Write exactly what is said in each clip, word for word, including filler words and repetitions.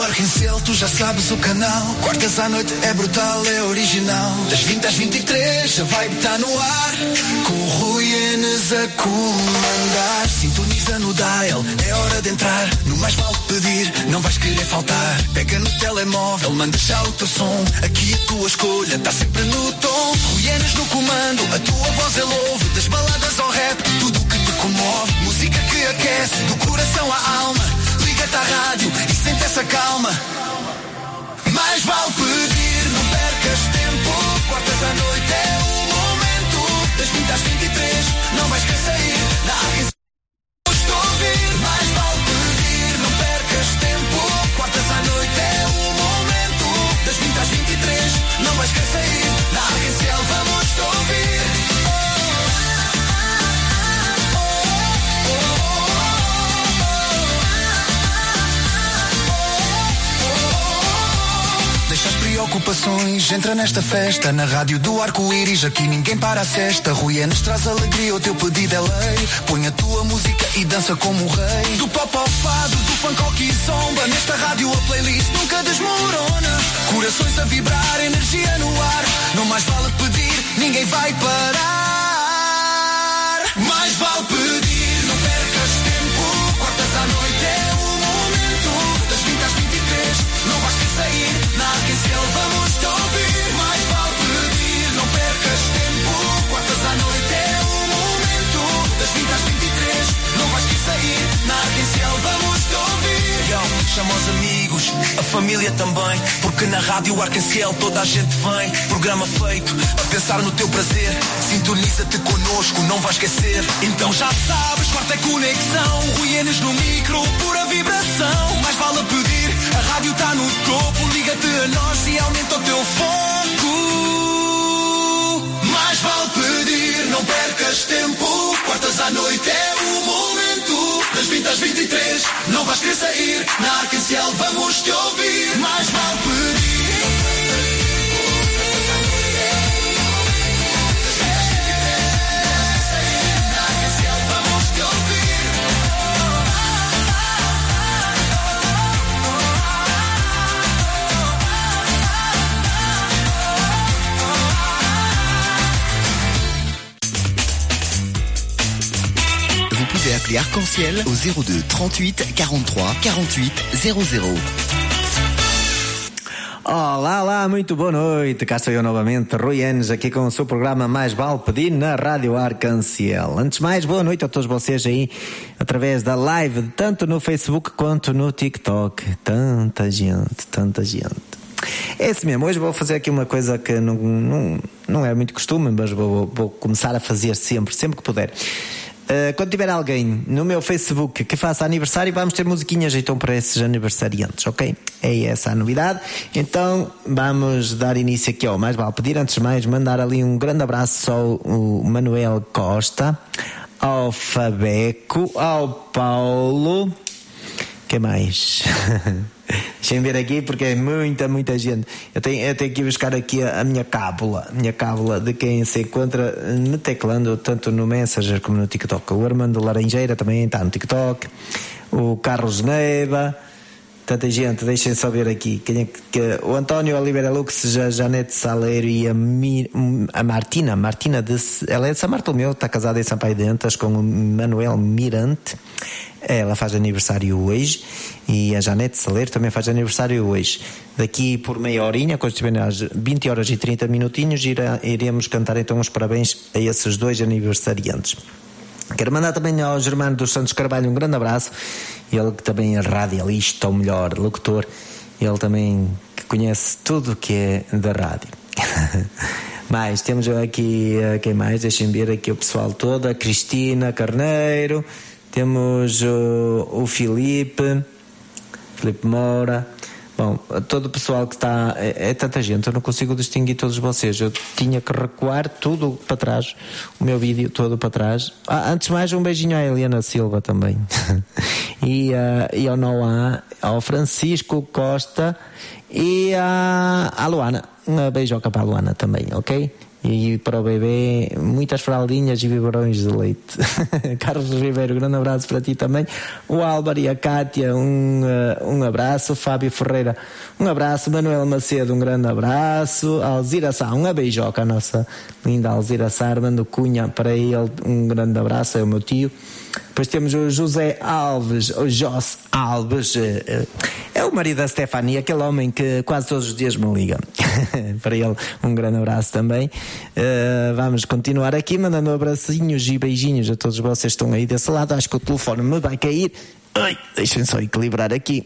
Arcángel, tu já sabes o canal. Quartas à noite é brutal, é original. Das vinte às vinte e três, a vibe está no ar. Com o Rui Enes a comandar. Sintoniza no dial, é hora de entrar. No Mais Vale Pedir, não vais querer faltar. Pega no telemóvel, manda já o teu som. Aqui a tua escolha está sempre no tom. Rui Enes no comando, a tua voz ele ouve. Das baladas ao rap, tudo o que te comove. Música que aquece, do coração à alma. Liga-te à rádio e sente essa calma. Mais vale pedir, não percas tempo. Quartas à noite é o momento. Das vinte às vinte e três, não vais querer sair. Na Arcángel estou a ouvir. Mais vale pedir, não percas tempo. Quartas à noite é o momento. Das vinte às vinte e três, não vais querer sair. Na Arcángel vamos te ouvir. Deixa as preocupações, entra nesta festa. Na rádio do arco-íris, aqui ninguém para a cesta. Rui Enes traz alegria, o teu pedido é lei. Põe a tua música e dança como um rei. Do pop ao fado, do funk ao kizomba. Nesta rádio a playlist nunca desmorona. Corações a vibrar, energia no ar. Não mais vale pedir, ninguém vai parar. Mais vale pedir, não percas tempo. Quartas à noite é o momento. Das vinte às vinte e três, não vais querer sair. Na Arcángel vamos te ouvir. Mais vale pedir, não percas tempo. Quartas à noite é o momento. Das vinte às vinte e três, não vais querer sair. Na Arcángel vamos te ouvir. Yo, chama os amigos, a família também. Porque na rádio Arcángel toda a gente vem. Programa feito a pensar no teu prazer. Sintoniza-te connosco, não vais esquecer. Então já sabes, quarta é conexão. Rui Enes no micro, pura vibração. Mais vale pedir, a rádio está no topo. Liga-te a nós e aumenta o teu foco. Mais vale pedir, não percas tempo. Quartas à noite é o momento. Das vinte às vinte e três, não vais querer sair. Na Arcángel vamos te ouvir. Mais vale pedir. Vous pouvez appeler Arc-en-Ciel au zéro deux trente-huit quarante-trois quarante-huit zero zero. Olá, olá, muito boa noite. Cá estou eu novamente, Rui Enes, aqui com o seu programa Mais Vale Pedir na Rádio Arc-en-Ciel. Antes de mais, boa noite a todos vocês aí, através da live, tanto no Facebook quanto no TikTok. Tanta gente, tanta gente. É assim mesmo, hoje vou fazer aqui uma coisa que não, não, não é muito costume, mas vou, vou começar a fazer sempre, sempre que puder. Uh, quando tiver alguém no meu Facebook que faça aniversário, vamos ter musiquinhas então para esses aniversariantes, ok? É essa a novidade. Então vamos dar início aqui ao Mais Vale Pedir. Antes de mais, mandar ali um grande abraço ao Manuel Costa, ao Fabeco, ao Paulo. Que mais? Deixem ver aqui porque é muita, muita gente. Eu tenho, eu tenho que ir buscar aqui a, a minha cábula, a minha cábula de quem se encontra me teclando tanto no Messenger como no TikTok. O Armando Laranjeira também está no TikTok. O Carlos Neiva. Tanta gente, deixem só ver aqui. Quem é que, que, o António Oliveira Lux, a Janete Saleiro e a, Mi, a Martina. Martina de, ela é de São Bartolomeu, está casada em Sampaio de Antas com o Manuel Mirante. Ela faz aniversário hoje. E a Janete Saleiro também faz aniversário hoje. Daqui por meia horinha, quando estiver às vinte horas e trinta minutinhos, irá, iremos cantar então os parabéns a esses dois aniversariantes. Quero mandar também ao Germano dos Santos Carvalho um grande abraço. Ele que também é radialista, ou melhor, locutor. Ele também que conhece tudo o que é da rádio. Mais, temos aqui, quem mais? Deixem ver aqui o pessoal todo. A Cristina Carneiro. Temos o, o Filipe. Filipe Moura. Bom, todo o pessoal que está, é, é tanta gente, eu não consigo distinguir todos vocês. Eu tinha que recuar tudo para trás, o meu vídeo todo para trás. Ah, antes de mais, um beijinho à Eliana Silva também. e, uh, e ao Noah, ao Francisco Costa e à, à Luana. Um beijoca para a Luana também, ok? E para o bebê, muitas fraldinhas e biberões de leite. Carlos Ribeiro, grande abraço para ti também. O Álvaro e a Cátia, um, uh, um abraço. O Fábio Ferreira, um abraço. Manuel Macedo, um grande abraço. A Alzira Sá, uma beijoca, a nossa linda Alzira Sá. Armando Cunha, para ele, um grande abraço, é o meu tio. Depois temos o José Alves, o Jos Alves, é o marido da Stefania, aquele homem que quase todos os dias me liga. Para ele, um grande abraço também. Uh, vamos continuar aqui, mandando abracinhos e beijinhos a todos vocês que estão aí desse lado. Acho que o telefone me vai cair. Ai, deixem só equilibrar aqui.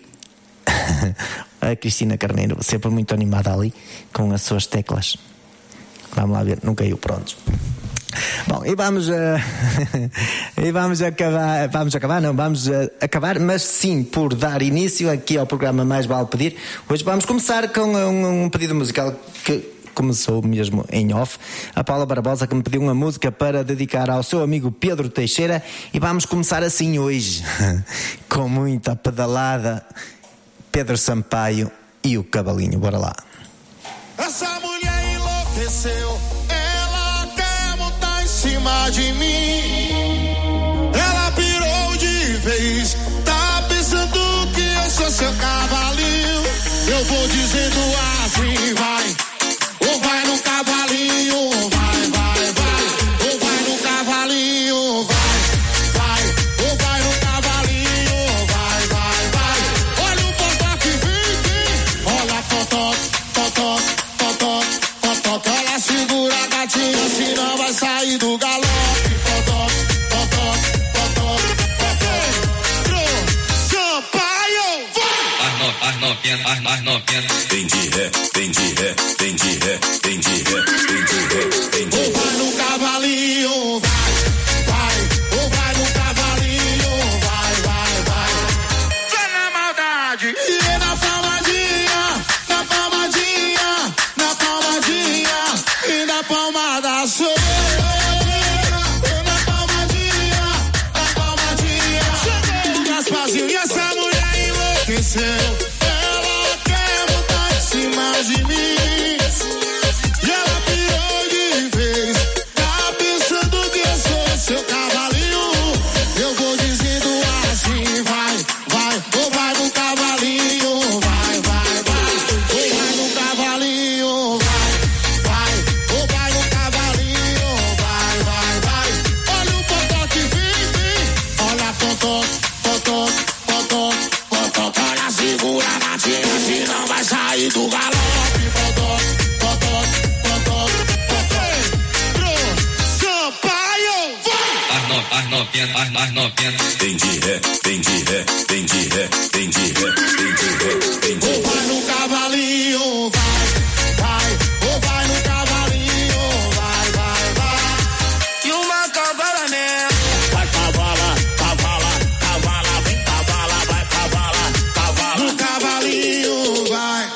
A Cristina Carneiro, sempre muito animada ali com as suas teclas. Vamos lá ver, não caiu, pronto. Bom, e vamos a, e vamos acabar, vamos acabar, não, vamos a, acabar, mas sim por dar início aqui ao programa Mais Vale Pedir. Hoje vamos começar com um, um pedido musical que começou mesmo em off. A Paula Barbosa que me pediu uma música para dedicar ao seu amigo Pedro Teixeira, e vamos começar assim hoje, com muita pedalada. Pedro Sampaio e o Cavalinho, bora lá. Essa mulher enlouqueceu, ela quer montar em cima de mim. Ela pirou de vez, tá pensando que eu sou seu cavalinho. Eu vou dizendo assim, vai, ou vai no cavalinho, vai, vai, vai, ou vai no cavalinho, vai, vai, ou vai no cavalinho, vai, vai, vai. Olha o totó que vem, vem, olha totó, totó, totó, totó, ela segura a gatinha, senão vai sair do galope. Totó, totó, totó, totó. Sampaio, vai! As novinhas, as novinhas. Vem de ré, vem de ré, vem de ré, vem de ré, vem de ré, vem de ré. Ou vai no cavalinho, vai, vai. Ou vai no cavalinho, vai, vai, vai. Vai na maldade. E na palmadinha, na palmadinha, na palmadinha. E na palmada sou eu. Na palmadinha, na palmadinha. Gasparzinho, e essa mulher enlouqueceu. De mim, e ela pirou de vez, tá pensando que eu sou seu cavalinho. Eu vou dizendo assim, vai, vai, ou vai no cavalinho, vai, vai, vai, ou vai no cavalinho, vai, vai, ou vai no cavalinho, vai, vai, vai. Olha o totó que vem, vem, olha totó, totó, totó, totó, olha segura a gatinha, senão vai sair do galo. As novinhas, as, as novinhas. Vem de ré, vem de ré, vem de ré, vem de ré, vem de ré, vem de ré. Ou vai no cavalinho, vai, vai. Ou vai no cavalinho, vai, vai, vai. E uma cavala mesmo. Vai cavala, cavala, cavala, vem cavala, vai cavala, cavala. No cavalinho, vai.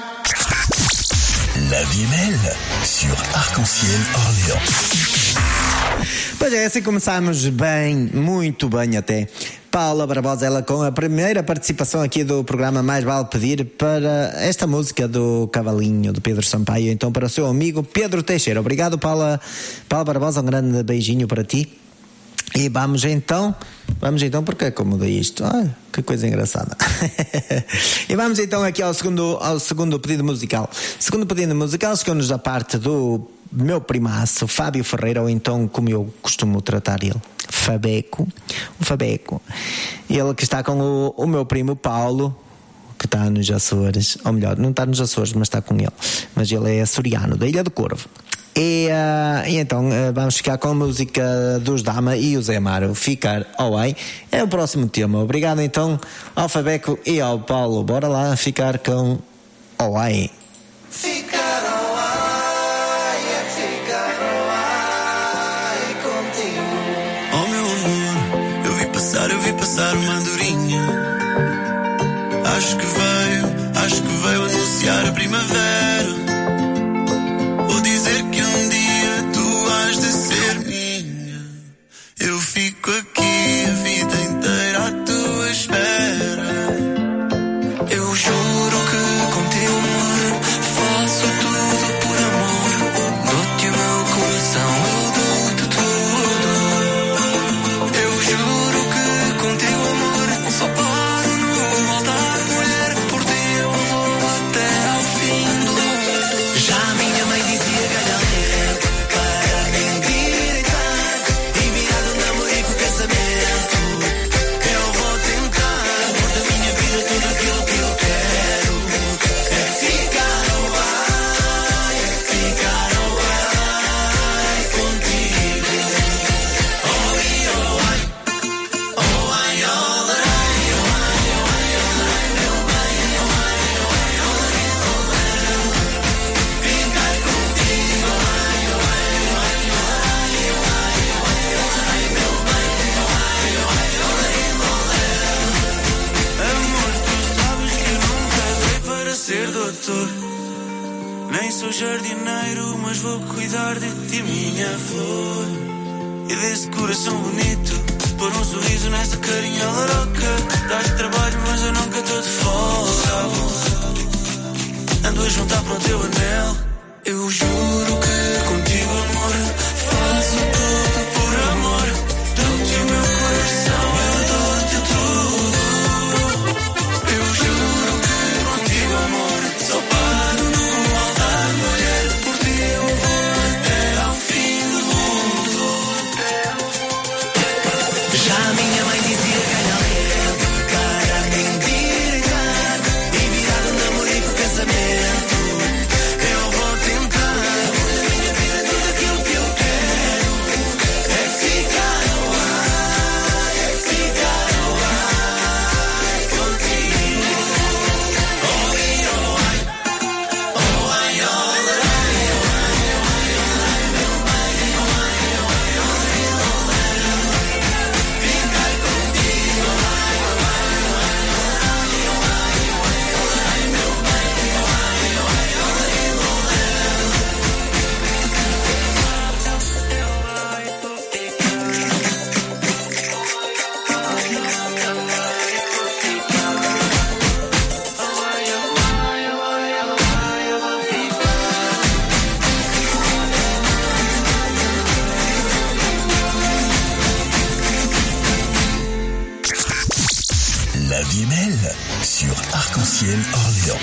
La vie est belle sur Arc-en-Ciel Orléans. Pois é, assim começámos bem, muito bem até. Paula Barbosa, ela com a primeira participação aqui do programa Mais Vale Pedir para esta música do Cavalinho, do Pedro Sampaio, então para o seu amigo Pedro Teixeira. Obrigado, Paula, Paula Barbosa, um grande beijinho para ti. E vamos então, vamos então, porque é que eu mudei isto? Ah, que coisa engraçada. E vamos então aqui ao segundo, ao segundo pedido musical. Segundo pedido musical, chegou-nos da parte do meu primaço, Fábio Ferreira, ou então, como eu costumo tratar ele, Fabeco, o Fabeco. Ele que está com o, o meu primo Paulo, que está nos Açores, ou melhor, não está nos Açores, mas está com ele. Mas ele é açoriano, da Ilha do Corvo. E, uh, e então uh, vamos ficar com a música dos Dama e o Zé Mário, Ficar Away. É o próximo tema. Obrigado então ao Fabeco e ao Paulo. Bora lá ficar com Away. Ficar away, é ficar away contigo. Oh meu amor, eu vi passar, eu vi passar uma andorinha. Acho que veio, acho que veio anunciar a primavera. Vou dizer que um dia tu has de ser minha. Eu fico aqui a vida inteira à tua espera. Eu juro que contigo, amor, faço tudo por amor. Dou-te o meu doutor. Nem sou jardineiro, mas vou cuidar de ti, minha flor. E desse coração bonito, pôr um sorriso nessa carinha louca. Dás trabalho, mas eu nunca estou de folga. Ando a juntar para o teu anel. Eu juro que contigo, amor, faço tudo por amor. Dou-te o meu coração, eu dou-te tudo. Eu juro que contigo, amor, só paro no altar, mulher. Por ti eu vou até ao fim do mundo. Já a minha mãe dizia que era lento, cara, mentira, e virado um namorico casamento. Eu vou tentar, na minha vida tudo aquilo que eu quero é ficar no ar, é ficar no ar contigo. Oh, ai, oh, ai, oh, ai, oh, ficar contigo. La vie est belle sur Arc-en-Ciel Orléans.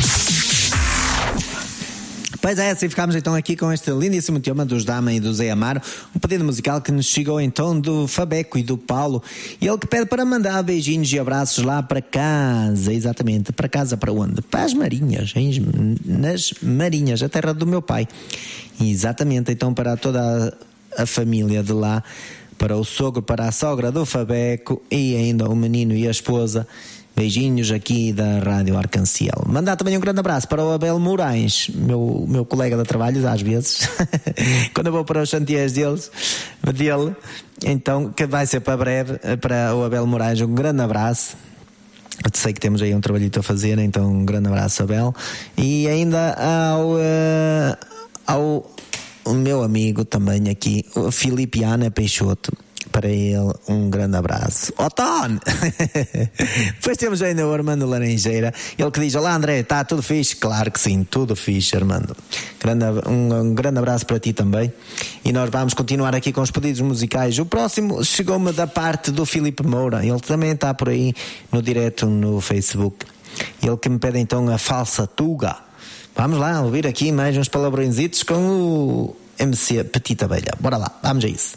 Pois é, assim ficámos então aqui com este lindíssimo tema dos Dama e do Zé Amaro, um pedido musical que nos chegou então do Fabeco e do Paulo, e ele que pede para mandar beijinhos e abraços lá para casa, exatamente, para casa para onde? Para as Marinhas, hein? Nas Marinhas, a terra do meu pai, exatamente, então para toda a, a família de lá, para o sogro, para a sogra do Fabeco e ainda o menino e a esposa. Beijinhos aqui da Rádio Arc-en-Ciel. Mandar também um grande abraço para o Abel Moraes, meu, meu colega de trabalho, às vezes, quando eu vou para os chantiers deles, dele, então, que vai ser para breve, para o Abel Moraes, um grande abraço. Eu sei que temos aí um trabalhito a fazer, então um grande abraço, Abel. E ainda ao, uh, ao o meu amigo também aqui, o Filipe Ana Peixoto. Para ele, um grande abraço. Otón! Depois temos ainda o Armando Laranjeira, ele que diz: olá André, está tudo fixe? Claro que sim, tudo fixe, Armando. Grande, um, um grande abraço para ti também. E nós vamos continuar aqui com os pedidos musicais. O próximo chegou-me da parte do Filipe Moura, ele também está por aí no direto no Facebook. Ele que me pede então a Falsa Tuga. Vamos lá ouvir aqui mais uns palavrõezitos com o M C Petita Abelha. Bora lá, vamos a isso.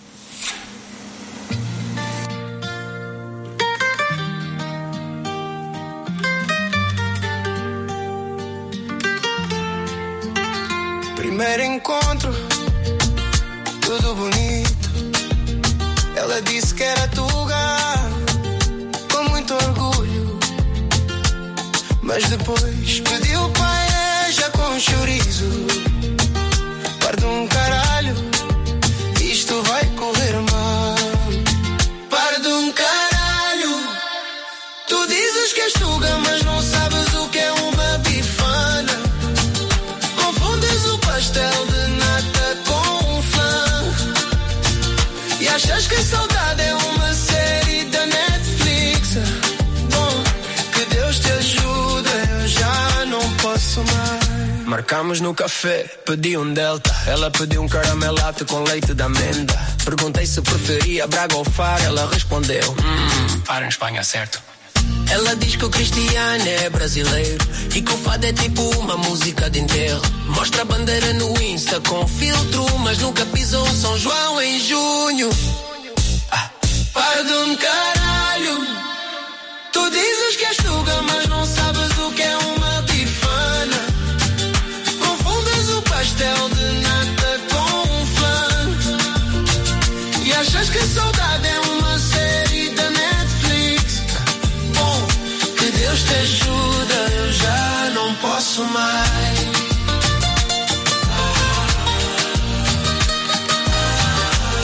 Primeiro encontro, tudo bonito. Ela disse que era tuga, com muito orgulho. Mas depois pediu paella com chorizo. Parto um caralho, isto vai correr mal. Parto um caralho. Tu dizes que és tuga, mas não sabes o que é uma bifana. Confundes o pastel de nata com um flan. E achas que a saudade é uma série da Netflix. Bom, que Deus te ajude, eu já não posso mais. Marcamos no café, pedi um delta. Ela pediu um caramelato com leite de amêndoa. Perguntei se preferia Braga ou Faro. Ela respondeu, hum, para em Espanha, certo? Ela diz que o Cristiano é brasileiro e que o fado é tipo uma música de enterro. Mostra a bandeira no Insta com filtro, mas nunca pisou São João em junho. Ah, pardon, caralho. Tu dizes que és tuga, mas não sabes o que é uma bifana. Confundes o pastel de nata com um flan. E achas que a saudade é uma série da Netflix. Bom, que Deus te ajuda, eu já não posso mais.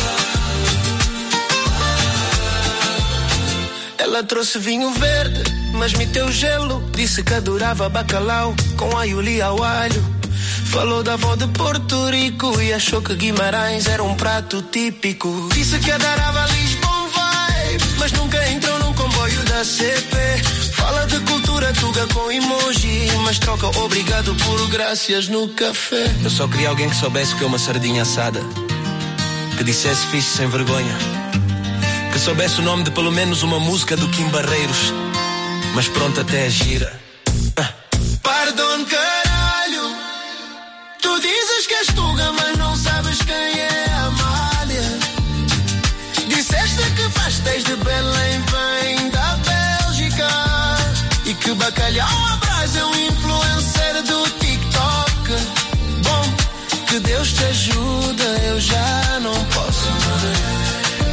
Ela trouxe vinho verde, mas meteu gelo. Disse que adorava bacalhau com aioli ao alho. Falou da avó de Porto Rico e achou que Guimarães era um prato típico. Disse que adorava Lisbon vibe, mas nunca entrou num comboio da C P. Fala de cultura tuga com emoji, mas troca obrigado por graças no café. Eu só queria alguém que soubesse que é uma sardinha assada, que dissesse fixe sem vergonha, que soubesse o nome de pelo menos uma música do Kim Barreiros, mas pronto até a gira. ah. Pardon, caralho, tu dizes que és tuga, mas não sabes quem é a Amália. Disseste que pastéis de Belém vêm da Bélgica e que bacalhau à brás é um influencer do TikTok. Bom, que Deus te ajuda, eu já não posso mais.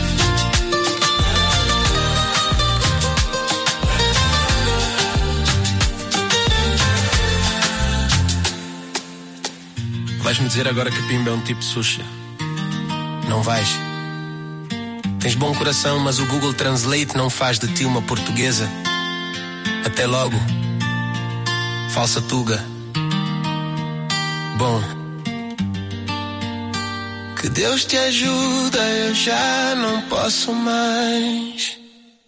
Vais-me dizer agora que Pimba é um tipo de sushi? Não vais. Tens bom coração, mas o Google Translate não faz de ti uma portuguesa. Até logo, falsa tuga. Bom, que Deus te ajuda, eu já não posso mais.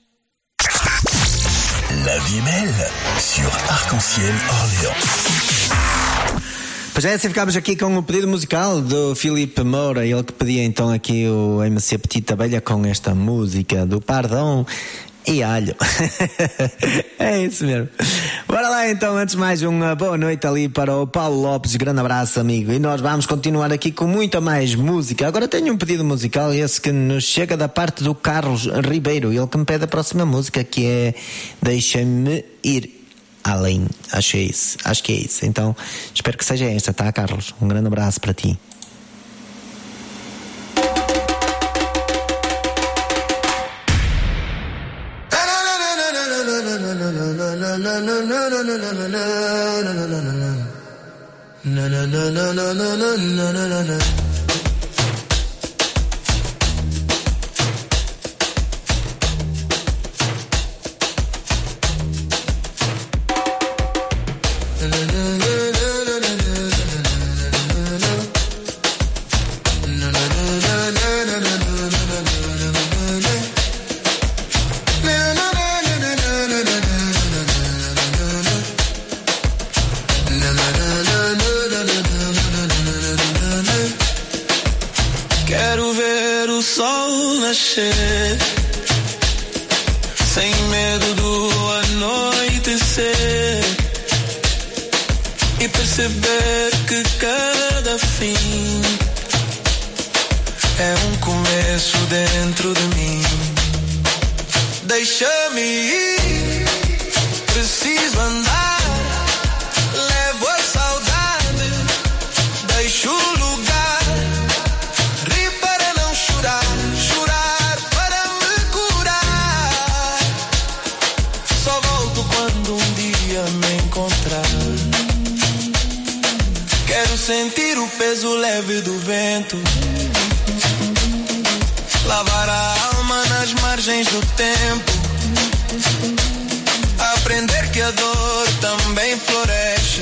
La vie est belle sur Arc-en-Ciel Orléans. Pois é, assim ficámos aqui com o pedido musical do Filipe Moura, ele que pedia então aqui o M C Petite Abelha com esta música do Pardon e Alho. É isso mesmo. Bora lá então, antes de mais uma boa noite ali para o Paulo Lopes, grande abraço amigo, e nós vamos continuar aqui com muita mais música. Agora tenho um pedido musical, esse que nos chega da parte do Carlos Ribeiro, ele que me pede a próxima música, que é Deixa-me Ir Além. Acho que é isso, acho que é isso. Então espero que seja esta, tá, Carlos? Um grande abraço para ti. Quero ver o sol nascer, sem medo do anoitecer, e perceber que cada fim é um começo dentro de mim. Deixa-me ir, preciso andar, levo a saudade, deixo o lugar, ri para não chorar, chorar para me curar. Só volto quando um dia me encontrar. Quero sentir o peso leve do vento, lavar a alma nas margens do tempo, aprender que a dor também floresce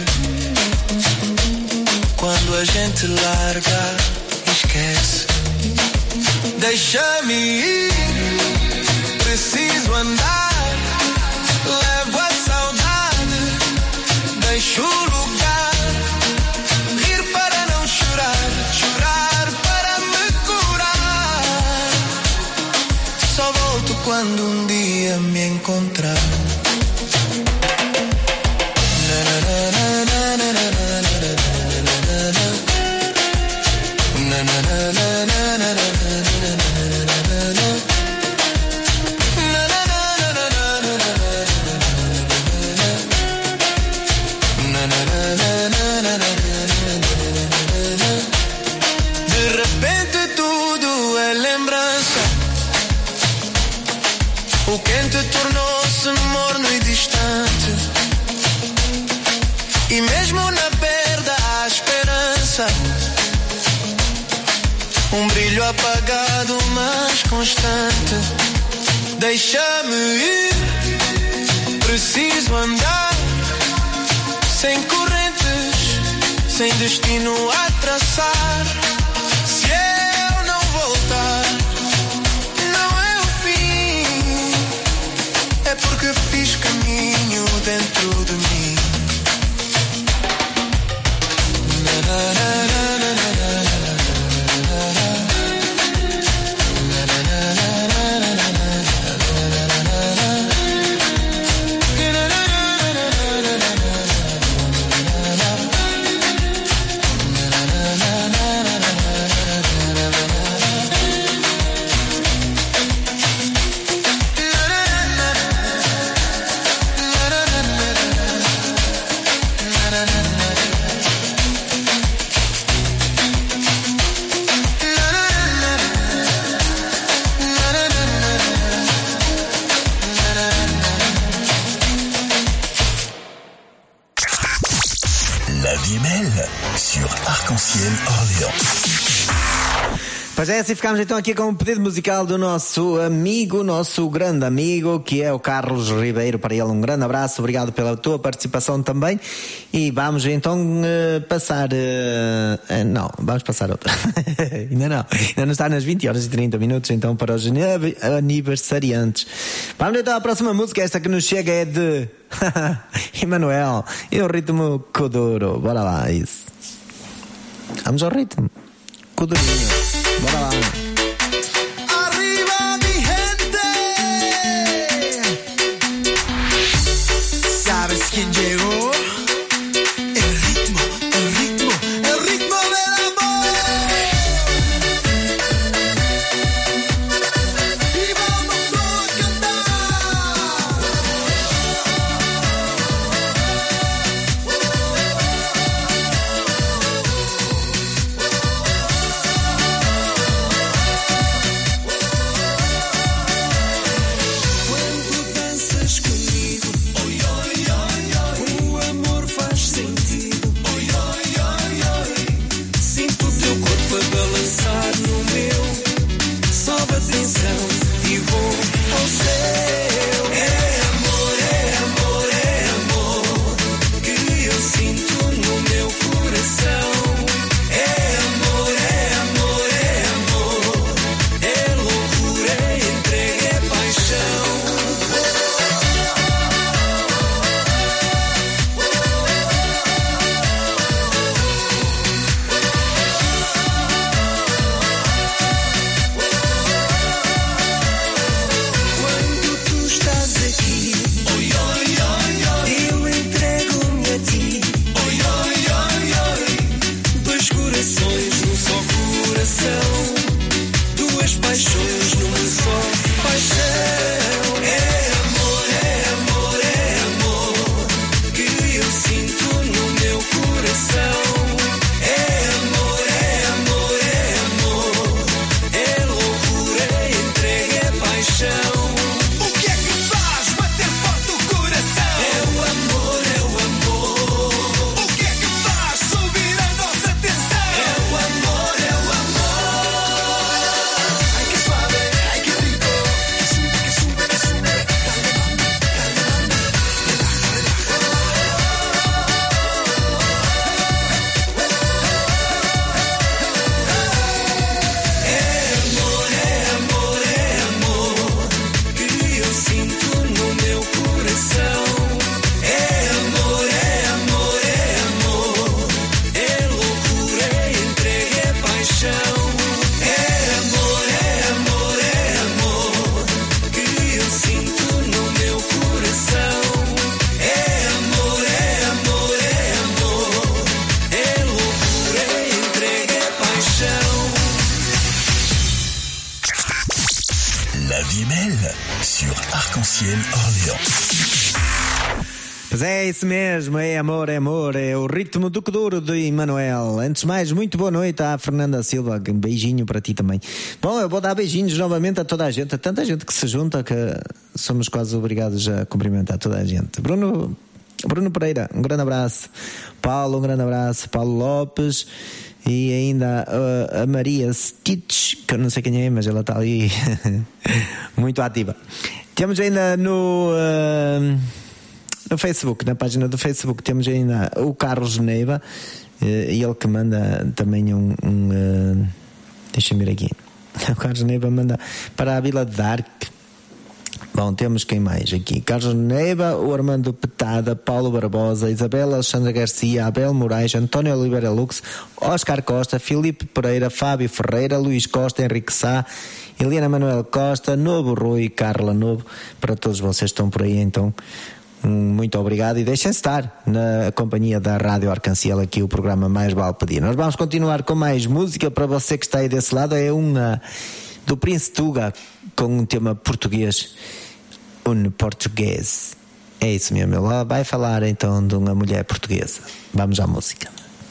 quando a gente larga e esquece. Deixa-me ir, preciso andar, levo a saudade, deixo o lugar, rir para não chorar, chorar para me curar. Só volto quando um dia me encontrar. De repente tudo é lembrança, o quente tornou-se morno e distante, e mesmo na perda há esperança, um brilho apagado mas constante. Deixa-me ir, preciso andar sem correntes, sem destino a traçar. Se eu não voltar, não é o fim, é porque fiz caminho dentro de mim. Na, na, na, na, na, na. Pois é, assim ficámos então aqui com um pedido musical do nosso amigo, nosso grande amigo, que é o Carlos Ribeiro. Para ele um grande abraço, obrigado pela tua participação também. E vamos então uh, passar... Uh, uh, não, vamos passar outra. Ainda não, ainda não está nas vinte horas e trinta minutos, então para os aniversariantes. Vamos então à próxima música, esta que nos chega é de Emanuel e o ritmo Kuduro. Bora lá, isso. Vamos ao ritmo Kudurinho. Bora lá. Arriba mi gente. ¿Sabes quién llegó? El ritmo, el ritmo, el ritmo del amor. Y vamos a cantar. Pois é, isso mesmo, é amor, é amor, é o ritmo do Kuduro de Emanuel. Antes de mais, muito boa noite à Fernanda Silva, um beijinho para ti também. Bom, eu vou dar beijinhos novamente a toda a gente, a tanta gente que se junta que somos quase obrigados a cumprimentar toda a gente. Bruno, Bruno Pereira, um grande abraço. Paulo, um grande abraço. Paulo Lopes e ainda a, a Maria Stitch, que eu não sei quem é, mas ela está ali muito ativa. Temos ainda no... Uh, no Facebook, na página do Facebook, temos ainda o Carlos Neiva, e ele que manda também um. um uh, deixa-me ver aqui. O Carlos Neiva manda para a Vila de Arque. Bom, temos quem mais aqui? Carlos Neiva, o Armando Petada, Paulo Barbosa, Isabela Alexandra Garcia, Abel Moraes, António Oliveira Lux, Oscar Costa, Filipe Pereira, Fábio Ferreira, Luís Costa, Henrique Sá, Eliana Manuel Costa, Novo Rui, Carla Novo. Para todos vocês que estão por aí, então, muito obrigado e deixem-se estar na companhia da Rádio Arcanciel, aqui o programa Mais Vale Pedir. Nós vamos continuar com mais música para você que está aí desse lado. É uma do Prince Tuga com um tema português, um português. É isso mesmo, ela vai falar então de uma mulher portuguesa. Vamos à música.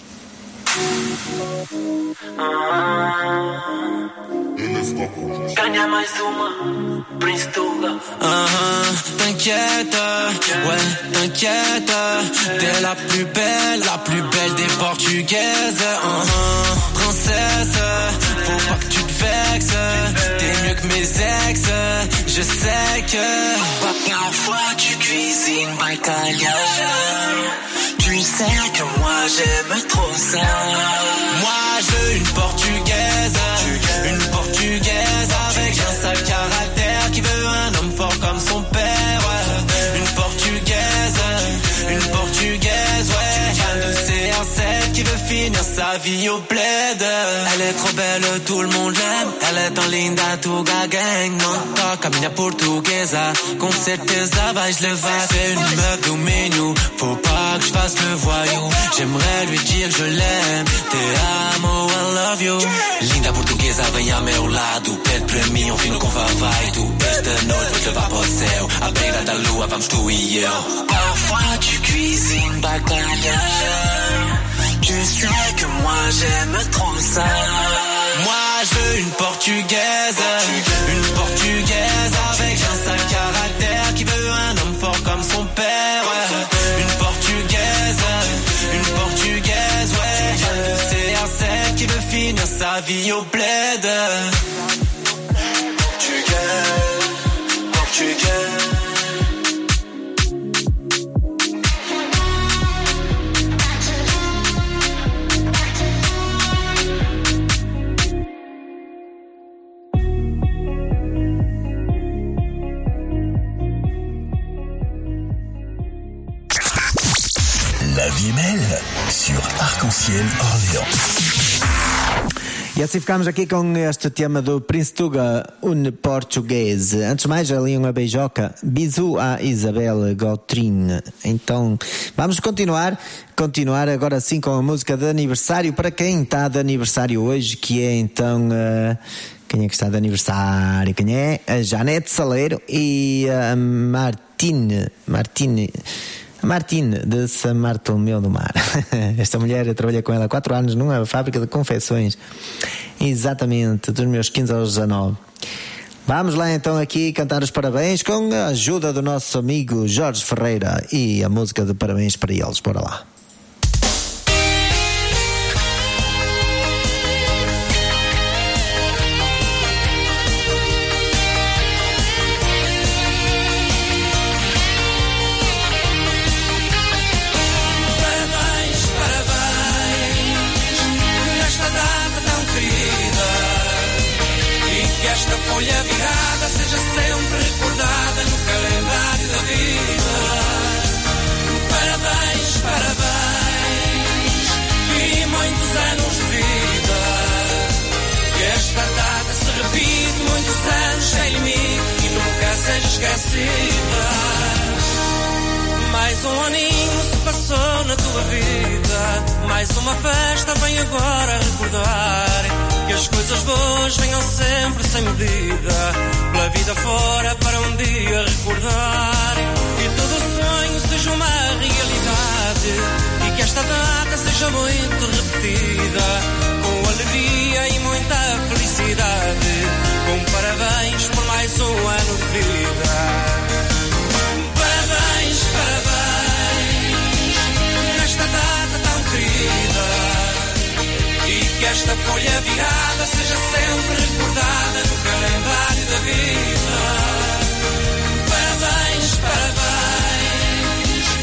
Ganha mais uma, Prince Tuga. Uh-huh, t'inquiète, ouais, t'inquiète. T'es la plus belle, la plus belle des portugaises. Uh-huh, princesse, faut pas que tu te vexes. T'es mieux que mes ex, je sais que parfois tu cuisines bacalhau. Tu sais que moi j'aime trop ça. Moi je veux une portugaise, une portugaise avec un sale caractère qui veut un homme fort comme son père. Ouais. Une portugaise, une portugaise, ouais. Fan de C R sept qui veut finir sa vie au bled. Elle est trop belle, tout le monde l'aime. Elle est en ligne da Tuga Gang. Não toca minha portuguesa, com certeza vais levar. C'est une meuf do Minho, faut pas que je fasse le voyou. J'aimerais lui dire que je l'aime. Te amo, I love you. Linda portuguesa, vem ao meu lado. Pede para mim um vinho com vai tu. Esta noite vou te levar para o céu. À beira da lua vamos tu e eu. Parfois tu cuisines bacalhau. Tu sais que moi j'aime trop ça. Moi je veux une portugaise, une portugaise avec un sale caractère qui veut un homme fort comme son père. Ouais. Une portugaise, une portugaise, ouais. Fan de C R sept qui veut finir sa vie au bled. Portugaise, portugaise. La vie est belle sur Arc-en-Ciel Orléans. E assim ficamos aqui com este tema do Prince Tuga, um português. Antes de mais, ali uma beijoca. Bisu à Isabel Gautrin. Então, vamos continuar. Continuar agora sim com a música de aniversário. Para quem está de aniversário hoje, que é então... Uh, quem é que está de aniversário? Quem é? A Janete Saleiro e a Martine. Martine... Martine, de São Bartolomeu do Mar. Esta mulher, eu trabalhei com ela há quatro anos numa fábrica de confecções. Exatamente, dos meus quinze aos dezanove. Vamos lá então aqui cantar os parabéns com a ajuda do nosso amigo Jorge Ferreira e a música de parabéns para eles. Bora lá. Folha virada seja sempre recordada no calendário da vida. Parabéns, parabéns e muitos anos de vida. Que esta data se repite muitos anos sem limite e nunca seja esquecida. Mais um aninho se passou na tua vida. Mais uma festa vem agora recordar. Que as coisas boas venham sempre sem medida. Pela vida fora para um dia recordar. E todo sonho seja uma realidade. E que esta data seja muito repetida. Com alegria e muita felicidade. Com parabéns por mais um ano de vida. Parabéns, parabéns nesta data tão querida. E que esta folha virada seja sempre recordada no calendário da vida. Parabéns, parabéns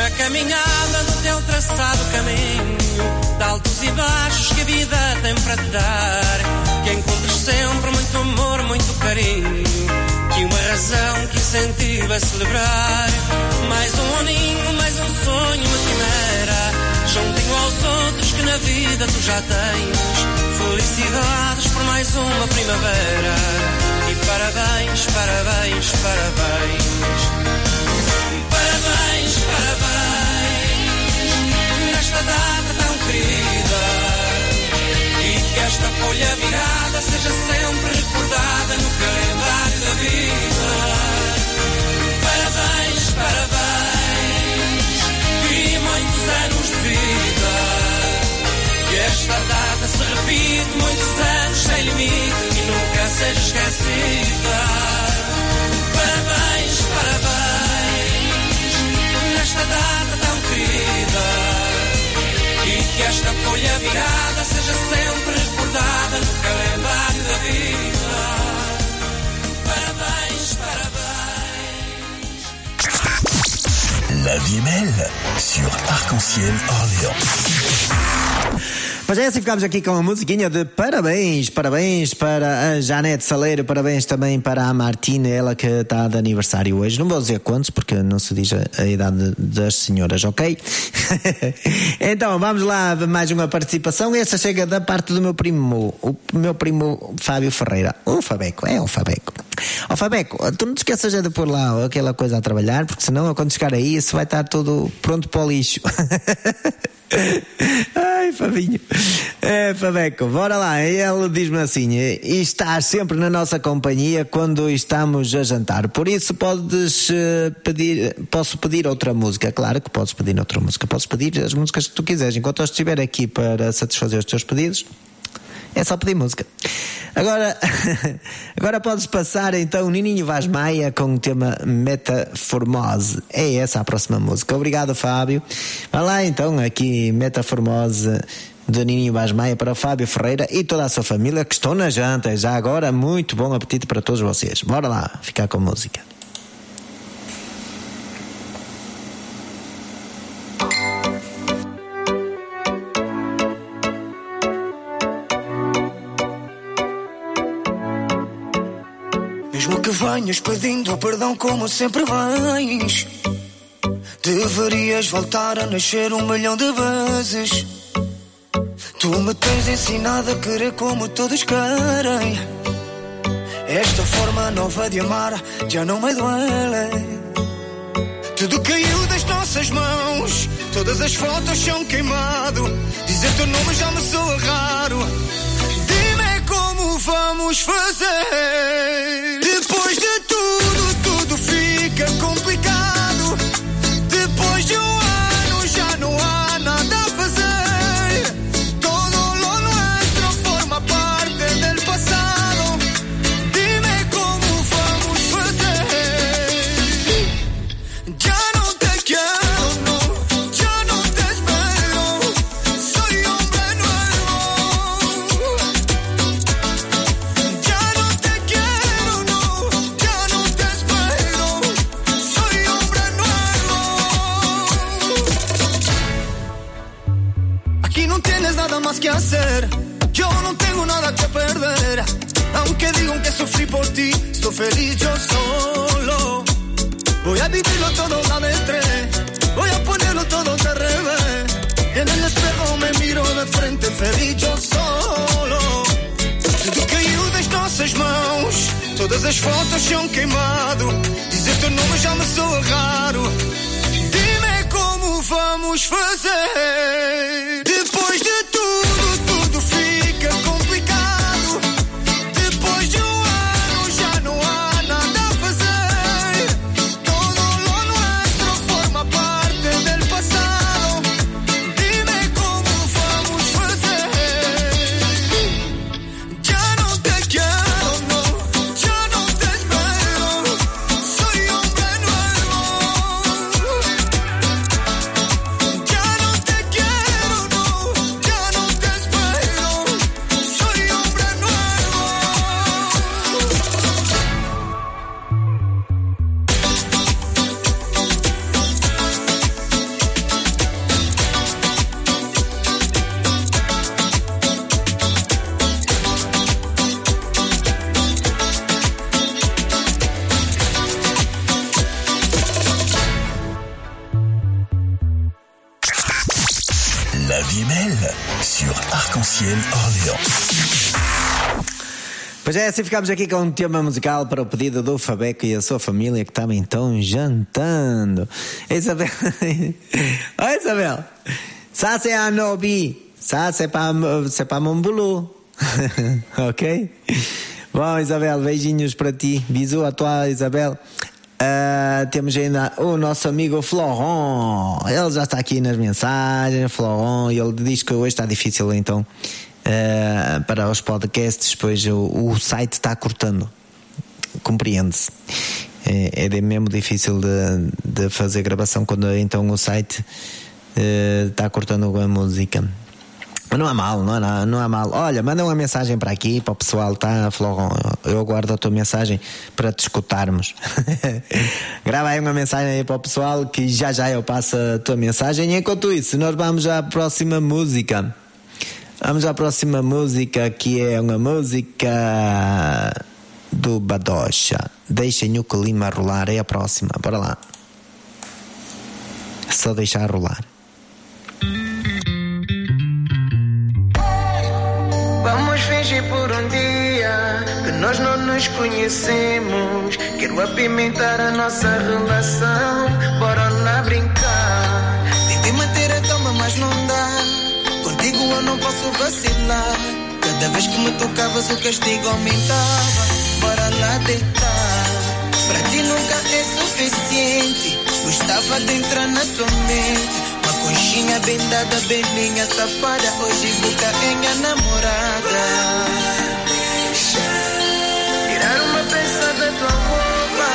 Na caminhada do teu traçado caminho, de altos e baixos que a vida tem para te dar, que encontres sempre muito amor, muito carinho, que uma razão que incentiva a celebrar. Mais um aninho, mais um sonho, uma quimera, juntinho aos outros que na vida tu já tens. Felicidades por mais uma primavera, e parabéns, parabéns, parabéns. Parabéns, parabéns, nesta data tão querida, e que esta folha virada seja sempre recordada no calendário da vida. Parabéns, parabéns, e muitos anos de vida, que esta data se repite muitos anos sem limite e nunca seja esquecida. Parabéns, parabéns, nesta data tão querida, e que esta folha virada seja sempre recordada no calendário da vida. Parabéns, parabéns. La vie est belle sur Arc-en-Ciel Orléans. Mas é assim, ficamos aqui com a musiquinha de parabéns, parabéns para a Janete Saleiro, parabéns também para a Martina, ela que está de aniversário hoje. Não vou dizer quantos, porque não se diz a, a idade das senhoras, ok? Então, vamos lá, mais uma participação. Esta chega da parte do meu primo, o meu primo Fábio Ferreira. O Fabeco, é o Fabeco. Ó Fabeco, tu não te esqueças de pôr lá aquela coisa a trabalhar, porque senão, quando chegar aí, isso vai estar tudo pronto para o lixo. Ai, Fabinho. É, Fabeco, bora lá. Ele diz-me assim: e estás sempre na nossa companhia quando estamos a jantar. Por isso podes uh, pedir, posso pedir outra música. Claro que podes pedir outra música. Podes pedir as músicas que tu quiseres. Enquanto eu estiver aqui para satisfazer os teus pedidos, é só pedir música. Agora, agora podes passar então Nininho Vaz Maia com o tema Metaformose. É essa a próxima música. Obrigado, Fábio. Vai lá então, aqui Metaformose de Nininho Vaz Maia para o Fábio Ferreira e toda a sua família que estão na janta. Já agora, muito bom apetite para todos vocês. Bora lá, ficar com a música. Mesmo que venhas pedindo perdão como sempre vens, deverias voltar a nascer um milhão de vezes. Tu me tens ensinado a querer como todos querem. Esta forma nova de amar já não me duele. Tudo caiu das nossas mãos, todas as fotos são queimado. Dizer teu nome já me soa raro. Dime como vamos fazer. Depois de tudo, tudo fica complicado. Depois de um ano já não há nada a fazer. Todo lo nuestro forma parte del pasado. Dime como vamos fazer. Ya no te quiero, no, ya no te espero. Soy hombre nuevo. Ya no te quiero, no, ya no te espero. Soy hombre nuevo. Aquí no tienes nada más que hacer. Yo no tengo nada que perder. Aunque digan que sufrí por ti, estoy feliz yo solo. Voy a vivirlo todo la letra, voy a ponerlo todo de revés. En el espejo me miro de frente, feliz yo solo. Tudo caiu das nossas mãos, todas as fotos são queimado. Dizer teu nome já me soa raro. Dime como vamos fazer. Depois de tudo, tudo fica complicado. Depois de um ano já não há nada a fazer. Todo lo nuestro forma parte del pasado. Dime como vamos fazer. Ya no te quiero, no, ya no te espero. Soy hombre nuevo. Ya no te quiero, no, ya sur Arc-en-Ciel Orléans. Pois é, assim ficamos aqui com um tema musical para o pedido do Fabeco e a sua família que também estão jantando. Isabel. Oi, Isabel. Ça c'est un hobby. Ça c'est pas, c'est pas mon boulot. Ok? Bom, Isabel, beijinhos para ti. Bisous a tua, Isabel. Uh, temos ainda o nosso amigo Florent. Ele já está aqui nas mensagens, Florent, e ele diz que hoje está difícil então uh, para os podcasts, pois o, o site está cortando. Compreende-se. É, é mesmo difícil de, de fazer gravação quando então o site uh, está cortando a música. Mas não há mal, não há, não há mal. Olha, manda uma mensagem para aqui, para o pessoal, tá, Florent? Eu aguardo a tua mensagem para te escutarmos. Grava aí uma mensagem aí para o pessoal que já já eu passo a tua mensagem. E enquanto isso, nós vamos à próxima música. Vamos à próxima música, que é uma música do Badocha. Deixem o clima rolar, é a próxima. Bora lá. Só deixar rolar. Vamos fingir por um dia que nós não nos conhecemos. Quero apimentar a nossa relação. Bora lá brincar. Tentei manter a calma, mas não dá. Contigo eu não posso vacilar. Cada vez que me tocavas o castigo aumentava. Bora lá deitar. Pra ti nunca é suficiente. Gostava de entrar na tua mente. Uma conchinha bem dada, bem minha safada. Hoje boca é minha namorada. Tirar uma peça da tua roupa.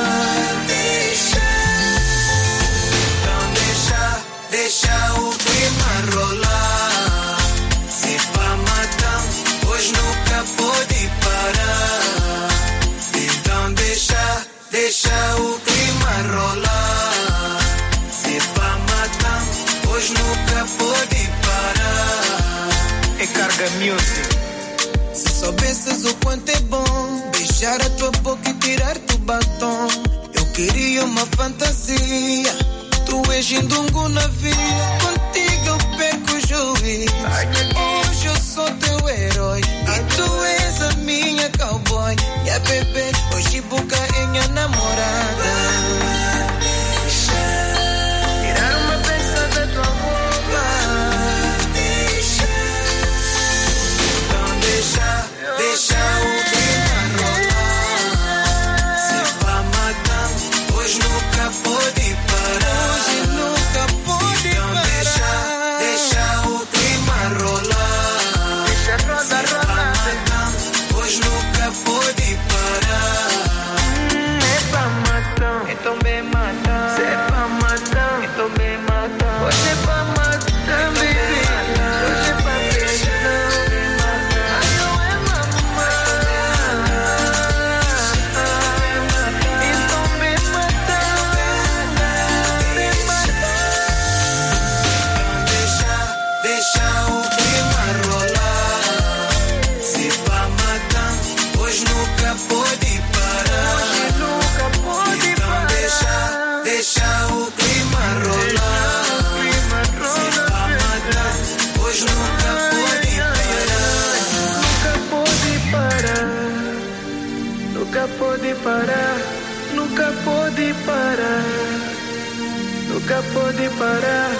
Então deixa, deixa o clima rolar. Se pra matar, hoje nunca pode parar. Então deixa, deixa o clima rolar. Hoje nunca pode parar. É Carga Music. Se soubesses o quanto é bom beijar a tua boca e tirar-te o batom. Eu queria uma fantasia. Tu és indungo na vida. Contigo eu perco o juiz. Hoje eu sou teu herói e tu és a minha cowboy. E a bebê, hoje boca é minha namorada. Deixa o clima rolar. Se pra matar, hoje nunca pode parar. Hoje nunca pode então parar. Deixa, deixa o clima rolar. Deixa rolar, se rolar. Pra matar, hoje nunca pode parar. Hum, é pra matar, então bem matar. Se é pra matar, então bem matar. Hoje é pra matar, baby. Hoje é pra beijar. Deixa o clima rolar. Se pra matar, hoje nunca pode parar. Nunca pode parar. Nunca pode parar. Nunca pode parar.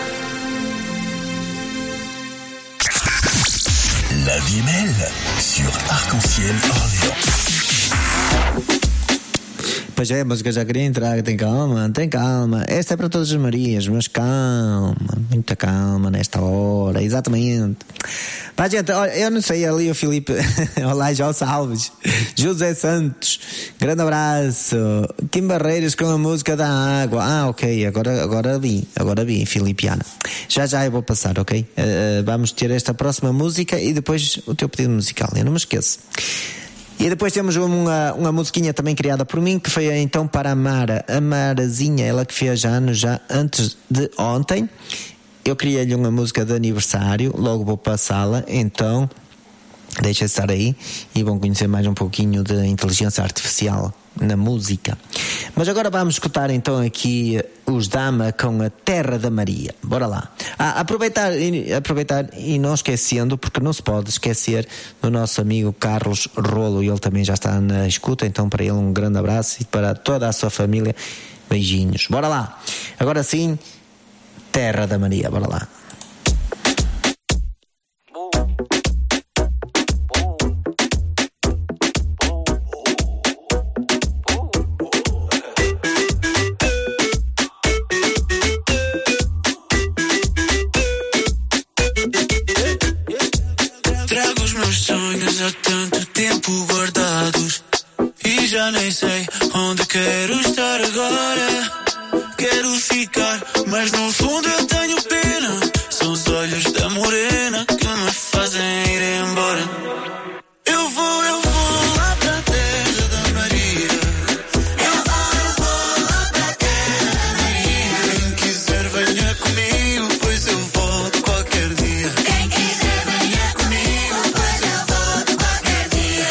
La vie est belle sur Arc-en-Ciel Orléans. Pois é, a música já queria entrar. Tem calma, tem calma. Esta é para todas as Marias, mas calma, muita calma nesta hora, exatamente. Pá, gente, olha, eu não sei, ali o Filipe. Olá, João Salves, José Santos, grande abraço. Kim Barreiras com a música da água. Ah, ok, agora, agora vi, agora vi, Filipiana. Já já eu vou passar, ok? Uh, vamos ter esta próxima música e depois o teu pedido musical, eu não me esqueço. E depois temos uma, uma musiquinha também criada por mim, que foi então para a Mara, a Marazinha, ela que fez anos já antes de ontem. Eu criei-lhe uma música de aniversário, logo vou passá-la, então Deixa de estar aí e vão conhecer mais um pouquinho de inteligência artificial na música. Mas agora vamos escutar então aqui os Dama com a Terra da Maria. Bora lá. Ah, aproveitar, aproveitar e não esquecendo, porque não se pode esquecer do nosso amigo Carlos Rolo, ele também já está na escuta, então para ele um grande abraço e para toda a sua família, beijinhos. Bora lá. Agora sim, Terra da Maria, bora lá. Há tanto tempo guardados e já nem sei onde quero estar agora. Quero ficar, mas no fundo eu tenho pena. São os olhos da morena que me fazem ir embora. Eu vou, eu vou lá para a terra da Maria. Eu vou, eu vou lá para a terra da Maria. Quem quiser venha comigo, pois eu volto qualquer dia. Quem quiser venha comigo, pois eu volto qualquer dia.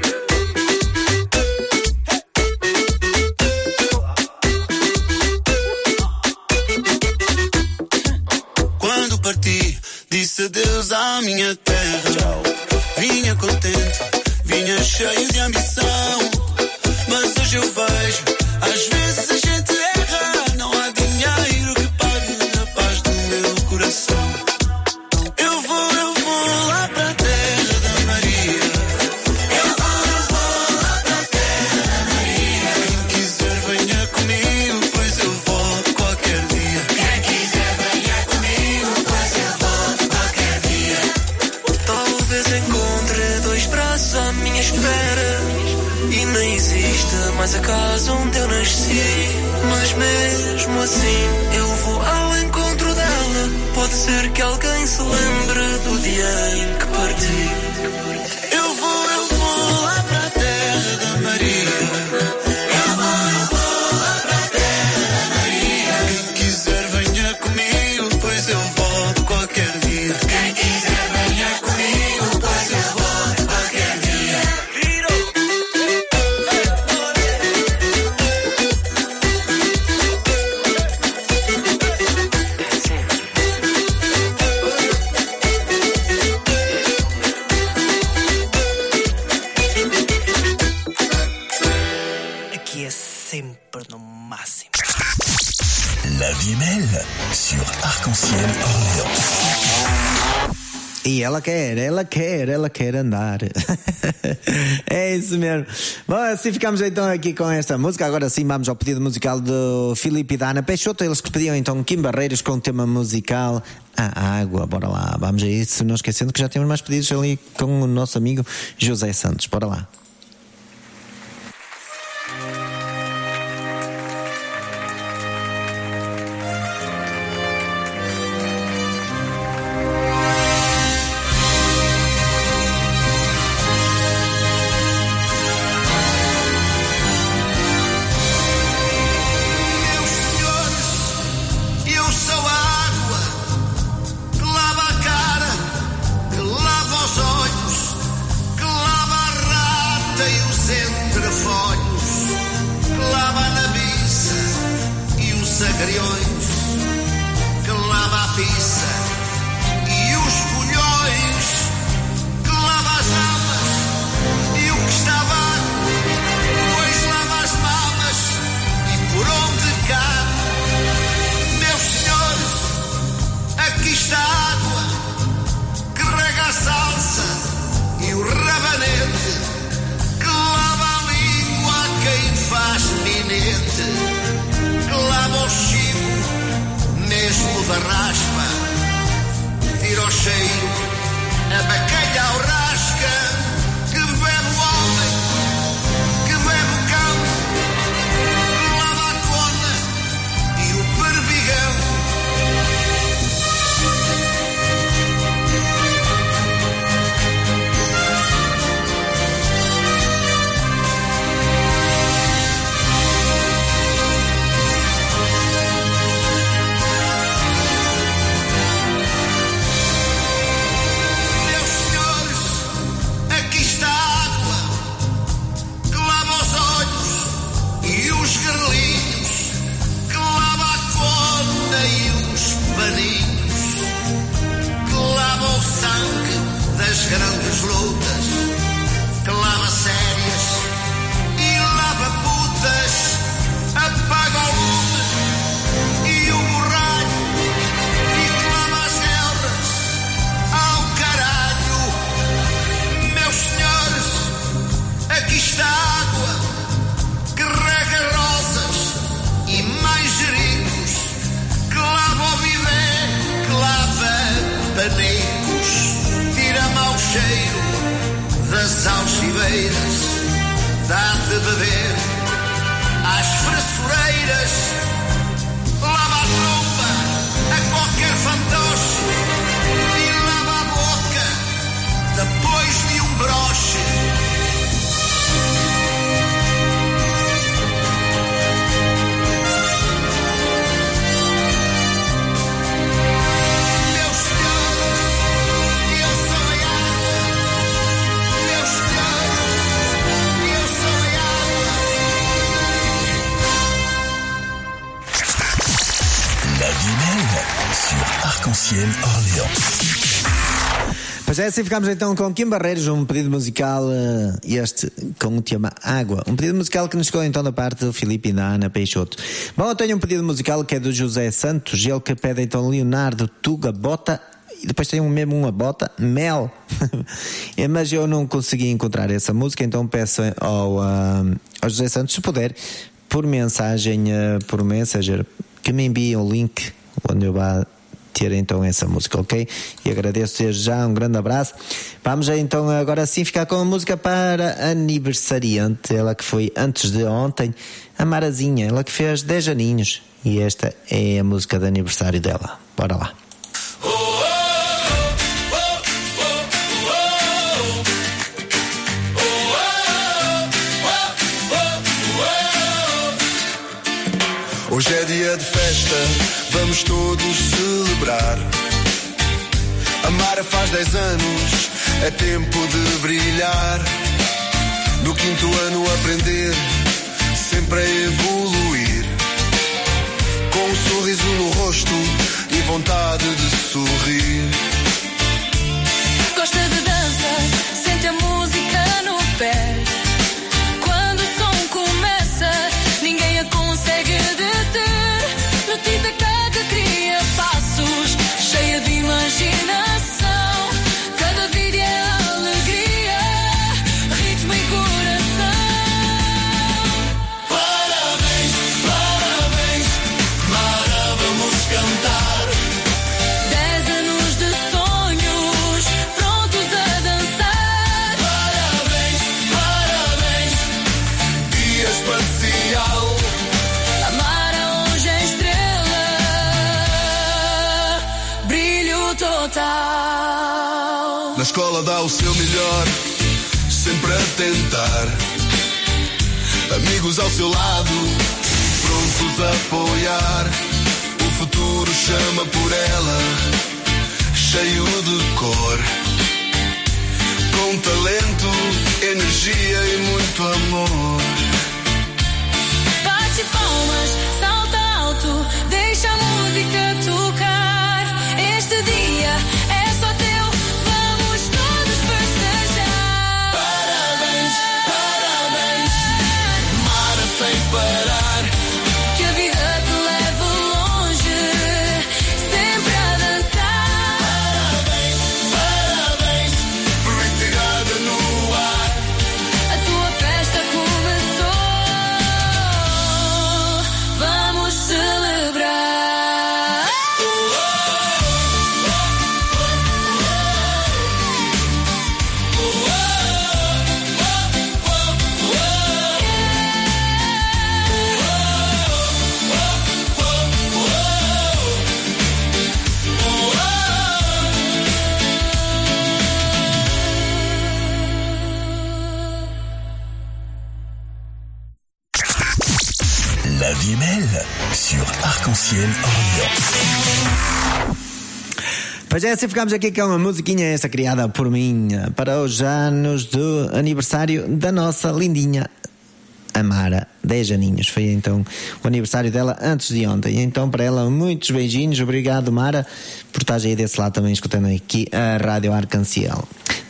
Quando parti, disse adeus à minha terra. Vinha contente, vinha cheio de ambição. Mas hoje eu vejo, às vezes a gente erra. Não há dinheiro que pague a paz do meu coração. Eu vou, eu vou lá para a terra da Maria. Eu vou, eu vou lá para a terra da Maria. Quem quiser venha comigo, pois eu volto qualquer dia. Quem quiser venha comigo, pois eu volto qualquer dia. Talvez encontre dois braços à minha espera e nem existe mais a casa onde eu nasci. Mas mesmo assim eu vou ao encontro dela. Pode ser que alguém se lembre do dia em que parti. Eu vou, eu vou lá para a terra da Maria. Eu vou, eu vou lá para a terra da Maria. Quem quiser venha comigo, pois eu volto qualquer dia. Quem quiser venha comigo, pois eu volto qualquer dia. Aqui é sempre no máximo. La vie est belle sur Arc-en-Ciel Orléans. E ela quer, ela quer, ela quer andar. É isso mesmo. Bom, assim ficamos então aqui com esta música. Agora sim vamos ao pedido musical do Filipe e da Ana Peixoto. Eles que pediam então Kim Barreiros com o tema musical A Água. Bora lá, vamos a isso. Não esquecendo que já temos mais pedidos ali com o nosso amigo José Santos. Bora lá. Eu sou a água que lava a cara, que lava os olhos, que lava a rata e os entrefolhos, que lava a nabiça e os agriões, que lava a pizza e os colhões, que lava as almas e o que está vago, pois lava as mamas e por onde cabe. Meus senhores, aqui está a água que rega a salsa e o rabanete, que lava a língua a quem faz minete, que lava o chibo mesmo da raspa, tira o cheiro, a bacalhau rasca, que bebe o homem, que bebe o cão, que lava a cona e o perdigão. grandes lutas, que lava sérias e lava putas, apaga o lume e o borralho e clama as guerras ao caralho. Meus senhores, aqui está a água que rega rosas e manjericos, que lava o bidé, que lava panicos, tira mau cheiro das algibeiras, dá de beber às fressureiras, lava a roupa a qualquer fantoche e lava a boca depois de um broche. Arc-en-Ciel Orléans. Pois é, assim ficamos então com Kim Barreiros, um pedido musical, uh, este com o tema Água. Um pedido musical que nos chegou então da parte do Filipe e da Ana Peixoto. Bom, eu tenho um pedido musical que é do José Santos, ele que pede então Leonardo Tuga Bota, e depois tem um mesmo uma bota, Mel. Mas eu não consegui encontrar essa música, então peço ao, uh, ao José Santos, se puder, por mensagem, uh, por Messenger, que me envie um link onde eu vá ter então essa música, ok? E agradeço desde já, um grande abraço. Vamos então agora sim ficar com a música para aniversariante, ela que foi antes de ontem, a Marazinha, ela que fez dez aninhos, e esta é a música de aniversário dela. Bora lá. Hoje é dia de festa, vamos todos celebrar. A Mara faz dez anos, é tempo de brilhar. No quinto ano aprender, sempre a evoluir. Com um sorriso no rosto e vontade de sorrir. Gosta de dança, sente a música no pé. Quando o som começa, ninguém a consegue deter. No tic-tac que cria passos, cheia de imaginação. Cada vídeo é alegria, ritmo e coração. Parabéns, parabéns, Mara, vamos cantar. Dez anos de sonhos, prontos a dançar. Parabéns, parabéns, dia especial. A Mara hoje é estrela, brilho total. Na escola dá o seu melhor, sempre a tentar. Amigos ao seu lado, prontos a apoiar. O futuro chama por ela, cheio de cor. Com talento, energia e muito amor. Bate palmas, salta alto, deixa a música tocar. Este dia é só teu, vamos todos festejar. Parabéns, parabéns, Mara sem parar. Que a vida te leve longe, sempre a dançar. Parabéns, parabéns, felicidade no ar. A tua festa começou, vamos celebrar. La vie est belle sur Arc-en-Ciel Orléans. Pois é, assim ficamos aqui com uma musiquinha essa criada por mim para os anos do aniversário da nossa lindinha Amara, dez aninhos. Foi então o aniversário dela antes de ontem. Então para ela muitos beijinhos. Obrigado, Mara, por estar aí desse lado também escutando aqui a Rádio Arc-en-Ciel.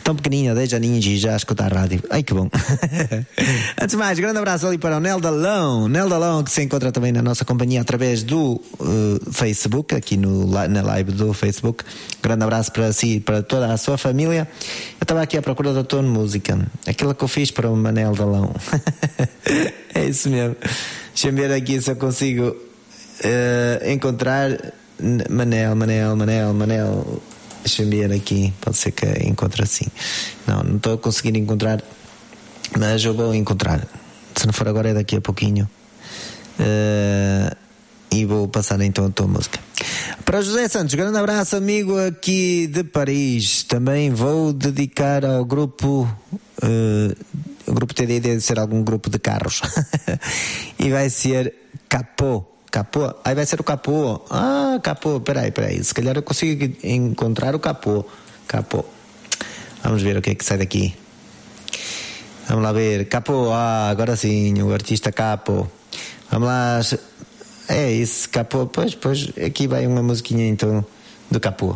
tão pequenina, desde aninhos e já a escutar a rádio. Ai que bom. Antes de mais, grande abraço ali para o Nel Dalão, Nel Dalão, que se encontra também na nossa companhia através do uh, Facebook, aqui no, na live do Facebook. Grande abraço para si e para toda a sua família. Eu estava aqui à procura da tua música, aquela que eu fiz para o Manel Dalão. É isso mesmo. Deixa-me ver aqui se eu consigo uh, encontrar Manel, Manel, Manel, Manel. Deixa-me ver aqui, pode ser que encontre assim. Não, não estou a conseguir encontrar, mas eu vou encontrar. Se não for agora, é daqui a pouquinho. Uh, e vou passar então a tua música. Para José Santos, grande abraço, amigo aqui de Paris. Também vou dedicar ao grupo. Uh, o grupo T D deve ser algum grupo de carros. E vai ser Capô. Capô? Aí vai ser o Capô. Ah, Capô, peraí, peraí. Se calhar eu consigo encontrar o Capô. Capô. Vamos ver o que é que sai daqui. Vamos lá ver. Capô, ah, agora sim, o artista Capô. Vamos lá. É isso, Capô. Pois, pois, aqui vai uma musiquinha então do Capô.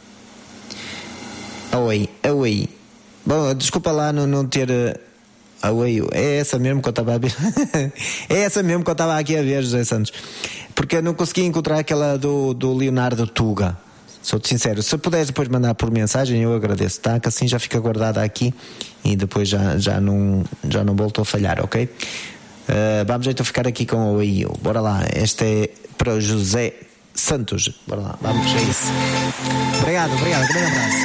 Oi, oi. Bom, desculpa lá não, não ter. Oi, é essa mesmo que eu estava a ver. É essa mesmo que eu estava aqui a ver, José Santos. Porque eu não consegui encontrar aquela do, do Leonardo Tuga. Sou-te sincero. Se puderes depois mandar por mensagem, eu agradeço, tá? Que assim já fica guardada aqui e depois já, já, não, já não voltou a falhar, ok? Uh, vamos então ficar aqui com o I U. Bora lá. Este é para o José Santos. Bora lá, vamos a isso. Obrigado, obrigado. Grande abraço.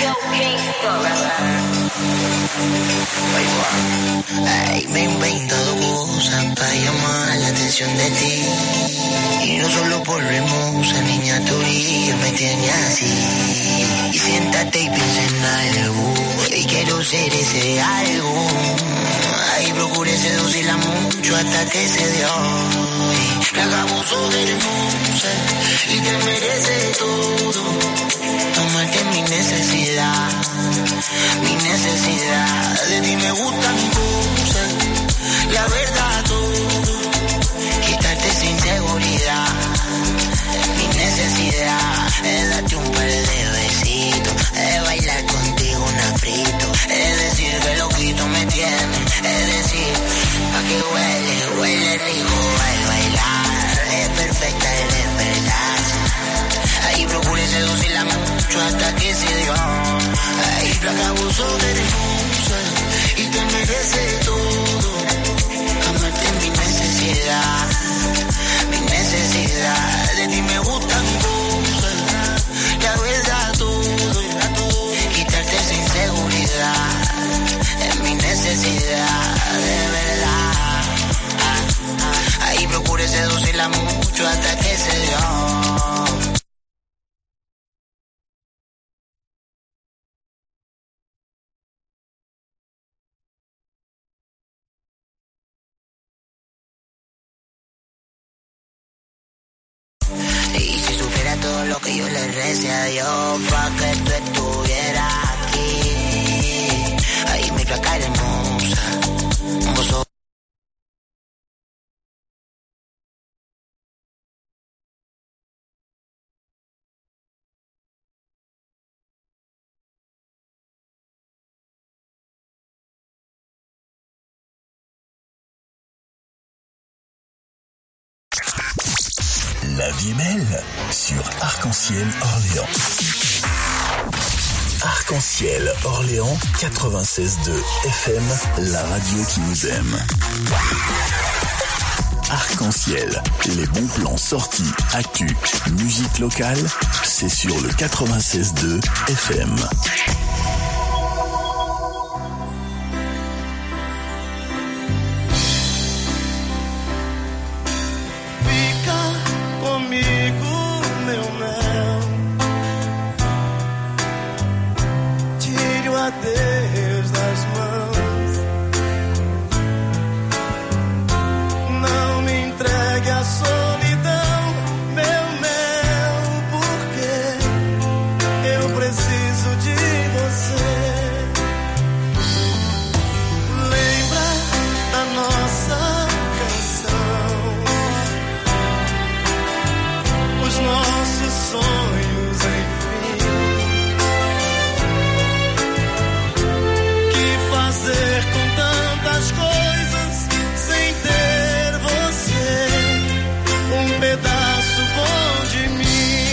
Ay, me he inventado cosas para llamar la atención de ti. Y no solo por lo hermosa, niña tuya me tiene así. Y siéntate y piensa en algo, y quiero ser ese algo. Ay, procuré seducirla mucho hasta que se dio. Y la abuso de hermosa y te merece todo. Amarte mi necesidad, mi necesidad. De ti me gustan cosas, la verdad todo. Quitarte esa inseguridad, mi necesidad. Es darte un par de besitos, es bailar contigo un afrito. Es decir que loquito me tiene, es decir, pa' que huele, huele rico al bailar. Es perfecta el despertarse. Ahí procuré seducirla mucho hasta que se dio. Ahí flaca abuso de hermosa y te merece todo. Amarte mi necesidad, mi necesidad. De ti me gustan cosas, la verdad todo. Quitarte esa inseguridad es mi necesidad, de verdad. Ahí procuré seducirla mucho hasta que se dio. Y si supiera todo lo que yo le recé a Dios pa' que tú estuvieras aquí. Ay, mi flaca hermosa, vos sos. La vie est belle sur Arc-en-Ciel Orléans. Arc-en-Ciel Orléans quatre-vingt-seize virgule deux F M, la radio qui nous aime. Arc-en-Ciel, les bons plans sortis, actu, musique locale, c'est sur le quatre-vingt-seize virgule deux F M. Comigo, meu mel, tire o adeus das mãos, não me entregue a solidão, meu mel, porque eu preciso de você. Lembra da nossa os nossos sonhos, enfim. as coisas sem ter você, um pedaço bom de mim.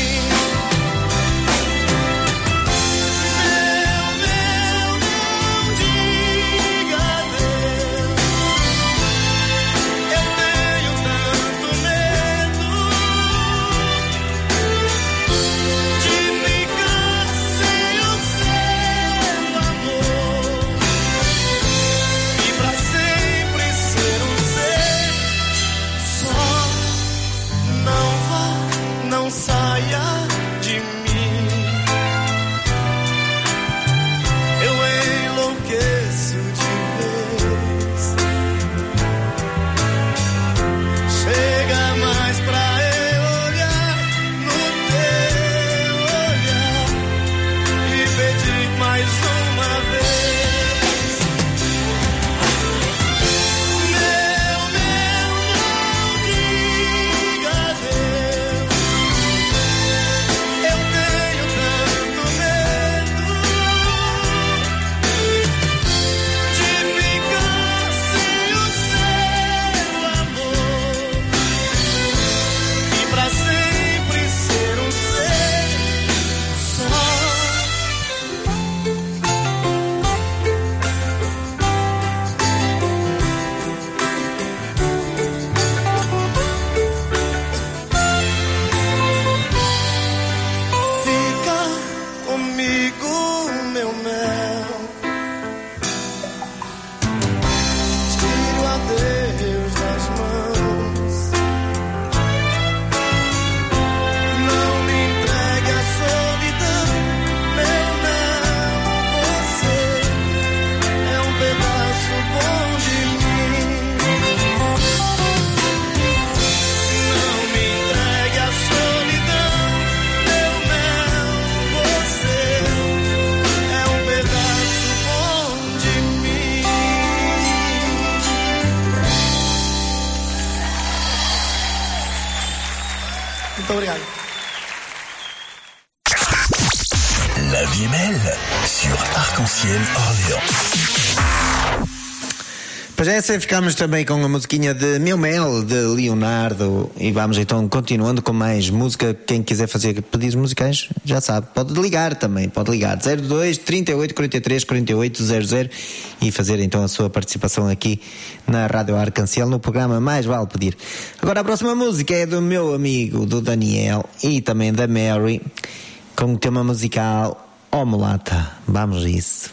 Muito obrigado. La vie est belle sur Arc-en-Ciel Orléans. Pois é, assim ficamos também com a musiquinha de Meu Mel, de Leonardo. E vamos então continuando com mais música. Quem quiser fazer pedidos musicais, já sabe, pode ligar também, pode ligar zero dois, trinta e oito, quarenta e três, quarenta e oito, zero zero e fazer então a sua participação aqui na Rádio Arc-en-Ciel, no programa Mais Vale Pedir. Agora a próxima música é do meu amigo, do Daniel, e também da Mary, com o tema musical Ó Mulata. Vamos a isso.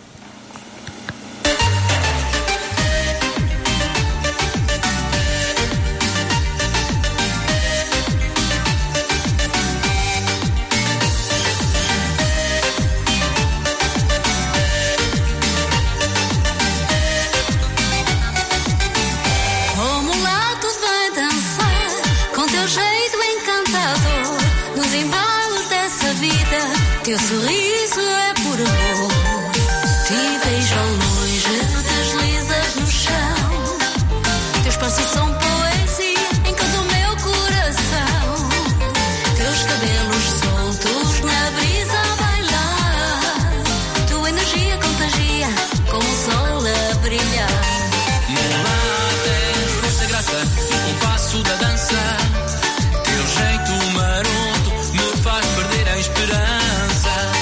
Teu sorriso é puro amor. Te vejo ao longe, deslizas no chão. Teus passos são poesia, encanta o meu coração. Teus cabelos soltos na brisa a bailar. Tua energia contagia, como o sol a brilhar. Mulata, força e graça, no compasso da dança. Teu jeito maroto me faz perder a esperança.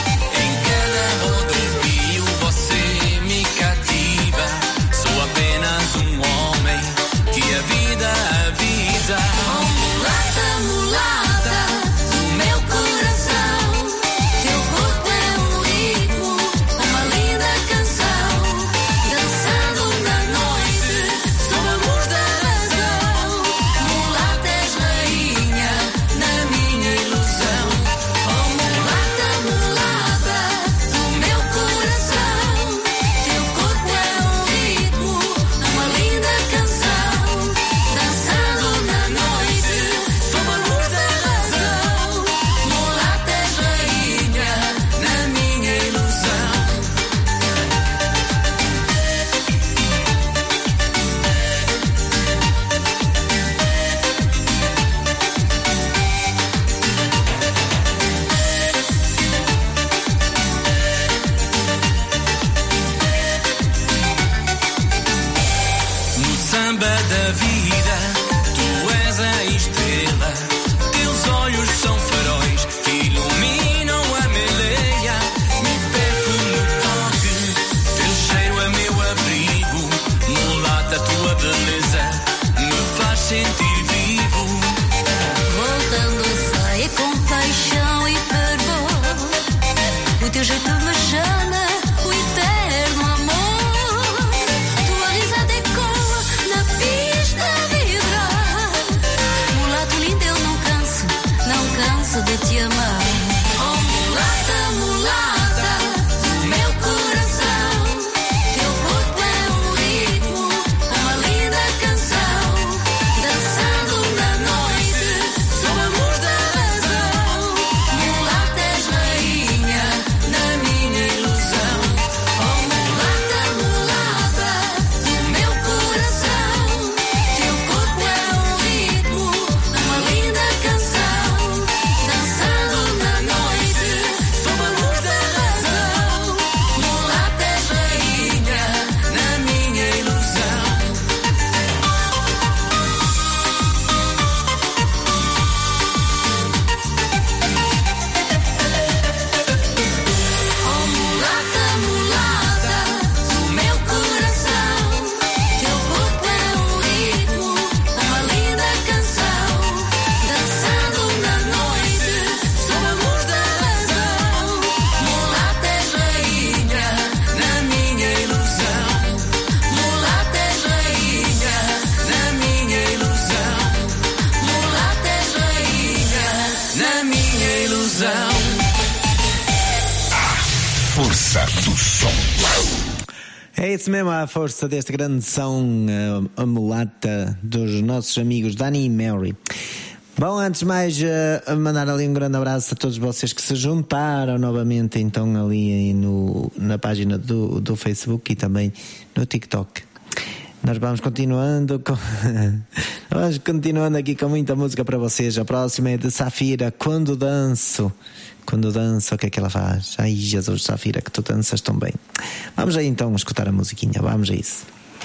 É isso mesmo, a força desta grande som, a, a mulata dos nossos amigos Dani e Mary. Bom, antes de mais, uh, mandar ali um grande abraço a todos vocês que se juntaram novamente então ali no, na página do, do Facebook e também no TikTok. Nós vamos continuando com... vamos continuando aqui com muita música para vocês. A próxima é de Safira, Quando Danço. Quando dança, o que é que ela faz? Ai, Jesus, Safira, que tu danças tão bem. Vamos aí então escutar a musiquinha, vamos a isso.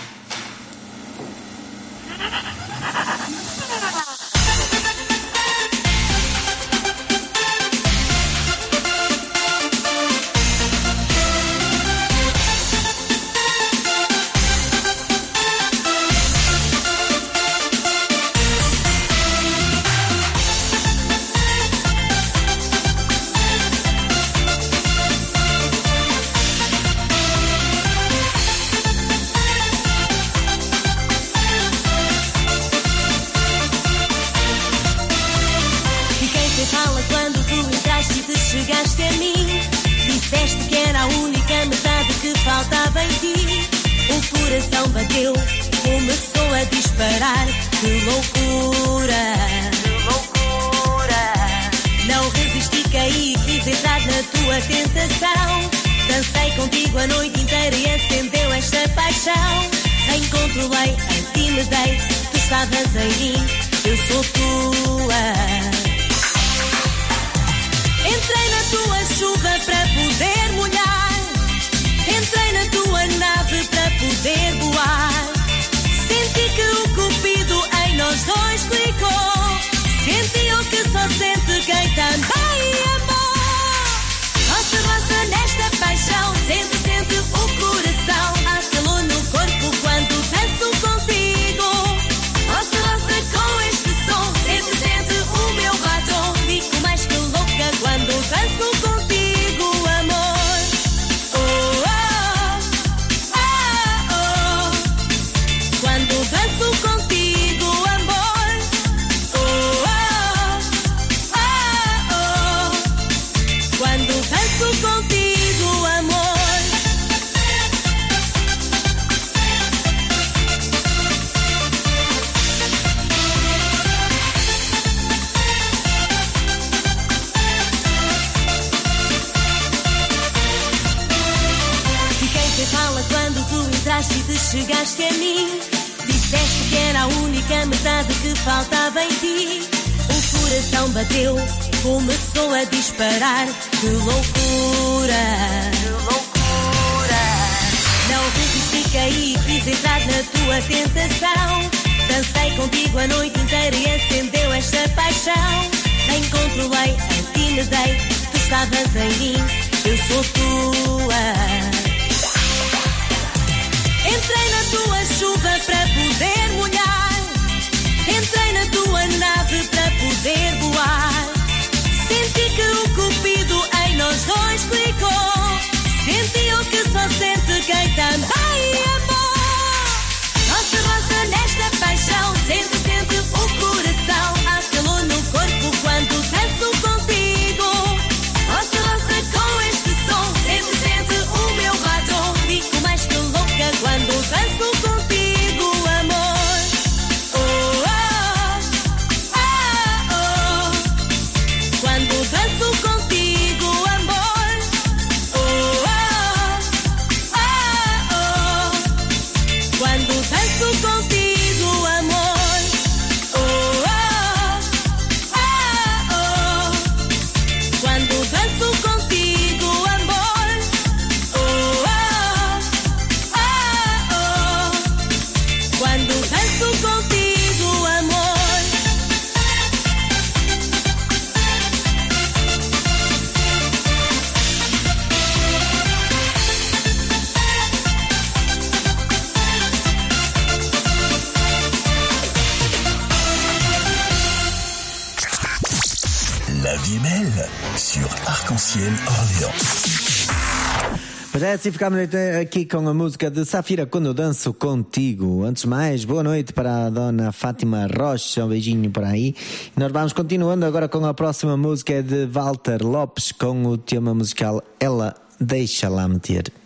E ficamos aqui com a música de Safira, Quando Danço Contigo. Antes de mais, boa noite para a dona Fátima Rocha, um beijinho por aí. E nós vamos continuando agora com a próxima música de Walter Lopes, com o tema musical Ela Deixa Lá Meter.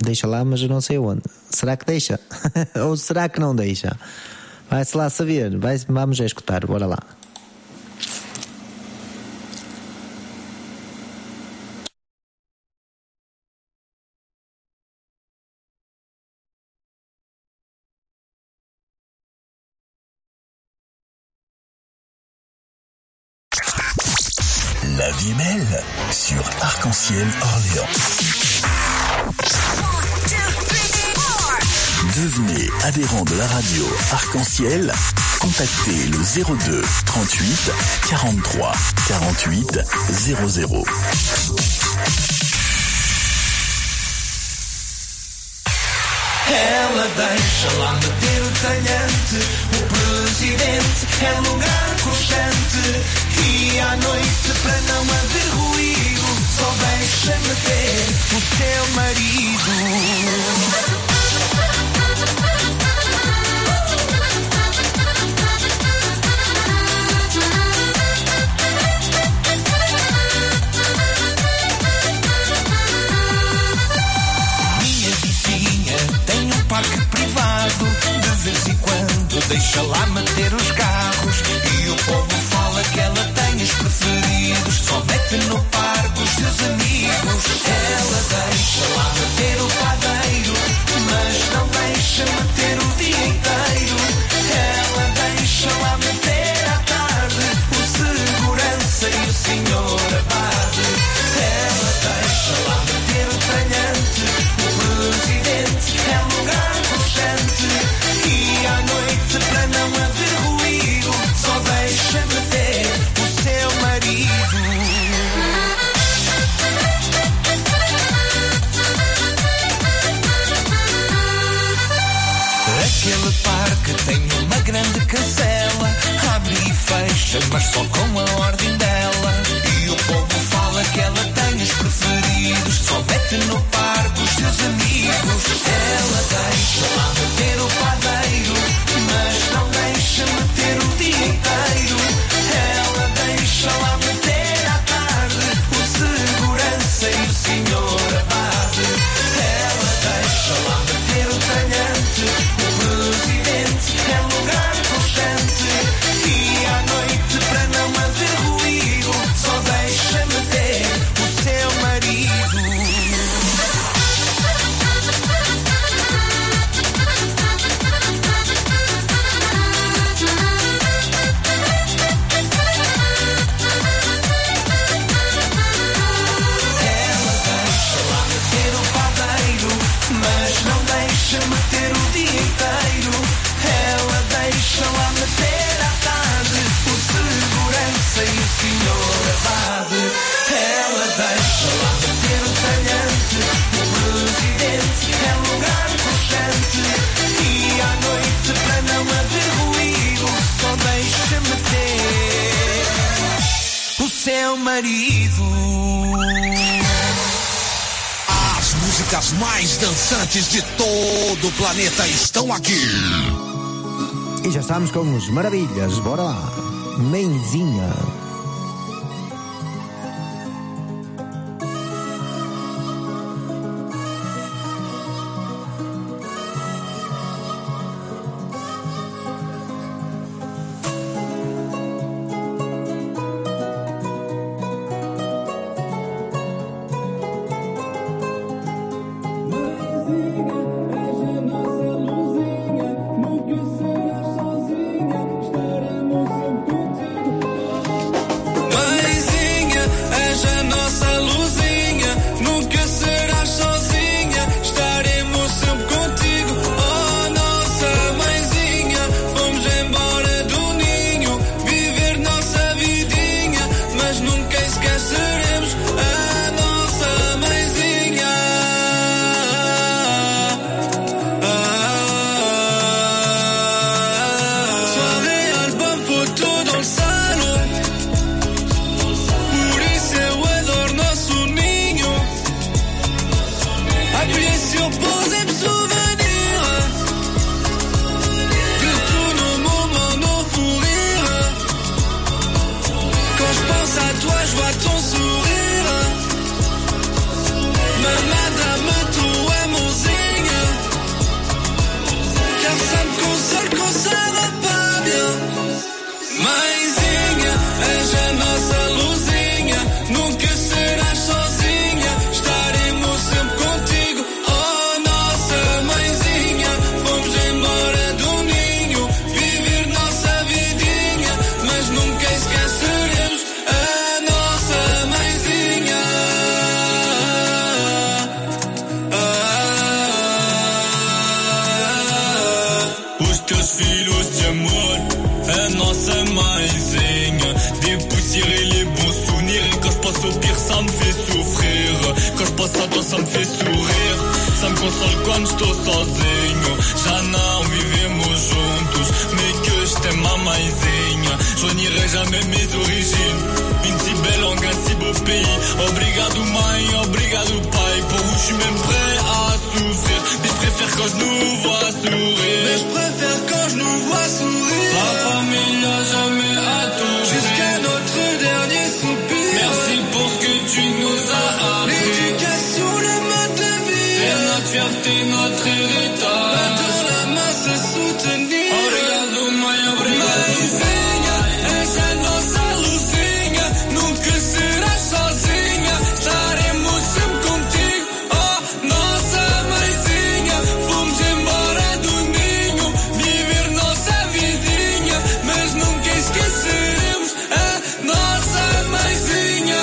Deixa lá, mas eu não sei onde. Será que deixa? Ou será que não deixa? Vai-se lá saber. Vai, vamos a escutar, bora lá. La vie est belle sur Arc-en-Ciel Orléans. Devenez adhérent de la radio Arc-en-Ciel. Contactez le zéro deux trente-huit quarante-trois quarante-huit zéro zéro. Ela deixa lá meter o talhante, o presidente é lugar constante. E à noite, para não haver ruído, só deixa meter o seu marido. Parque privado, de vez em quando deixa lá meter os carros. E o povo fala que ela tem os preferidos, só mete no parque os seus amigos. Ela deixa lá meter o padeiro, mas não deixa meter o dia inteiro. Ela deixa lá meter à tarde o segurança e o senhor abade. Ela deixa lá meter o talhante, o presidente é lugar constante. E à noite, para não haver ruído, só deixa meter o seu marido. Aquele parque tem uma grande cancela, abre e fecha, mas só com a ordem dela. E o povo fala que ela tem os preferidos, só mete no parque os seus amigos. Ela deixa lá meter o padeiro, mas não deixa meter o dia inteiro. Ela deixa lá meter à tarde o segurança e o senhor abade. Ela deixa lá meter o talhante, o presidente é lugar constante. E à noite, para não haver ruído, só deixa meter o seu marido. Mas não deixa meter o dia inteiro. Ela deixa lá meter à tarde o segurança e o senhor abade. Ela deixa lá meter o talhante, o presidente é lugar constante. E à noite, para não haver ruído, só deixa meter o seu marido. As músicas mais dançantes de todo o planeta estão aqui. E já estamos com os maravilhas, bora lá. Mãezinha. Madame, tu es mon ça me fait souffrir. Quand je pense à toi, ça me fait sourire. Ça me console quando estou sozinho. Já não vivemos juntos, meio que eu t'aime ma maisinha. Je n'irai jamais mes origines. Une si belle langue, un si beau pays. Obrigado mãe, obrigado pai. Pour vous, je suis même prêt à souffrir. Mais je préfère quand je nous vois sourire. Mais je préfère quand je nous vois sourire. La famille n'a jamais attendu. Jusqu'à notre dernier soupir. Merci pour ce que tu nous as appris. L'éducation, le mode de vie. C'est notre fierté, notre héritage. Battre la main, se soutenir. Obrigado mãe, obrigado mãezinha, essa é nossa luzinha. Nunca serás sozinha. Estaremos sempre contigo. Oh, nossa mãezinha. Fomos embora do ninho. Viver nossa vidinha. Mas nunca esqueceremos a nossa mãezinha.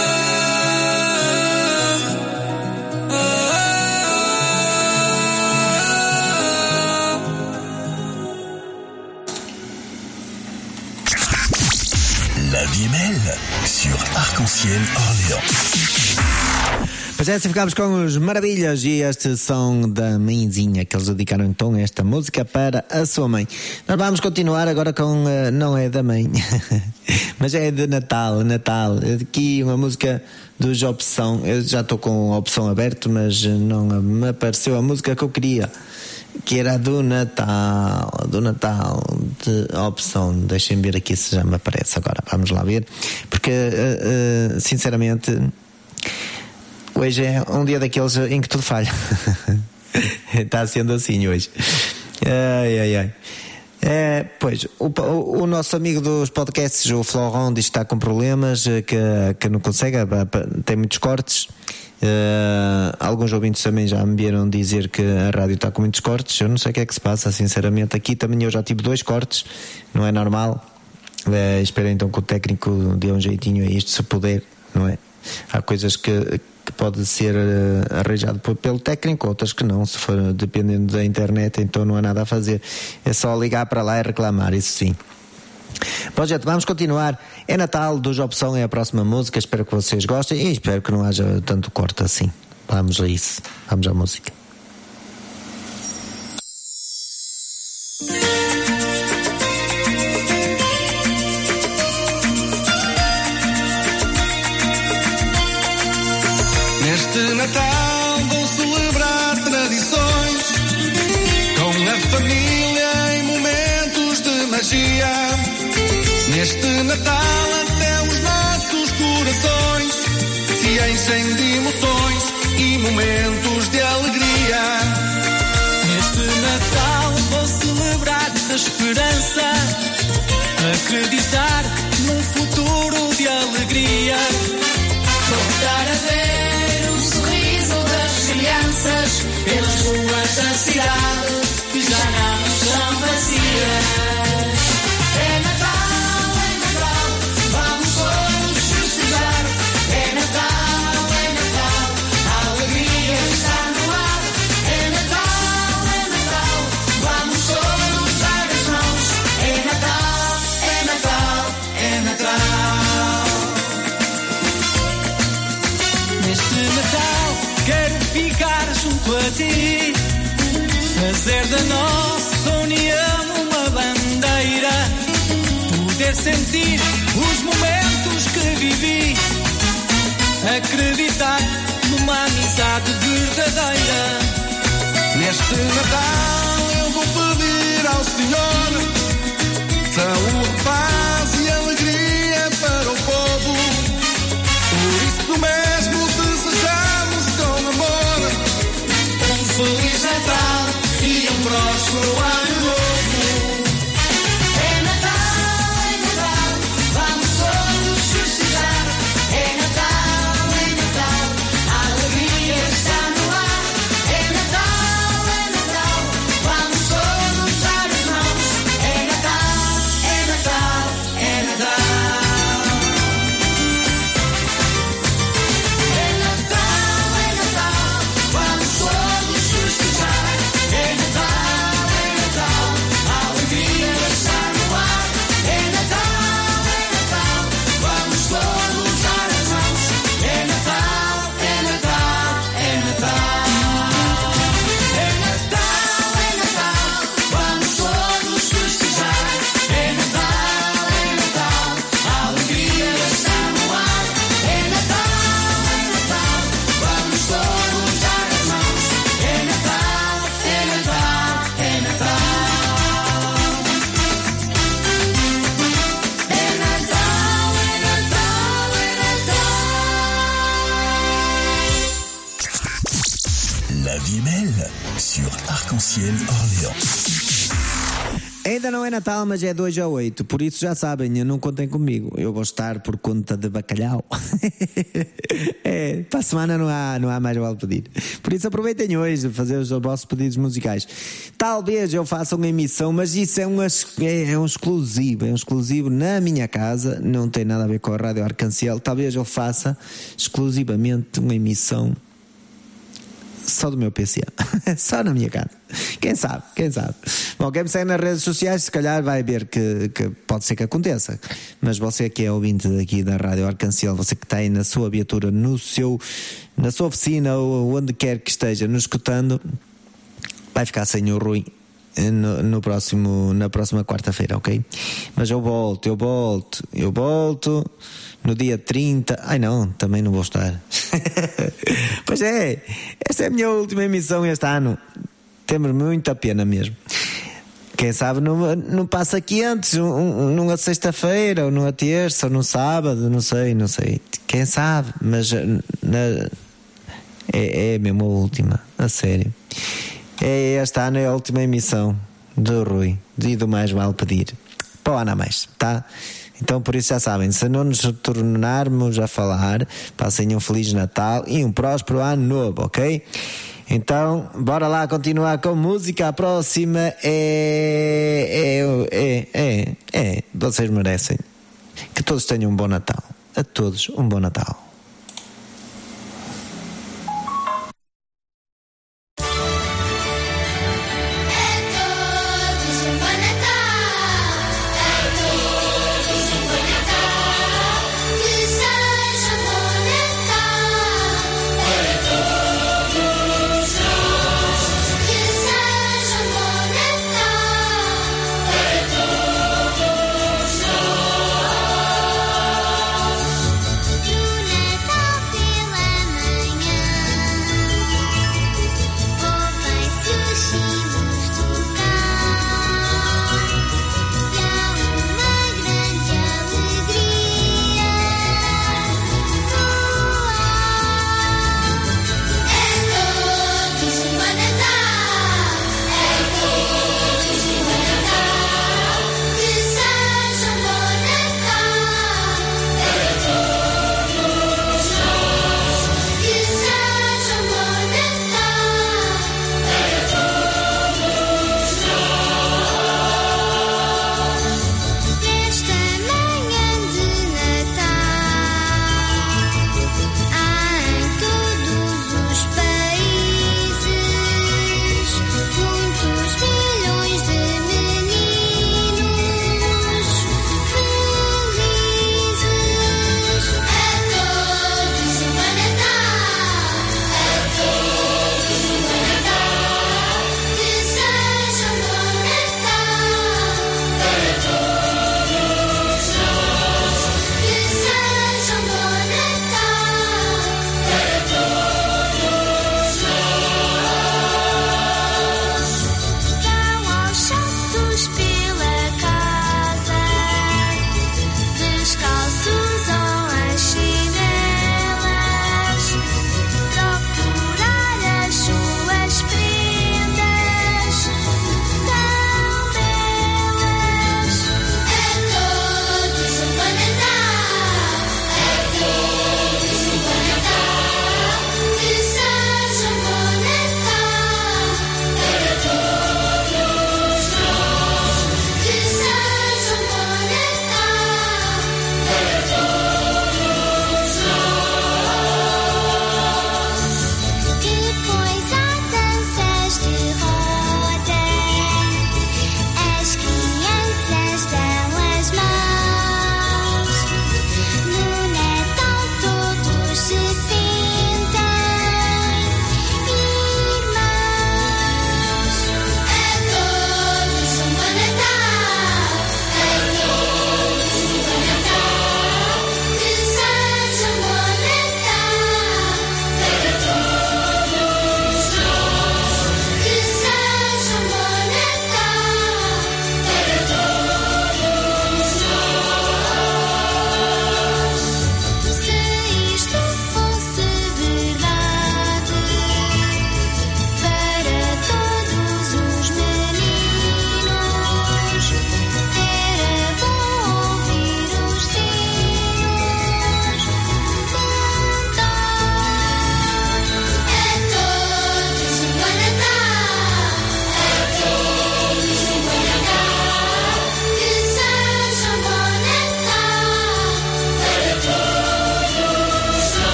La vie est belle sur Arc-en-Ciel Orléans. Pois é, assim ficámos com os Maravilhas e este som da mãezinha que eles dedicaram então esta música para a sua mãe. Nós vamos continuar agora com, uh, não é da mãe, mas é de Natal, Natal. Aqui uma música dos Opção. Eu já estou com a opção aberto, mas não me apareceu a música que eu queria, que era do Natal, do Natal, de Opção. Deixem ver aqui se já me aparece agora. Vamos lá ver, porque uh, uh, sinceramente hoje é um dia daqueles em que tudo falha. Está sendo assim hoje. Ai, ai, ai. É, pois, o, o, o nosso amigo dos podcasts, o Florent, diz que está com problemas, que, que não consegue, tem muitos cortes. Uh, alguns ouvintes também já me vieram dizer que a rádio está com muitos cortes. Eu não sei o que é que se passa, sinceramente. Aqui também eu já tive dois cortes, não é normal. Uh, espero então que o técnico dê um jeitinho a isto, se puder, não é? Há coisas que, que pode ser uh, arranjado pelo técnico, outras que não, se for dependendo da internet, então não há nada a fazer. É só ligar para lá e reclamar, isso sim. Bom, gente, vamos continuar. É Natal, dos Opção é a próxima música. Espero que vocês gostem e espero que não haja tanto corte assim. Vamos a isso, vamos à música. Neste Natal vou celebrar tradições com a família em momentos de magia. Neste Natal até os nossos corações se enchem de emoções e momentos de alegria. Neste Natal vou celebrar a esperança, acreditar num futuro de alegria. Voltar a ver o sorriso das crianças pelas ruas da cidade que já não estão vazias. É Natal, é Natal, vamos todos festejar. É Natal, é Natal, a alegria está no ar. É Natal, é Natal, vamos todos dar as mãos. É Natal, é Natal, é Natal. Neste Natal quero ficar junto a ti, fazer da nossa união uma bandeira, poder sentir os momentos que vivi, acreditar numa amizade verdadeira. Neste Natal eu vou pedir ao Senhor saúde, paz e alegria para o povo. Por isso mesmo desejamos com amor um Feliz Natal e um próspero ano novo. É Natal, é Natal, vamos todos festejar. É Natal, é Natal, a alegria está no ar. É Natal, é Natal, vamos todos dar as mãos. É Natal, é Natal, é Natal. É Natal, é Natal, vamos todos festejar. É Natal, é Natal, Arc-en-Ciel Orléans. Ainda não é Natal, mas é dois a oito, por isso já sabem, não contem comigo. Eu vou estar por conta de bacalhau. É, para a semana não há, não há mais vale pedir. Por isso aproveitem hoje de fazer os vossos pedidos musicais. Talvez eu faça uma emissão, mas isso é um, é, é um exclusivo, é um exclusivo na minha casa, não tem nada a ver com a Rádio Arc-en-Ciel. Talvez eu faça exclusivamente uma emissão só do meu P C, só na minha casa. Quem sabe, quem sabe. Bom, quem me segue nas redes sociais, se calhar vai ver que, que pode ser que aconteça. Mas você que é ouvinte daqui da Rádio Arc-en-Ciel, você que está aí na sua viatura, no seu, na sua oficina ou onde quer que esteja nos escutando, vai ficar sem o Rui no, no próximo, na próxima quarta-feira, ok? Mas eu volto, eu volto, eu volto no dia trinta. Ai não, também não vou estar. Pois é, esta é a minha última emissão este ano. Temos muita pena mesmo. Quem sabe não, não passa aqui antes, um, numa sexta-feira, ou numa terça, ou num sábado, não sei, não sei. Quem sabe, mas na, é, é mesmo a última, a sério. É, este ano é a última emissão do Rui, e do Mais Vale Pedir. Para o ano a mais, tá? Então por isso já sabem, se não nos tornarmos a falar, passem um Feliz Natal e um próspero ano novo, ok? Então, bora lá continuar com música. A próxima é é, é, é, é, vocês merecem. Que todos tenham um bom Natal. A todos um bom Natal. You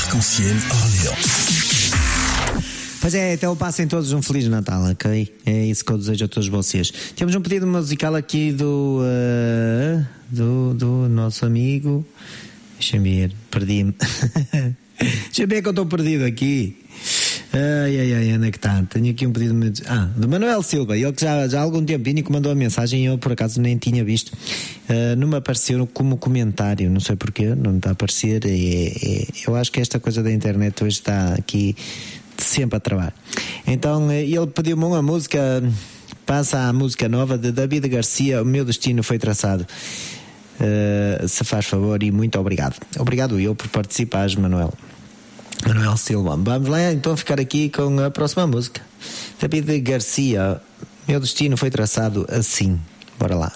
Arc-en-Ciel Orléans. Pois é, então passem todos um Feliz Natal, ok? É isso que eu desejo a todos vocês. Temos um pedido musical aqui do uh, do, do nosso amigo. Deixa-me ver, perdi-me. Deixa-me ver que eu estou perdido aqui. Ai, ai, ai, onde é que está? Tenho aqui um pedido de... Ah, do Manuel Silva. Ele que já, já há algum tempo vinha e mandou a mensagem e eu por acaso nem tinha visto. Uh, não me apareceu como comentário, não sei porquê, não está a aparecer. É, é, eu acho que esta coisa da internet hoje está aqui sempre a travar. Então ele pediu-me uma música, passa a música nova de David Garcia, O Meu Destino Foi Traçado. Uh, se faz favor e muito obrigado. Obrigado eu por participares, Manuel. Manuel Silva. Vamos lá então ficar aqui com a próxima música. David Garcia, Meu Destino Foi Traçado Assim. Bora lá.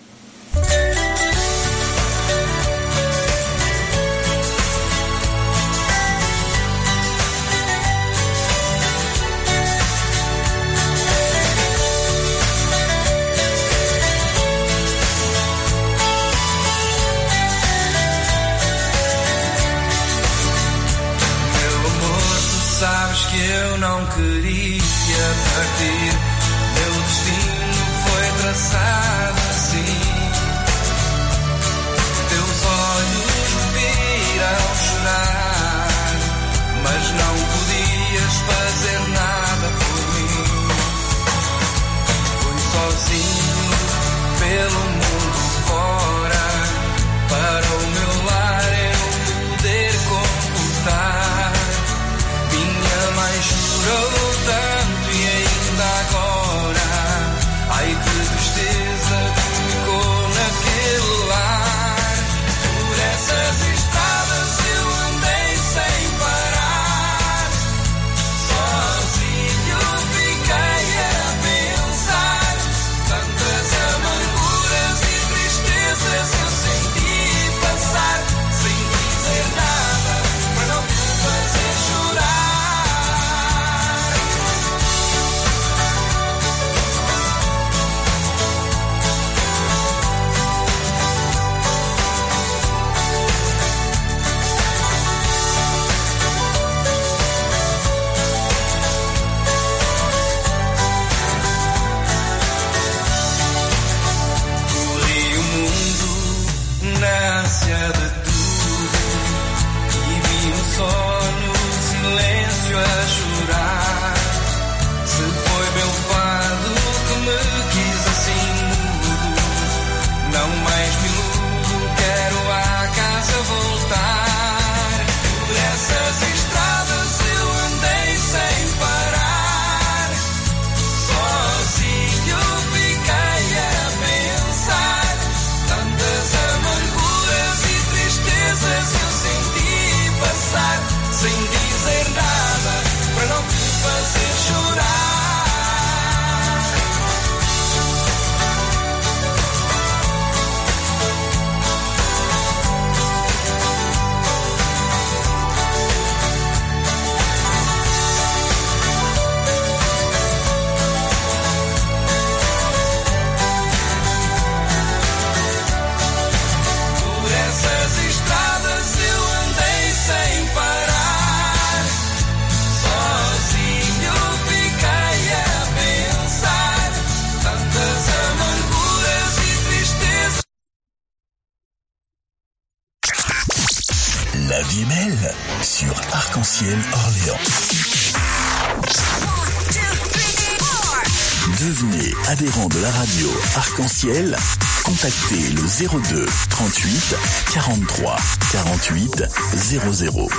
Eu não queria partir, meu destino foi traçado assim. Teus olhos me viram chorar, mas não podias fazer nada por mim. Fui sozinho pelo mundo fora, para o meu lar eu poder confortar. Chorou tanto e ainda agora, ai que tristeza que ficou naquele lar. Por essas estradas eu andei sem parar, sozinho fiquei a pensar. Tantas amarguras e tristezas eu senti passar, sem dizer nada, para não te fazer chorar. De tudo e vi-me só no silêncio a chorar. Se foi meu fado que me quis assim mudo, não mais me iludo, quero à casa voltar. Por essas estradas eu andei sem parar, sozinho fiquei a pensar. Tantas amarguras e tristezas eu senti passar, sem dizer nada, para não te fazer chorar. La vie est belle sur Arc-en-Ciel Orléans. Devenez adhérent de la radio Arc-en-Ciel. Contactez le zéro deux trente-huit quarante-trois quarante-huit zéro zéro.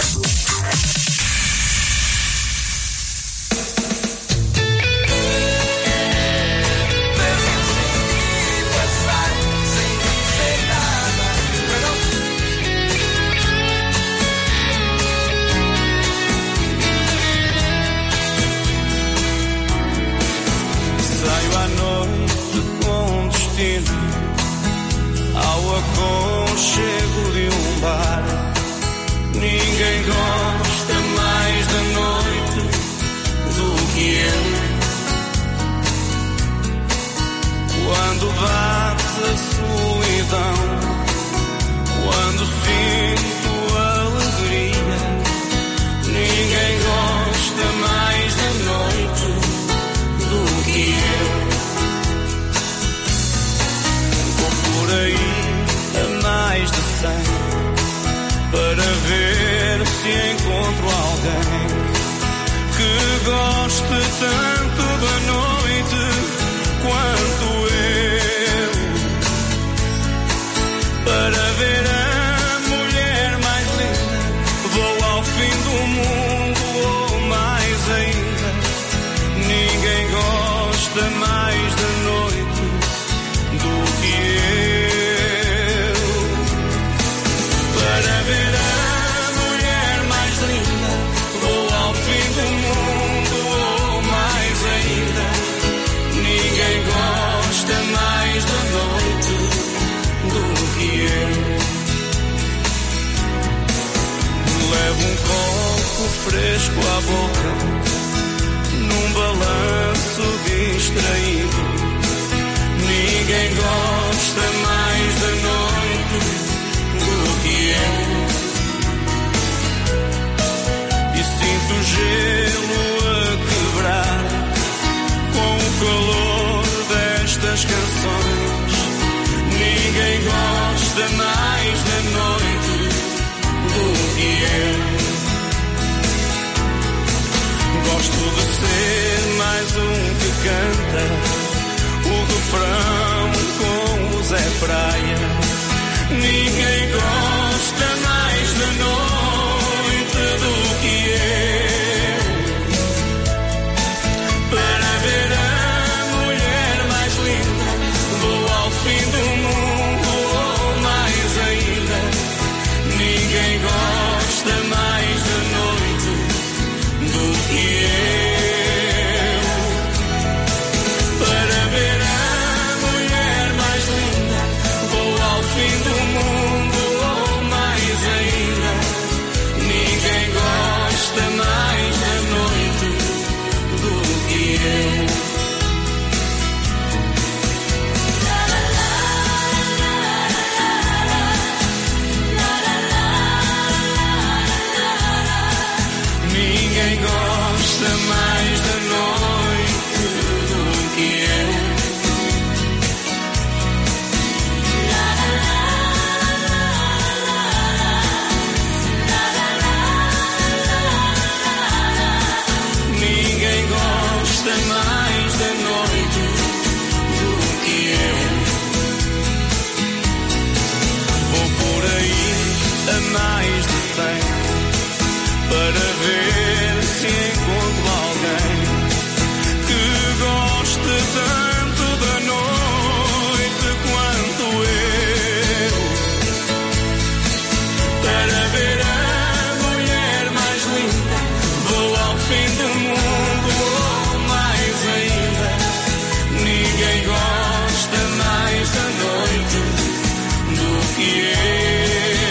Ao aconchego de um bar, ninguém gosta mais da noite do que eu. Quando bate a solidão, quando sinto alegria, que eu. Vou por aí a mais de cem para ver se encontro alguém que goste tanto da noite quanto eu, para ver a mulher mais linda. Vou ao fim do mundo ou mais ainda. Ninguém gosta mais da noite do que eu, para ver a mulher mais linda. Vou ao fim do mundo ou mais ainda. Ninguém gosta mais da noite do que eu. Levo um copo fresco à boca, num balanço distraído. Ninguém gosta mais da noite do que eu. E sinto o gelo a quebrar com o calor destas canções. Ninguém gosta mais da noite do que eu. Gosto de ser mais um que canta o refrão com o Zé Praia. Ninguém gosta mais da noite do que eu, para ver a mulher mais linda. Vou ao fim do mundo ou mais ainda. Ninguém gosta mais da noite do que eu, para ver a mulher mais linda. Vou ao fim do mundo ou mais ainda. Ninguém gosta mais da noite do que eu. Ninguém gosta mais da noite do que eu. Ninguém gosta mais da noite do que eu. Vou por aí a mais de cem para ver se encontro alguém que goste tanto da noite quanto eu, para ver a mulher mais linda. Vou ao fim do mundo ou mais ainda. Ninguém gosta mais da noite do que eu.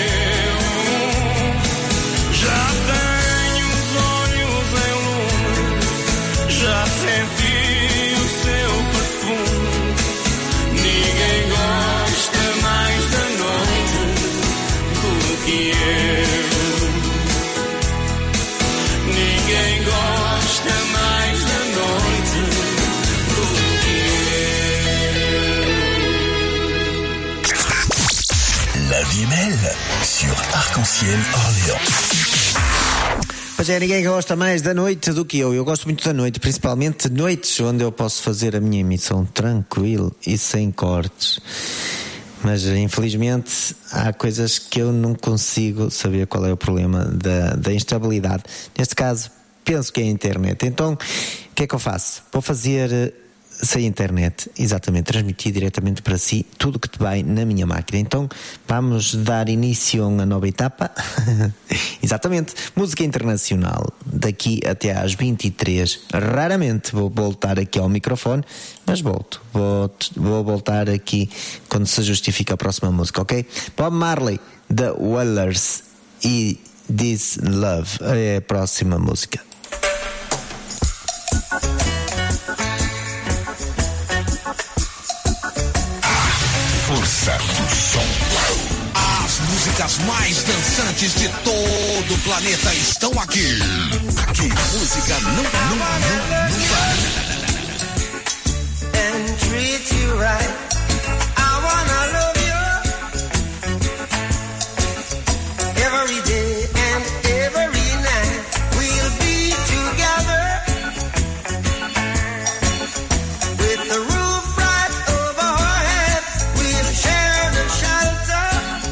Já tenho os olhos em lume, já senti o seu perfume. Ninguém gosta mais da noite do que eu. Ninguém gosta mais da noite do que eu. La vie est belle sur Arc-en-Ciel Orléans. Pois é, ninguém gosta mais da noite do que eu. Eu gosto muito da noite, principalmente noites onde eu posso fazer a minha emissão tranquilo e sem cortes. Mas infelizmente há coisas que eu não consigo saber qual é o problema da, da instabilidade. Neste caso, penso que é a internet. Então, o que é que eu faço? Vou fazer sem internet, exatamente, transmitir diretamente para si tudo o que te vai na minha máquina. Então vamos dar início a uma nova etapa. Exatamente, música internacional daqui até às vinte e três. Raramente vou voltar aqui ao microfone, mas volto, vou, vou voltar aqui quando se justifica a próxima música, ok? Bob Marley, The Wailers e This Love é a próxima música. Força do som. As músicas mais dançantes de todo o planeta estão aqui. Aqui, música não, não, não, não para. treat you right. I wanna love you every day and every night. We'll be together with the roof right over our heads. We'll share the shelter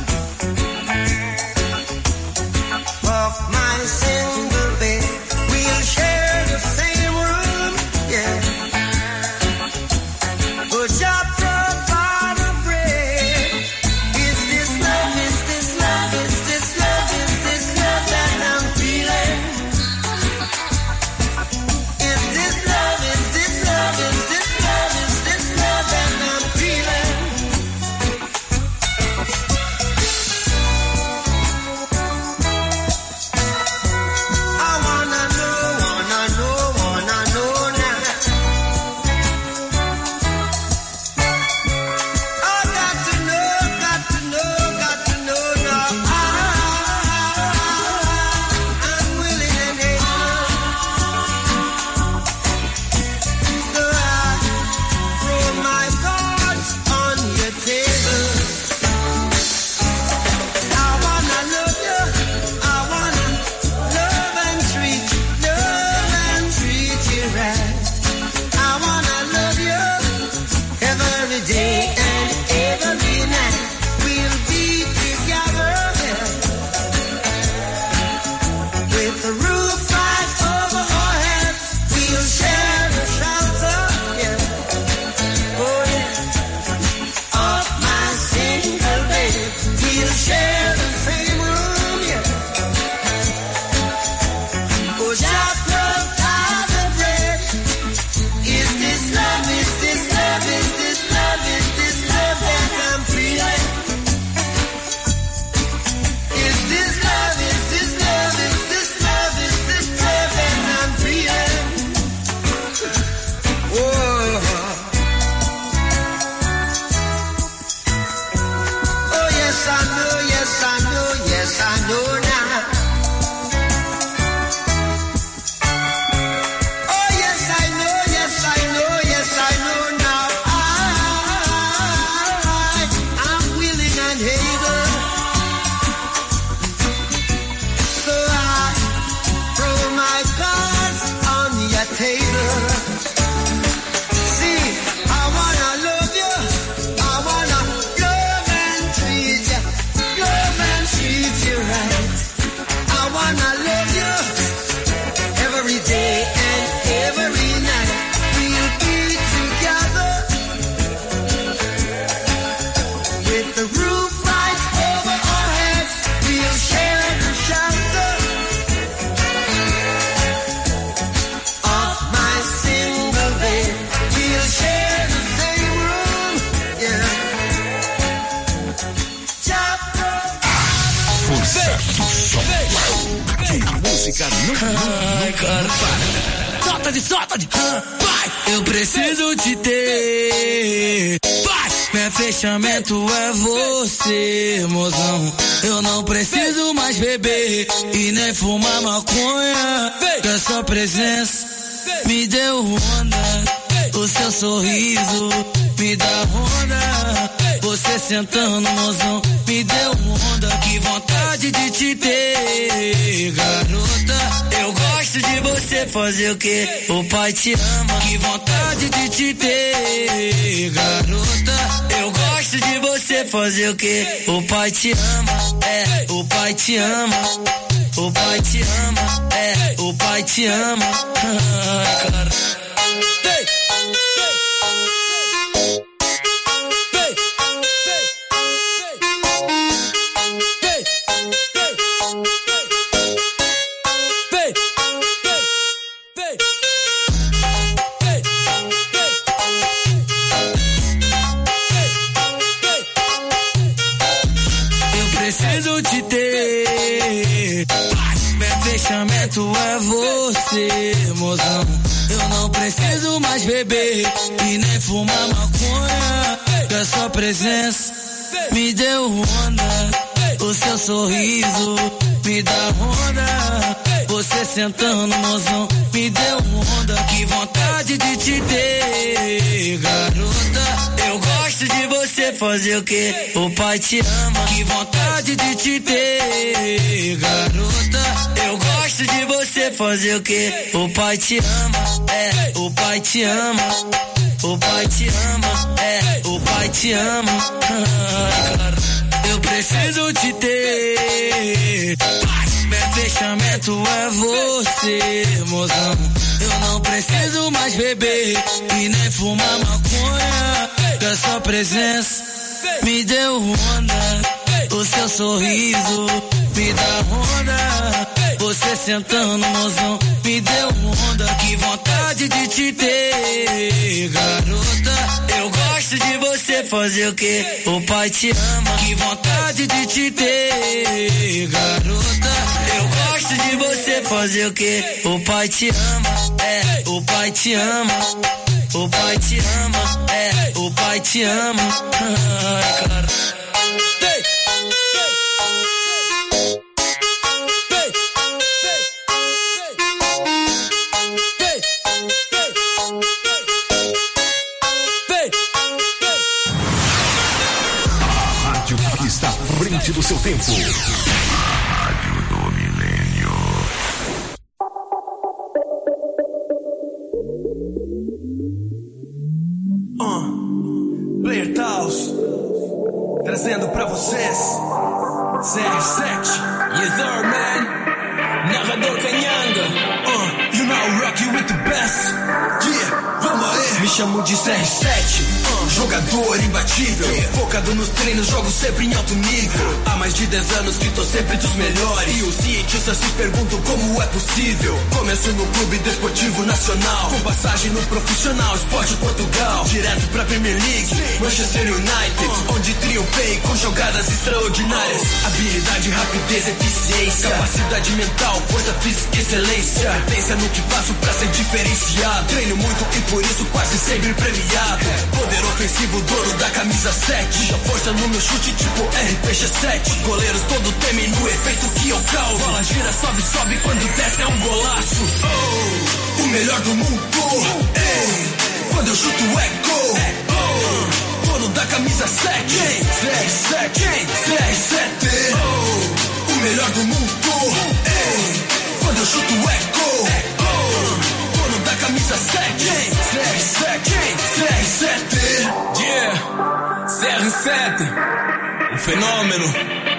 of my single bed. We'll share the same room, yeah. But your provide a bread. Is this love, is this love, is this love, is this love that I'm feeling? Is this love, is this love, is this love, is this love that I'm feeling? I wanna know, wanna know, wanna know now. I got to know, got to know, got to know now. I, I'm willing and able. So I throw my cards on your table. I wanna love you. I wanna love and treat you, love and treat you right. I wanna love you every day and every night. We'll be together with the roof right over our heads. We'll share the shelter, yeah. Oh yeah, of my single bed. We'll share the same room, yeah. Oh, Jah provide the bread. Is this love, is this love, is this love, is this love that I'm feeling? Is this love, is this love, is this love, is this love that I'm feeling? Whoa. Oh yes, I know, yes, I know, yes, I know now. Oh yes, I know, yes, I know, yes, I know now. I, I'm willing and able. So I throw my cards on your table. See, I wanna love you. I wanna love and treat you, love and treat you right. I wanna love you every day and every night. We'll be together with the roof right over our heads. We'll share the shelter of my single bed. We'll share the same room, yeah. Jah Força do som. Que música não, não, Ai, cara, solta de, solta de, vai, eu preciso te ter, vai, meu fechamento é você, mozão, eu não preciso mais beber e nem fumar maconha, que a sua presença me deu onda, o seu sorriso me dá onda, você sentando, mozão, me deu onda, que vontade de te ter, garota, eu gosto de você fazer o que? O pai te ama, que vontade de te ter, garota, eu gosto de você fazer o que? O pai te ama, é, o pai te ama, o pai te ama, é, o pai te ama, ah, cara. Ei, preciso te ter, meu fechamento é você, mozão, eu não preciso mais beber e nem fumar maconha, que a sua presença me deu onda, o seu sorriso me dá onda, você sentando, mozão, me deu onda, que vontade de te ter, garota, fazer o quê? O pai te ama. Que vontade de te ter, garota. Eu gosto de você fazer o quê? O pai te ama, é, o pai te ama. O pai te ama, é, o pai te ama. Eu preciso te ter. Meu fechamento é você, mozão. Eu não preciso mais beber e nem fumar maconha. Que a sua presença me deu onda. O seu sorriso me dá onda. Você sentando, mozão, me deu onda. Que vontade de te ter, garota. Eu gosto de você fazer o quê? O pai te ama. Que vontade de te ter, garota. Eu gosto de você fazer o quê? O pai te ama, é, o pai te ama. O pai te ama, é, o pai te ama. Ai, cara. Está à frente do seu tempo. Rádio do Milênio. Uh, Player Taos, trazendo pra vocês C R sete. Yes sir, man. Narrador Canhanga. Uh, you know rock you with the best. Yeah, vamos aí. Me chamo de C R sete. Jogador imbatível, focado nos treinos, jogo sempre em alto nível. Há mais de dez anos que tô sempre dos melhores. E os cientistas se perguntam como é possível. Começo no Clube Desportivo Nacional, com passagem no Profissional Esporte Portugal, direto pra Premier League, Manchester United, onde triunfei com jogadas extraordinárias. Habilidade, rapidez, eficiência, capacidade mental, força física, excelência. Pertença no que faço pra ser diferenciado. Treino muito e por isso quase sempre premiado. Poder ofensivo, dono da camisa sete. Muita força no meu chute tipo R P G sete. Os goleiros todo temem no efeito que eu causo. Bola gira, sobe, sobe, quando desce é um golaço. Oh, o melhor do mundo. Ei, quando eu chuto é gol. Oh, dono da camisa sete. C R sete, C R sete. Oh, o melhor do mundo. Ei, quando eu chuto é gol. Oh, dono da camisa sete. C R sete, C R sete. Yeah, C R sete, um fenômeno.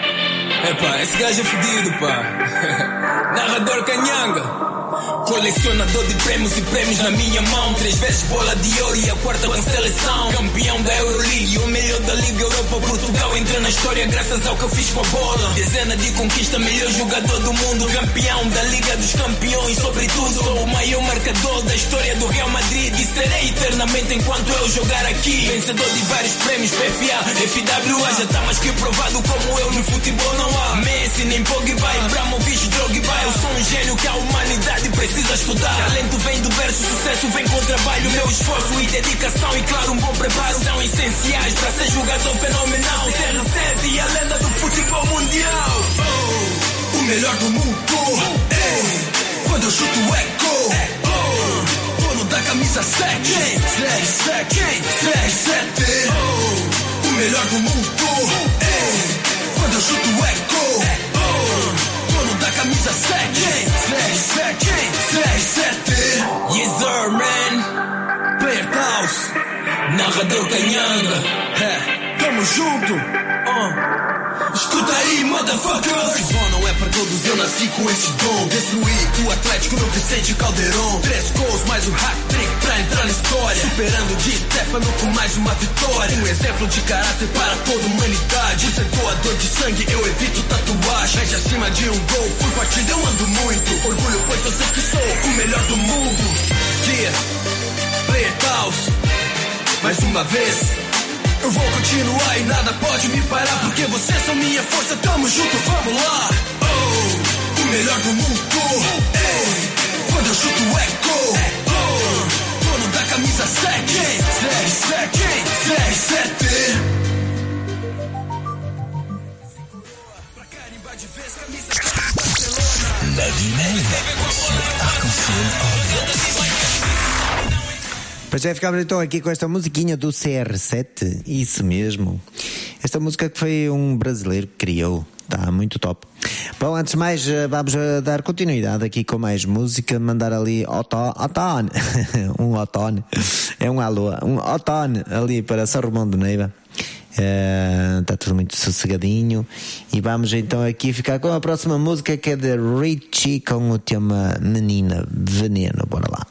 Epá, esse gajo é fedido, pá. Narrador Canhanga. Colecionador de prêmios e prêmios na minha mão. Três vezes bola de ouro e a quarta com seleção. Campeão da Euroleague, o melhor da Liga Europa. Portugal entra na história graças ao que eu fiz com a bola. Dezena de conquista, melhor jogador do mundo. Campeão da Liga dos Campeões, sobretudo. Sou o maior marcador da história do Real Madrid. E serei eternamente enquanto eu jogar aqui. Vencedor de vários prêmios, P F A, F W A. Já tá mais que provado como eu no futebol não há. Messi nem Pogba, Ibrahimovic, Drogba. Eu sou um gênio que a humanidade precisa estudar. Talento vem do berço, sucesso vem com trabalho. Meu esforço e dedicação e claro um bom preparo são essenciais para ser jogador fenomenal. C R sete e a lenda do futebol mundial. Oh, o melhor do mundo. Ei, quando eu chuto é gol. Oh, dono da camisa sete. C R sete, C R sete. Oh, o melhor do mundo. Ei, quando eu chuto é gol. Oh, dono da camisa sete. C R sete, C R sete. Yes sir, man. Player Taos, narrador Canhanga. É, tamo junto. Uh. Escuta aí, motherfuckers. Futebol não é pra todos, eu nasci com esse dom. Destruí o Atlético no Vicente Caldeirão. Três gols, mais um hat-trick pra entrar na história. Superando Di Stefano com mais uma vitória. Um exemplo de caráter para toda a humanidade. Ser doador de sangue, eu evito tatuagem. Mete acima de um gol, por partida eu ando muito. Orgulho, pois eu sei que sou o melhor do mundo. Yeah, Player Taos, mais uma vez. Eu vou continuar e nada pode me parar, porque vocês são minha força, tamo junto, vamos lá. Oh, o melhor do mundo. Ei, quando eu chuto é gol. Oh, dono da camisa sete. C R sete, C R sete. La vie même sur Arc-en-Ciel. Pois é, ficámos então aqui com esta musiquinha do C R sete, isso mesmo. Esta música que foi um brasileiro que criou, está muito top. Bom, antes de mais, vamos dar continuidade aqui com mais música, mandar ali outono, um outono, é um alô, um outono ali para São Romão de Neiva. Está uh, tudo muito sossegadinho. E vamos então aqui ficar com a próxima música, que é de Richie, com o tema Menina Veneno. Bora lá.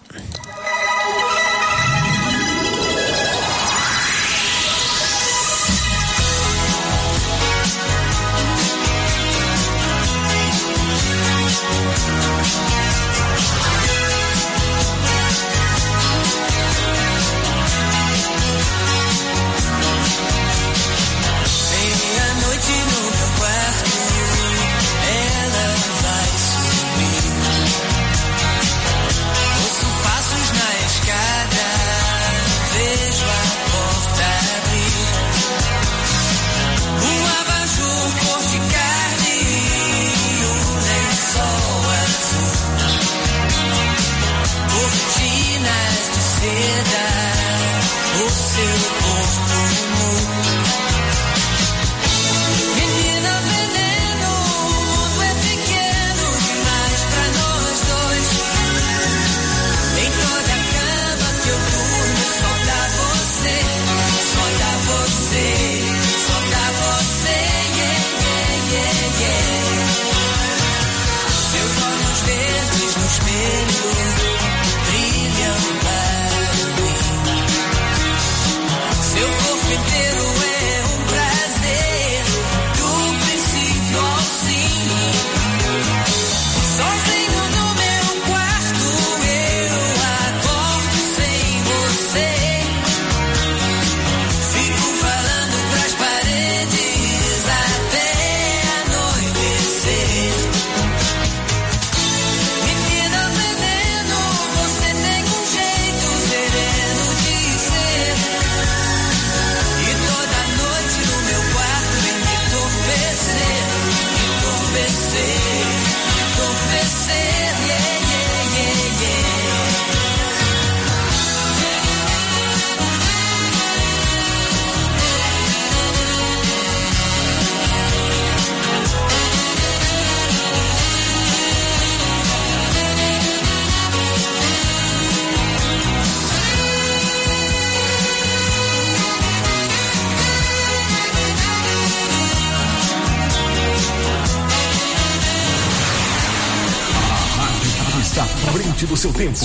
Do seu tempo.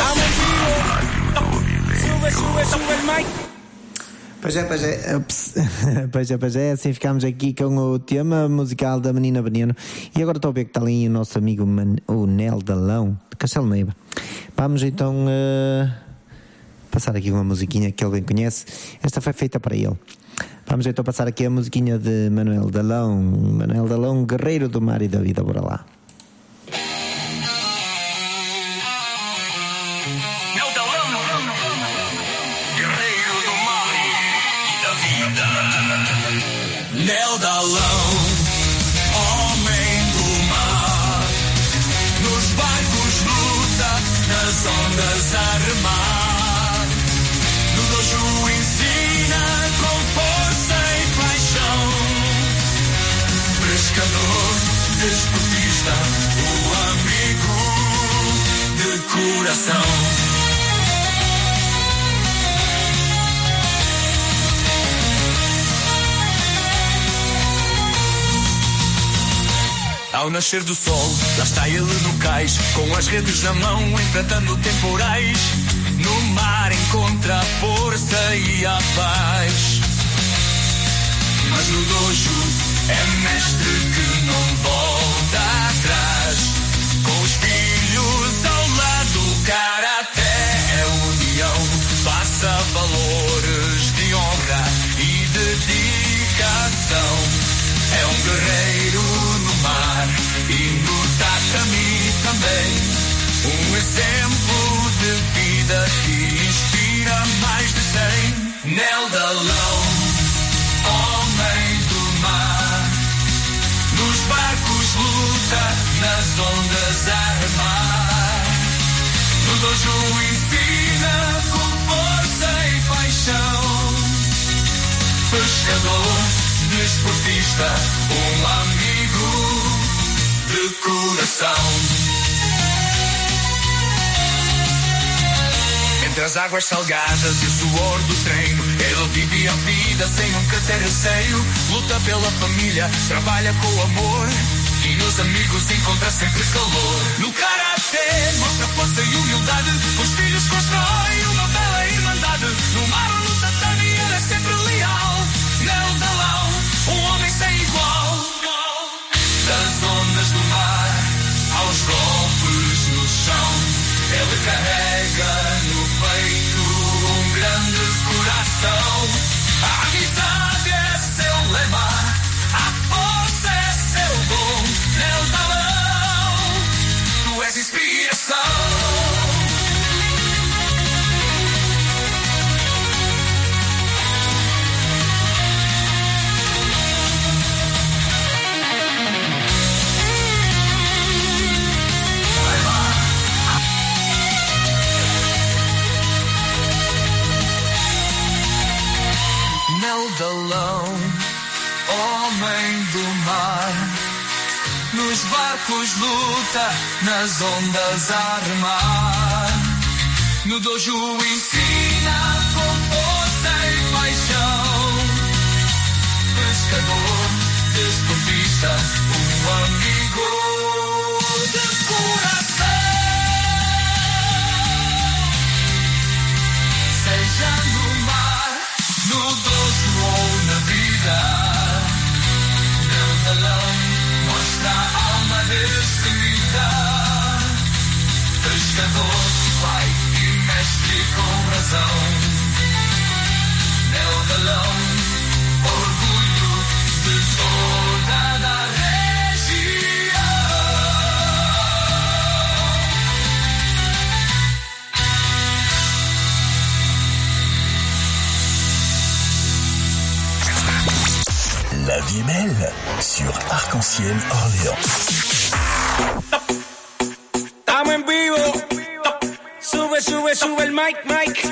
Pois é, pois é, ups. pois é, pois é, assim ficámos aqui com o tema musical da Menina Veneno. E agora estou a ver que está ali o nosso amigo Man, o Nel Dalão, de Castelo Neiva. Vamos então uh, passar aqui uma musiquinha que ele bem conhece. Esta foi feita para ele. Vamos então passar aqui a musiquinha de Manuel Dalão. Manuel Dalão, guerreiro do mar e da vida, bora lá. Nel Dalão, homem do mar, nos barcos luta, nas ondas a remar, no dojo ensina com força e paixão, pescador, desportista, o amigo de coração. Ao nascer do sol, lá está ele no cais, com as redes na mão, enfrentando temporais. No mar encontra a força e a paz. Mas no dojo é mestre que não volta atrás. Com os filhos ao lado, o karaté é união. Passa valores de honra e dedicação. É um guerreiro no mar e no tatami também. Um exemplo de vida que inspira mais de cem. Nel Dalão, homem do mar, nos barcos luta, nas ondas a remar. No dojo ensina com força pescador, desportista, um amigo de coração. Entre as águas salgadas e o suor do treino, ele vive a vida sem nunca ter receio. Luta pela família, trabalha com amor, e nos amigos encontra sempre calor. No karatê mostra força e humildade, com os filhos constrói uma bela irmandade. No mar ou no tatame ele é sempre leal. Nel Dalão, um homem sem igual. Das ondas do mar aos golpes no chão, ele carrega no peito um grande coração. A amizade é seu lema, a força é seu dom. Nel Dalão, tu és inspiração. Nel Dalão, homem do mar, nos barcos luta, nas ondas a remar. No dojo ensina com força e paixão. Pescador, desportista, um amigo de coração. Seja no mar, no dojo ou na vida, Nel Dalão mostra a alma destemida. Pescador, pai e mestre com razão. Nel Dalão, orgulho de toda a região. La vie est belle sur Arc-en-Ciel Orléans. Estamos en vivo. Sube, sube, sube el mic, mic.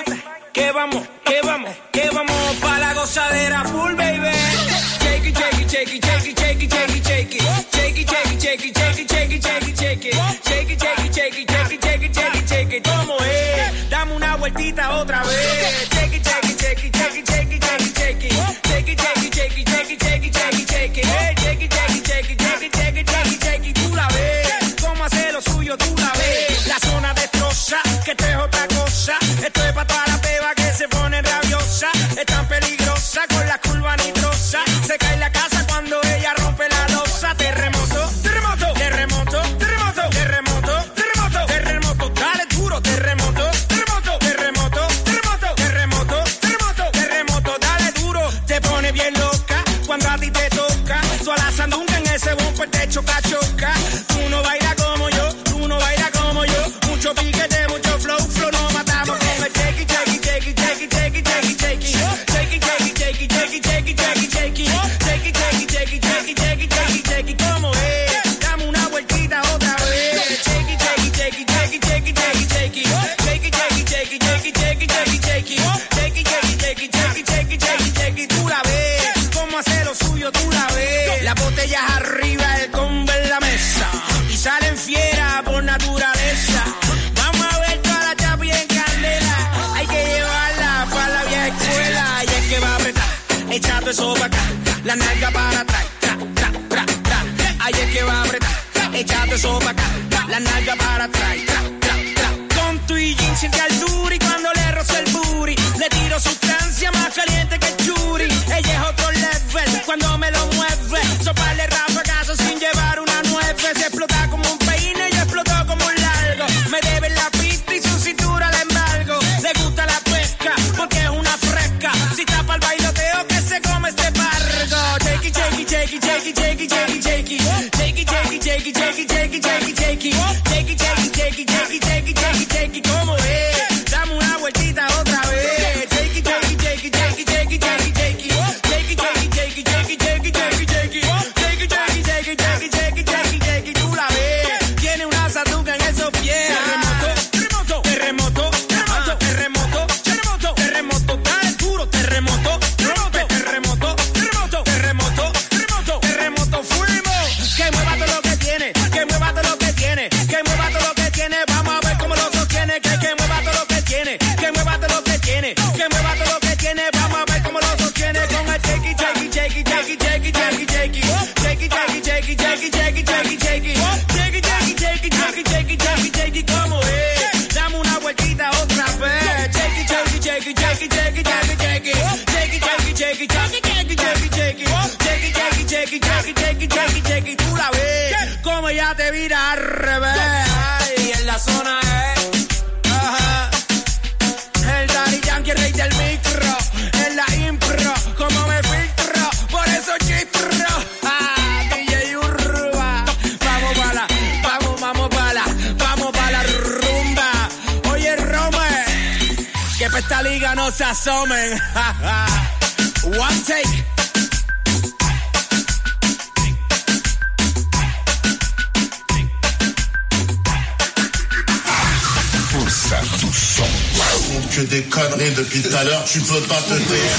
Que vamos, que vamos, que vamos pa' la gozadera full, baby. Shake it, shake it, shake it, shake it, shake it, shake it, shake it. Shake it, shake it, shake it, shake it, shake it, shake it, shake it. Shake it, shake it, shake it, shake it, shake it, shake it, shake it. ¿Cómo es? Dame una vueltita otra vez. Shake it, shake it, shake it, shake it, shake it, shake it, shake it. Shake it, shake it, shake it, shake it, shake it, shake it, shake it. Hey, shake it, shake it, shake it, shake it, shake it, shake it, shake it. Tú la ves, cómo hace lo suyo, tú la ves. La zona destroza, que esto es otra cosa. Esto es pa' toda la peba que se pone rabiosa. Es tan peligrosa con la curva nitrosa. Se cae la casa cuando ella rompe la losa. Terremoto, terremoto, terremoto, terremoto, terremoto, terremoto, terremoto. Dale duro, terremoto, terremoto, terremoto, terremoto, terremoto, terremoto, terremoto. Dale duro, te pone bien loca cuando a ti te toca. Tú a la sandunga en ese bumper te choca, choca. Tú no bailas como yo, tú no bailas como yo. Mucho piquete, mucho flow, flow, nos matamos con el shake it, shake it, shake it, shake it, shake it, shake it, shake it. Shake it, shake it, shake it, shake it, shake it, shake it, shake it. Shake it, shake it, shake it, shake it, shake it, shake it, shake it. ¿Cómo es? Dame una vueltita otra vez. Shake it, shake it, shake it, shake it, shake it, shake it, shake it. Shake it, shake it, shake it, shake it, shake it, shake it, shake it. Shake it, shake it, shake it, shake it, shake it, shake it, shake it. Tú la ves, cómo hace lo suyo, tú la ves. Las botellas arriba, el combo en la mesa. Y salen fieras por naturaleza. Vamos a ver toda la chapi en candela. Hay que llevarla para la vieja escuela. Y es que va a apretar, echando eso para acá. La nalga para atrás, tra, tra, tra, tra. Ahí es que va a apretar, echando eso para acá. La nalga para atrás, tra, tra, tra. Con tu y jean siente altura y cuando le rozo el booty le tiro sustancia más caliente que el churi. Ella es otro level cuando me lo mueve. Soparle rafagazos sin llevar una nueve. Se explota como un peine y explotó como un largo. Me debe la pista y su cintura la embargo. Le gusta la pesca porque es una fresca. Si tapa el bailoteo que se come este pargo. Shake it, shake it, shake it, shake it, shake it, shake it, shake it. Shake it, shake it, shake it, shake it, shake it, shake it, shake it. Shake it, shake it, shake it, shake it, shake it, shake it, shake it. ¿Cómo es? Dame una vueltita otra vez. Shake it, shake it, shake it, shake it, shake it, shake it, shake it. Shake it, shake it, shake it, shake it, shake it, shake it, shake it. Shake it, shake it, shake it, shake it, shake it, shake it, shake it. Tú la ves, tiene una satuca en esos pies. Terremoto, terremoto, terremoto, terremoto, terremoto, terremoto, terremoto. Dale duro, terremoto, terremoto, shake it, shake it, shake it, shake it. Shake it, shake it, shake it, shake it, shake it, shake it, shake it, como es. Dame una vueltita otra vez. Shake it, shake it, shake it, shake it, shake it, shake it, shake it. Shake it, shake it, shake it, shake it, shake it, shake it, shake it. Shake it, shake it, shake it, shake it, shake it, shake it, shake it. Tú la ves, como ella te vira al revés. Ay, en la zona es, ajá. El Daddy Yankee, el rey del micro. En la impro, como me filtro. Por eso chistro. Ah, D J Urba. Vamos para la, vamos, vamos para la, vamos para la rumba. Oye, Rome, que pa' esta liga no se asomen. One take. Força do som. Que des conneries depuis tout à l'heure, tu peux pas te taire.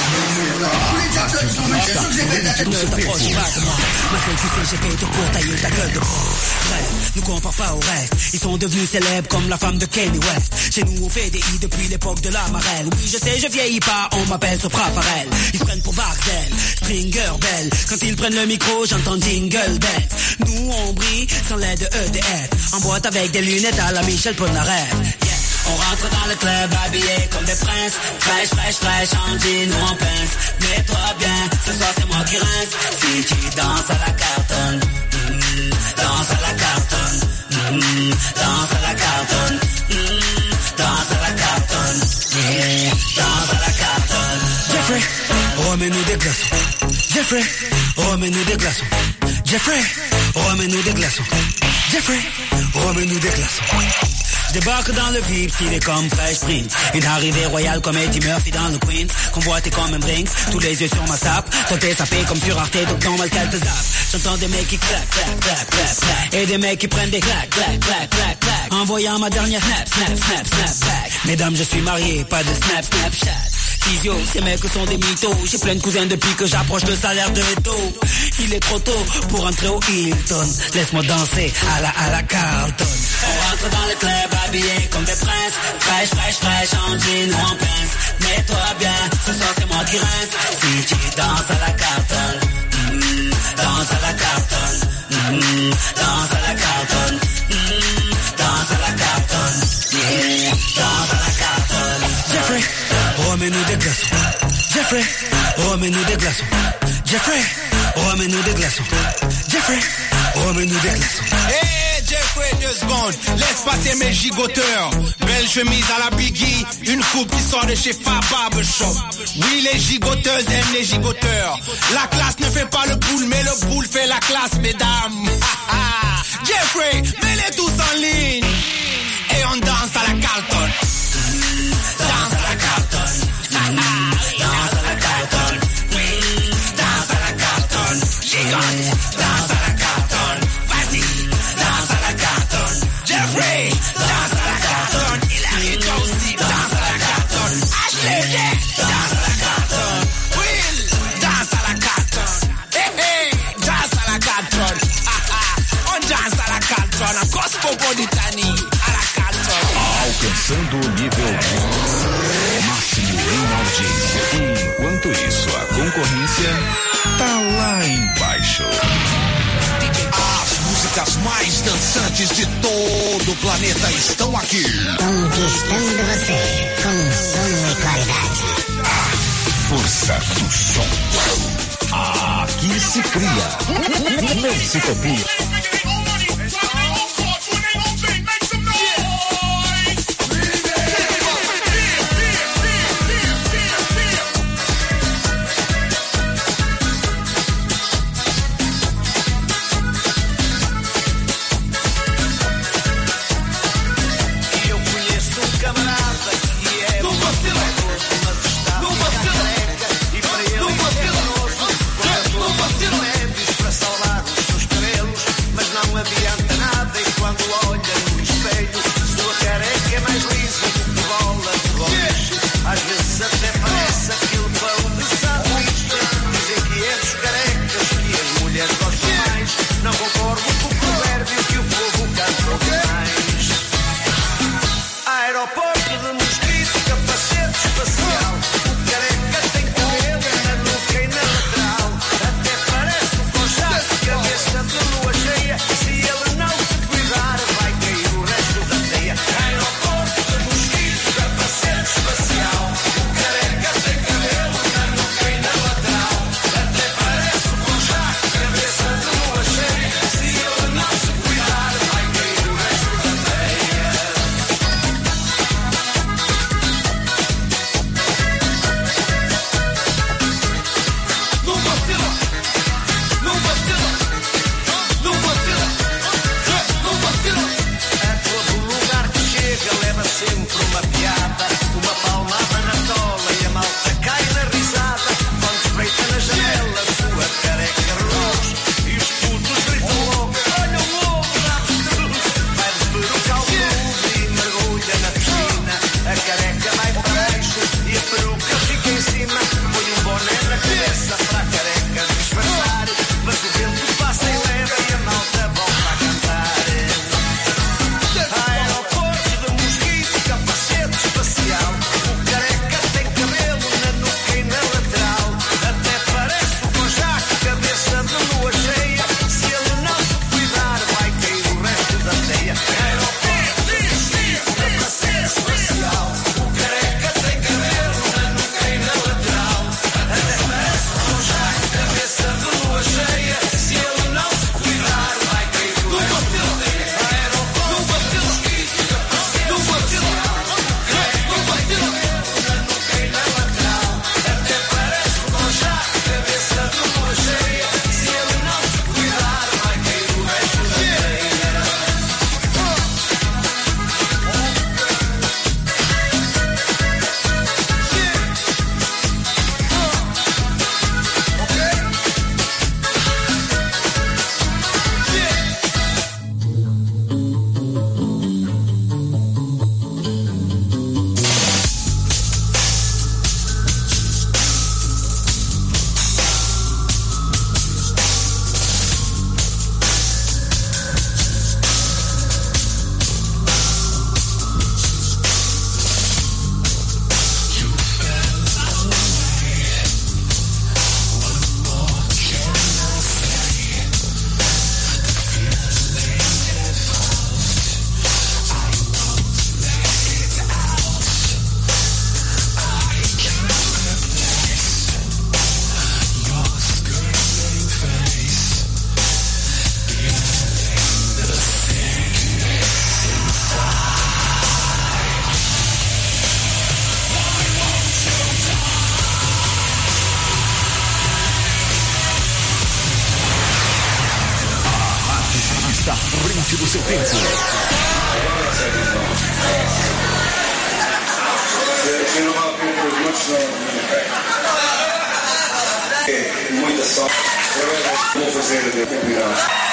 Ne compare pas au reste, ils sont devenus célèbres comme la femme de Kanye West. Chez nous on fait des i depuis l'époque de la marelle. Oui je sais je vieillis pas, on m'appelle Sopra Farel. Ils se prennent pour Barcel, Stringer Bell. Quand ils prennent le micro j'entends Jingle Bells. Nous on brille sans l'aide de E D F. En boîte avec des lunettes à la Michel Polnareff. Yeah. On rentre dans le club habillé comme des princes. Fraîche, fraîche, fraîche, en jean ou en pince. Mets-toi bien, ce soir c'est moi qui rince. Si tu danses à la cartonne, mm, danse à la cartonne, mm, danse à la cartonne, mm, danse à la cartonne, yeah, danse à la cartonne. Jeffrey, remets-nous des glaçons. Jeffrey, remets-nous des glaçons. Jeffrey, remets-nous des glaçons. Jeffrey, remets-nous des glaçons. Je débarque dans le V I P, stylé comme Fresh Prince. Une arrivée royale comme Eddie Murphy dans le Queens. Convoité comme un Brinks, tous les yeux sur ma sape. Toi t'es sapé comme sur Arte, donc normal qu'elle te zappe. J'entends des mecs qui claquent, claquent, claquent, claquent, claquent. Et des mecs qui prennent des claques, claques, claques, claques, claques. Envoyant ma dernière snap, snap, snap, snap, back. Mesdames, je suis marié, pas de snap, snapchat. Physio, ces mecs sont des mythos. J'ai plein de cousins depuis que j'approche le salaire de Eto. Il est trop tôt pour entrer au Hilton. Laisse-moi danser à la à la Carlton. On rentre dans le club habillé comme des princes. Fraîche, fraîche, fraîche, en jean ou en pince. Mets-toi bien, ce soir c'est moi qui rince. Si tu danses à la Carlton, mm, danse à la Carlton, mm, danse à la Carlton, mm, danse à la Carlton, yeah, danse à la Carlton. Jeffrey, remets-nous des glaçons. Jeffrey, remets-nous des glaçons. Jeffrey, remets-nous des glaçons. Jeffrey, remets-nous des glaçons. Hey Jeffrey, deux secondes, laisse passer mes gigoteurs. Belle chemise à la Biggie, une coupe qui sort de chez Fab Barbershop. Oui, les gigoteuses aiment les gigoteurs. La classe ne fait pas le boule, mais le boule fait la classe, mesdames. Jeffrey, mets-les tous en ligne. Et on danse à la Carlton. Danse à la Carlton. Danse à la Carlton. Danse à la Carlton. Gigante. Danse à la Carlton. Vas-y. Danse à la Carlton. Jeffrey. Danse à la Carlton. Il arrive toi aussi. Danse à la Carlton. Ashley. Danse à la Carlton. Will. Danse à la Carlton. Hey hey. Danse à la Carlton. On danse à la Carlton. A Cosmopolitani. À la Carlton. Alcançando o nível máximo em audiência. Enquanto isso, a concorrência tá lá embaixo. As músicas mais dançantes de todo o planeta estão aqui. Conquistando você com som e qualidade. A força do som. Aqui se cria. Não se copia. Para salvar os seus cabelos, frente do seu tempo. Muita sorte. Vou fazer de cuidado.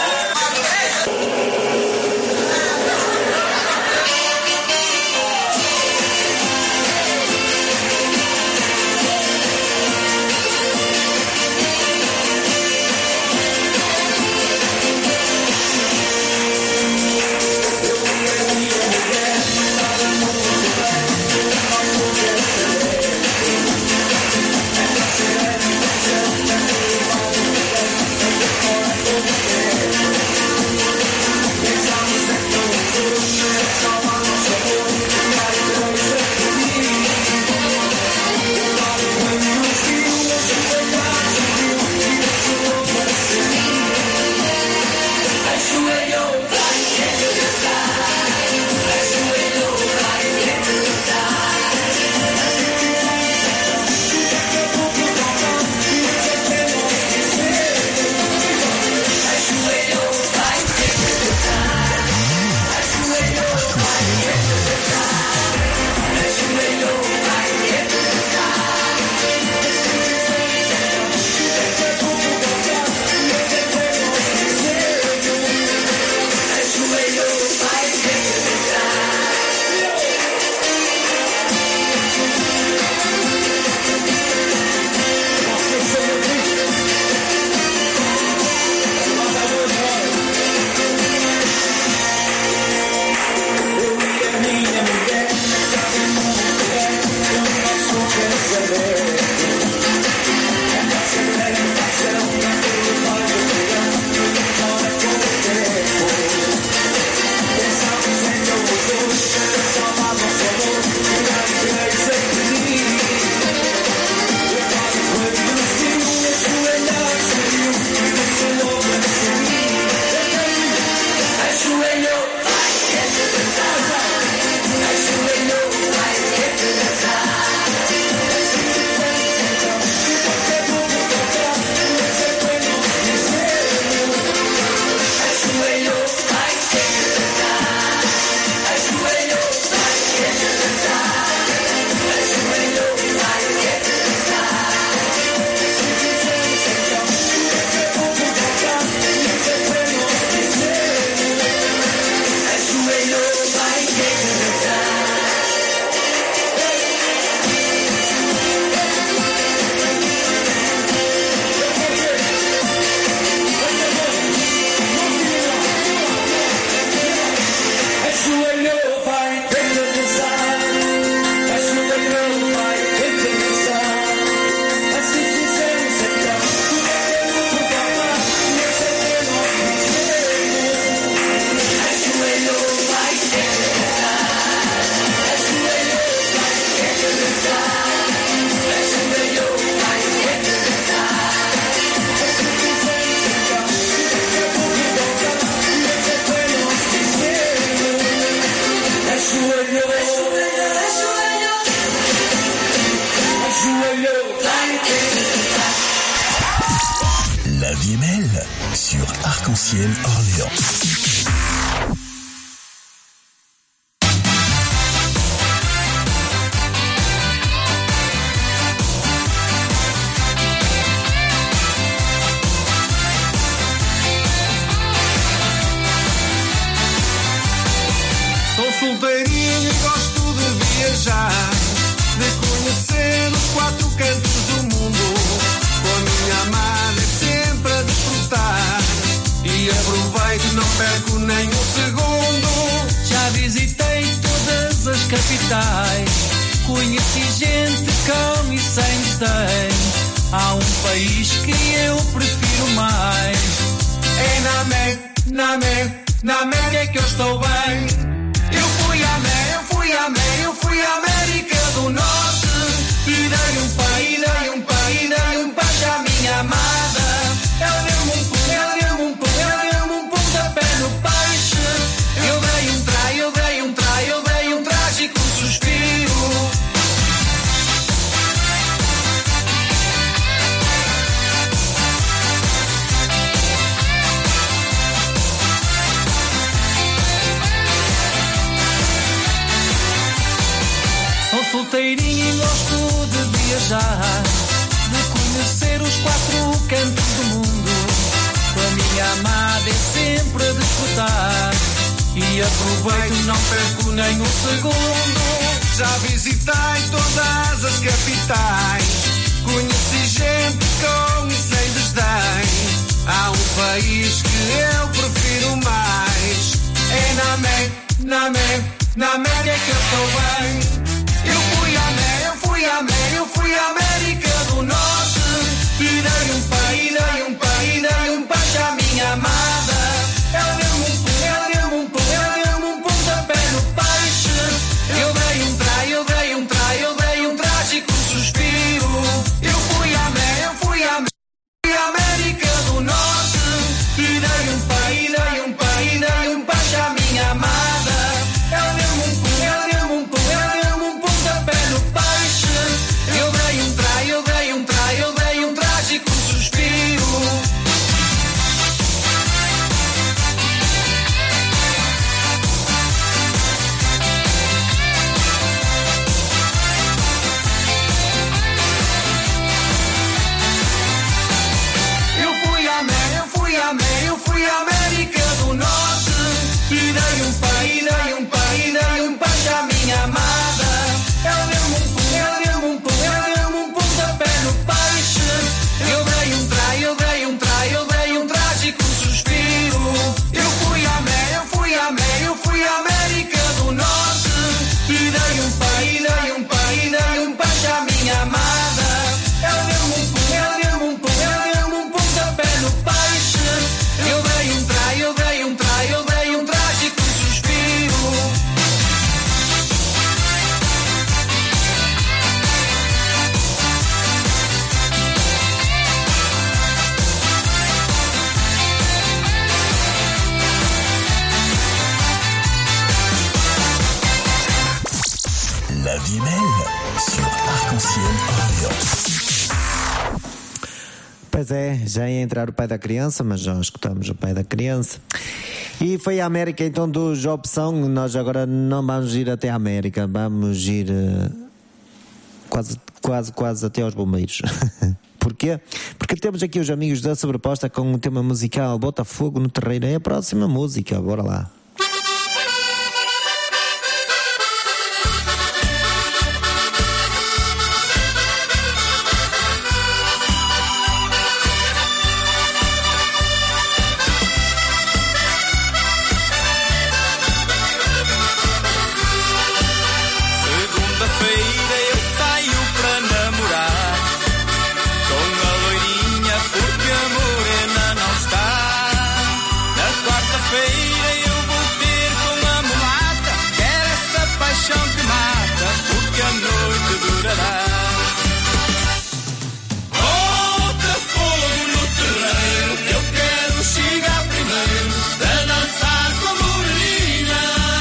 La vie est belle sur Arc-en-Ciel Orléans. Sou solteirinho e gosto de viajar, de conhecer os quatro cantos do mundo. Com a minha amada sempre a desfrutar, e aproveito, não perco nem um segundo. Já visitei todas as capitais, conheci gente com e sem desdém. Há um país que eu prefiro mais. É na América, na América, na América que eu estou bem. Eu fui à América, eu fui à América, eu fui à América do Norte, e dei um pão, e dei um pão, e dei um pão à minha amada. Ela deu-me um pão, ela deu-me um pão, ela deu-me um pontapé no peixe. Eu dei um trai, eu dei um trai, eu dei um trágico suspiro. loirinha e gosto de viajar, de conhecer os quatro cantos do mundo. A minha amada é sempre a desfrutar e aproveito e não perco nem um segundo. Já visitei todas as capitais, conheci gente com e sem desdém. Há um país que eu prefiro mais, é na América, na América, na América que eu estou bem. Eu fui à América, eu fui à América, eu fui à América do Norte e dei um país, dei um país, dei um país à minha amada. Ela deu-me um pum, ela deu-me um pum, ela deu-me um pontapé no peixe. Eu dei um trai, eu dei um trai, eu dei um trágico suspiro. Eu fui à América, eu fui à América, fui à América do Norte e dei um país, dei um país, dei um país à minha amada. Ela deu-me um pum, ela deu-me um pum, ela deu-me um pontapé no peixe. Eu dei um trai, eu dei um trai, eu dei um trágico suspiro. Eu fui à América, eu fui à América, eu fui à América do Norte e dei um país, dei um país, dei um país à minha amada. Ela deu-me um pum, ela deu-me um pum, ela deu-me um pontapé no peixe. Eu dei um trai, eu dei um trai, eu dei um trágico suspiro. Eu fui à América, eu fui à América, eu fui à América do Norte e dei um país, dei um país, dei um país à minha amada. Ela deu-me um pum, ela deu-me um pum, ela deu-me um pontapé no peixe. Eu dei um trai, eu dei um trai, eu dei um trágico suspiro. La vie est belle sur Arc-en-Ciel Orléans. Pois é, já ia entrar o pai da criança, mas já escutamos o pai da criança. E foi a América então do Job Song. Nós agora não vamos ir até a América, vamos ir uh, quase, quase, quase até aos bombeiros. Porquê? Porque temos aqui os amigos da Sobreposta com um tema musical Botafogo no Terreiro. É a próxima música, bora lá. Segunda-feira eu saio pra namorar com a loirinha porque a morena não está. Na quarta-feira eu vou ter com a mulata, quero essa paixão que mata porque a noite durará. Bota fogo no terreiro que eu quero chegar primeiro a dançar com a moreninha.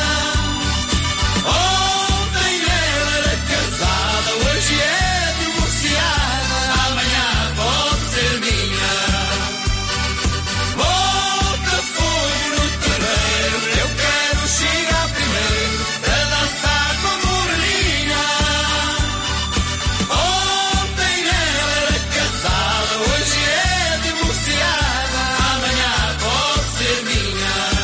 Ontem ela era casada, hoje é divorciada, amanhã pode ser minha. Bota fogo no terreiro que eu quero chegar primeiro a dançar com a moreninha. Ontem ela era casada, hoje é divorciada, amanhã pode ser minha.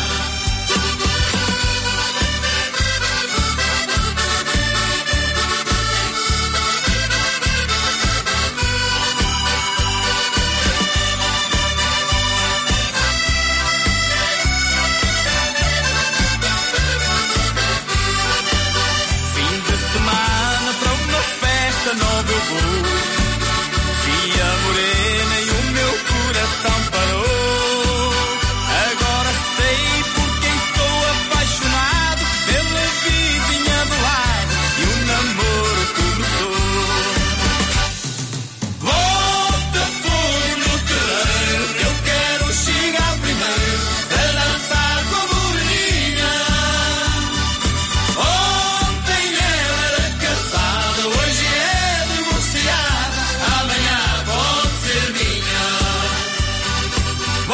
Fim de semana para uma festa nova eu vou. Vi a morena e o meu coração parou. Agora sei por quem estou apaixonado, pela vizinha do lado e o namoro começou. Bota fogo no terreiro que eu quero chegar primeiro a dançar com a moreninha. Ontem ela era casada, hoje é divorciada, amanhã pode ser minha.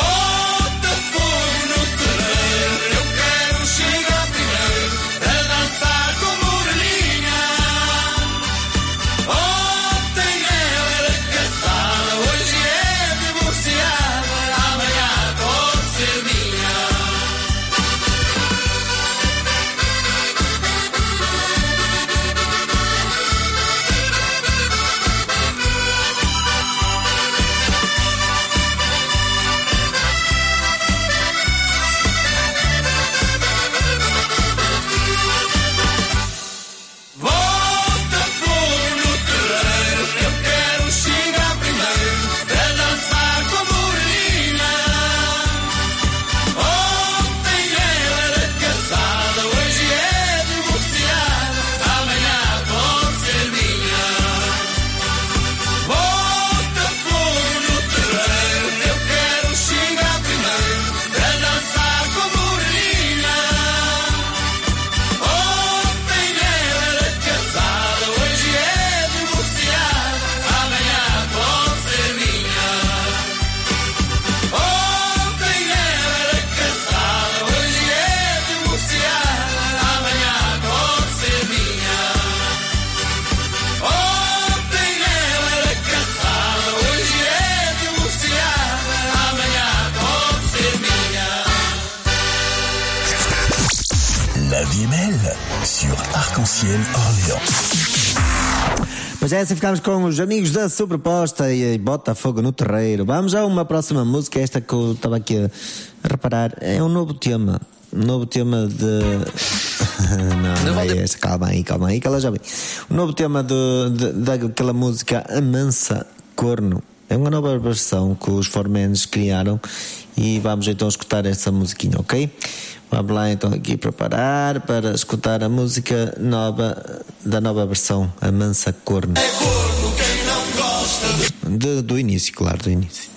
Mel sur Arc-en-Ciel Orléans. Pois é, assim ficamos com os amigos da Sobreposta e Bota Fogo no Terreiro. Vamos a uma próxima música, esta que eu estava aqui a, a reparar. É um novo tema. Um novo tema de... não, não é esta. Calma aí, calma aí, que ela já vem. O novo tema de, de, daquela música Amansa Corno. É uma nova versão que os Formenes criaram e vamos então escutar essa musiquinha, ok? Vamos lá então aqui preparar para escutar a música nova, da nova versão, Amansa Corno. É corno quem não gosta de... de do início, claro, do início.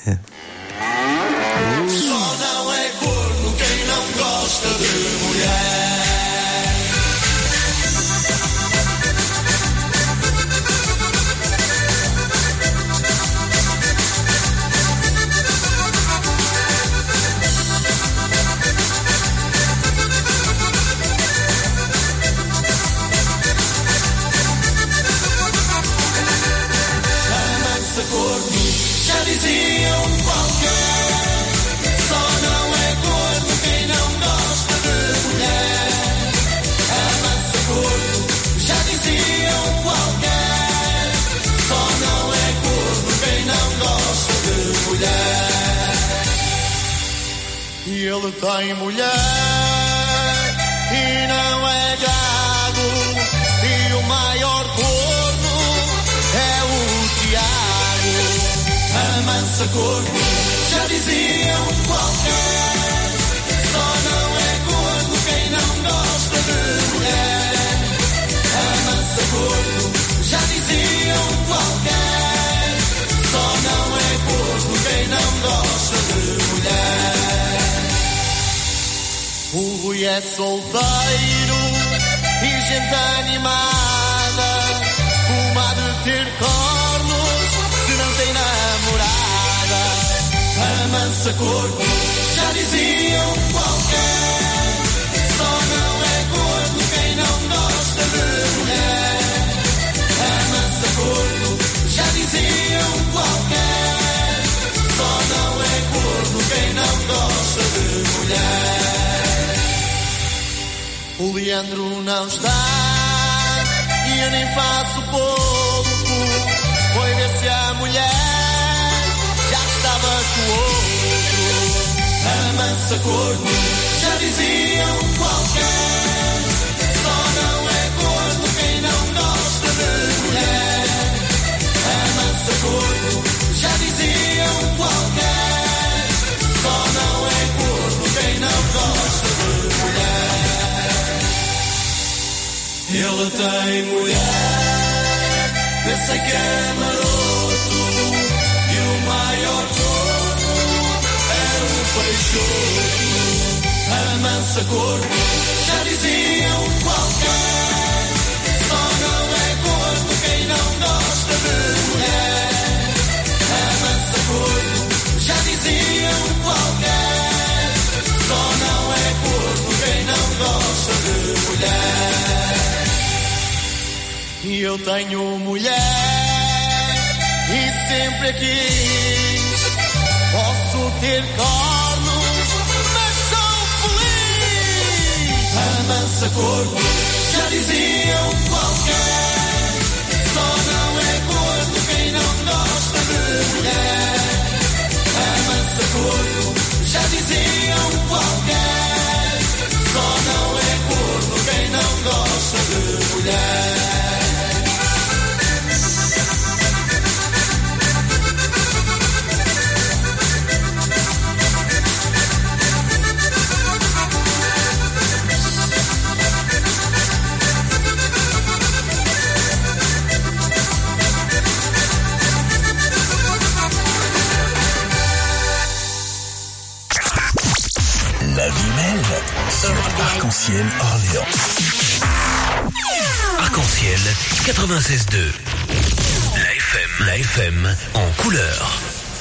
Só não é corno quem não gosta de mulher. Já diziam qualquer, só não é corno quem não gosta de mulher. Amansa corno, já diziam qualquer, só não é corno quem não gosta de mulher. E ele tem mulher e não é gado, e o maior corno é o Tiago. Amansa corno, já diziam qualquer, só não é corno quem não gosta de mulher. Amansa corno, já diziam qualquer, só não é corno quem não gosta de mulher. O Rui é solteiro e gente animada, uma de ter cornos se não tem namorada. Amansa corno, já diziam qualquer, só não é corno quem não gosta de mulher. Amansa corno, já diziam qualquer, só não é corno quem não gosta de mulher. O Leandro não está e eu nem faço pouco, foi ver se a mulher já estava com outro. Amansa corno, já diziam qualquer, só não é corno quem não gosta de mulher. Amansa corno, já diziam qualquer, só não é corno quem não gosta de mulher. Ele tem mulher, pensa que é maroto, e o maior corno é o Peixoto. Amansa corno, já diziam qualquer, só não é corno quem não gosta de mulher. Amansa corno, já diziam qualquer, só não é corno quem não gosta de mulher. E eu tenho mulher e sempre quis, posso ter cornos, mas sou feliz. Amansa corno, já diziam qualquer, só não é corno quem não gosta de mulher. Amansa corno, já diziam qualquer, só não é corno quem não gosta de mulher. La vie belle sur Arc-en-Ciel Orléans. Arc-en-Ciel quatre-vingt-seize deux. La F M, la F M en couleur.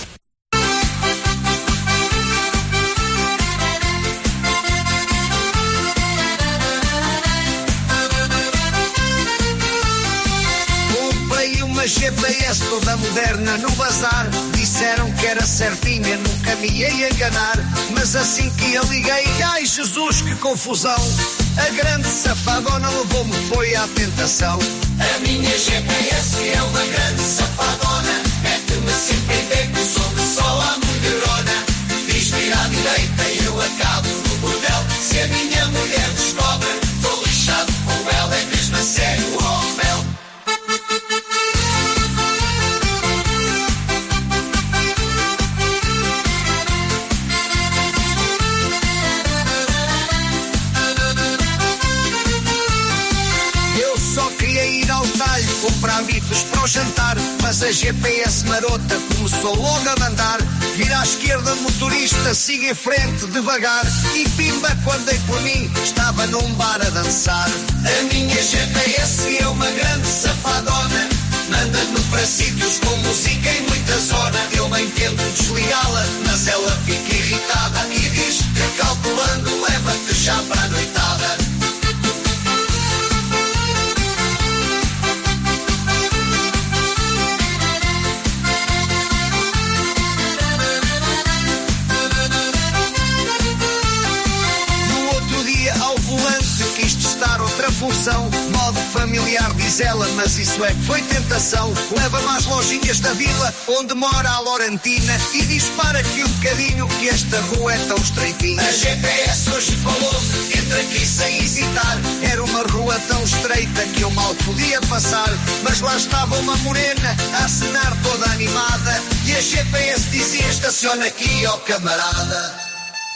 Comprei uma G P S toda moderna no bazar. Disseram que era certinha, nunca me ia enganar. Mas assim que eu liguei, ai Jesus, que confusão! A grande safadona levou-me foi à tentação. A minha G P S é uma grande safadona. Mete-me sempre em becos onde só há mulherona. Diz vir à direita e eu acabo no bordel. Se a minha mulher descobre, tô lixado com ela. É mesmo a sério, oh mel. Comprar bifes para o jantar, mas a G P S marota começou logo a mandar. Vira à esquerda, motorista, siga em frente devagar. E pimba, quando dei por mim, estava num bar a dançar. A minha G P S é uma grande safadona. Manda-me para sítios com música em muita zona. Eu bem tento desligá-la, mas ela fica irritada e diz que calculando leva-te já para a noitada. Outra função, modo familiar, diz ela, mas isso é que foi tentação. Leva-me às lojinhas da vila, onde mora a Laurentina, e diz para aqui um bocadinho, que esta rua é tão estreitinha. A G P S hoje falou, entra aqui sem hesitar. Era uma rua tão estreita que eu mal podia passar, mas lá estava uma morena a acenar toda animada, e a G P S dizia, estaciona aqui, ó camarada.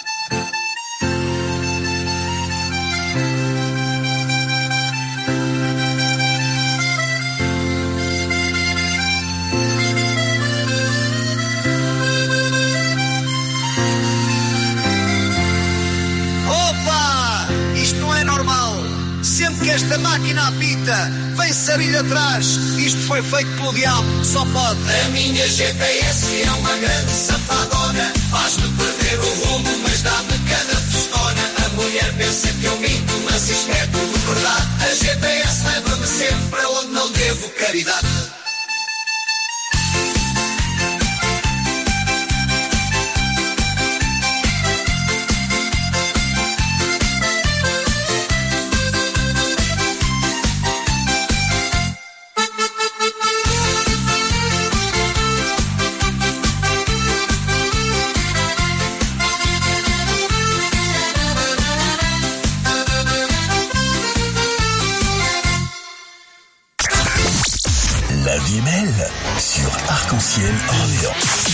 Sempre que esta máquina apita, vem sair atrás. Isto foi feito pelo diabo, só pode. A minha G P S é uma grande safadona. Faz-me perder o rumo, mas dá-me cada festona. A mulher pensa que eu minto, mas isto é tudo verdade. A G P S leva-me sempre para onde não devo caridade. Sur Arc-en-Ciel Orléans.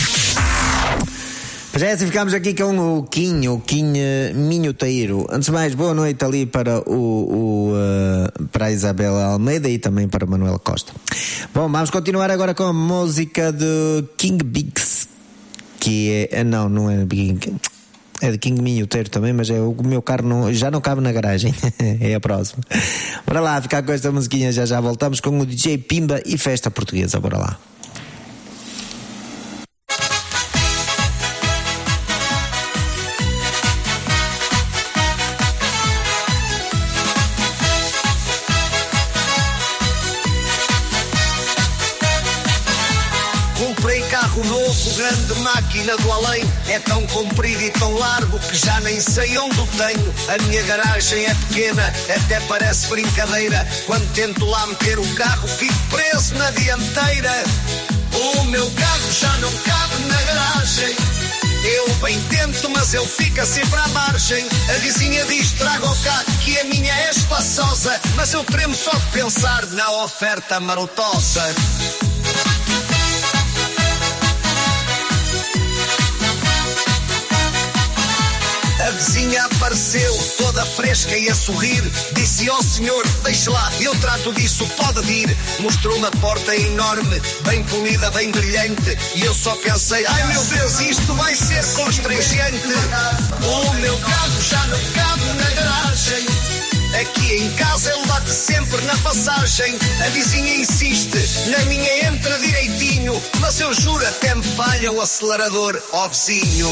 Já assim ficamos aqui com o Quinho, o Quinho Minhoteiro. Antes de mais, boa noite ali para o, o uh, para a Isabela Almeida e também para o Manuel Costa. Bom, vamos continuar agora com a música de King Biggs, que é, não, não é King, é de King Minhoteiro também, mas é, o meu carro não, já não cabe na garagem. É a próxima. Bora lá, ficar com esta musiquinha, já já voltamos com o D J Pimba e Festa Portuguesa. Bora lá. Grande máquina do além, é tão comprido e tão largo que já nem sei onde o tenho. A minha garagem é pequena, até parece brincadeira. Quando tento lá meter o carro, fico preso na dianteira. O meu carro já não cabe na garagem. Eu bem tento, mas ele fica sempre à margem. A vizinha diz, traga o cá, que a minha é espaçosa. Mas eu tremo só de pensar na oferta marotosa. A vizinha apareceu, toda fresca e a sorrir. Disse, ó oh, senhor, deixe lá, eu trato disso, pode vir. Mostrou uma porta enorme, bem polida, bem brilhante. E eu só pensei, ai meu Deus, isto vai ser constrangente. O meu carro já não cabe na garagem. Aqui em casa ele bate sempre na passagem. A vizinha insiste, na minha entra direitinho. Mas eu juro, até me falha o acelerador, ó vizinho.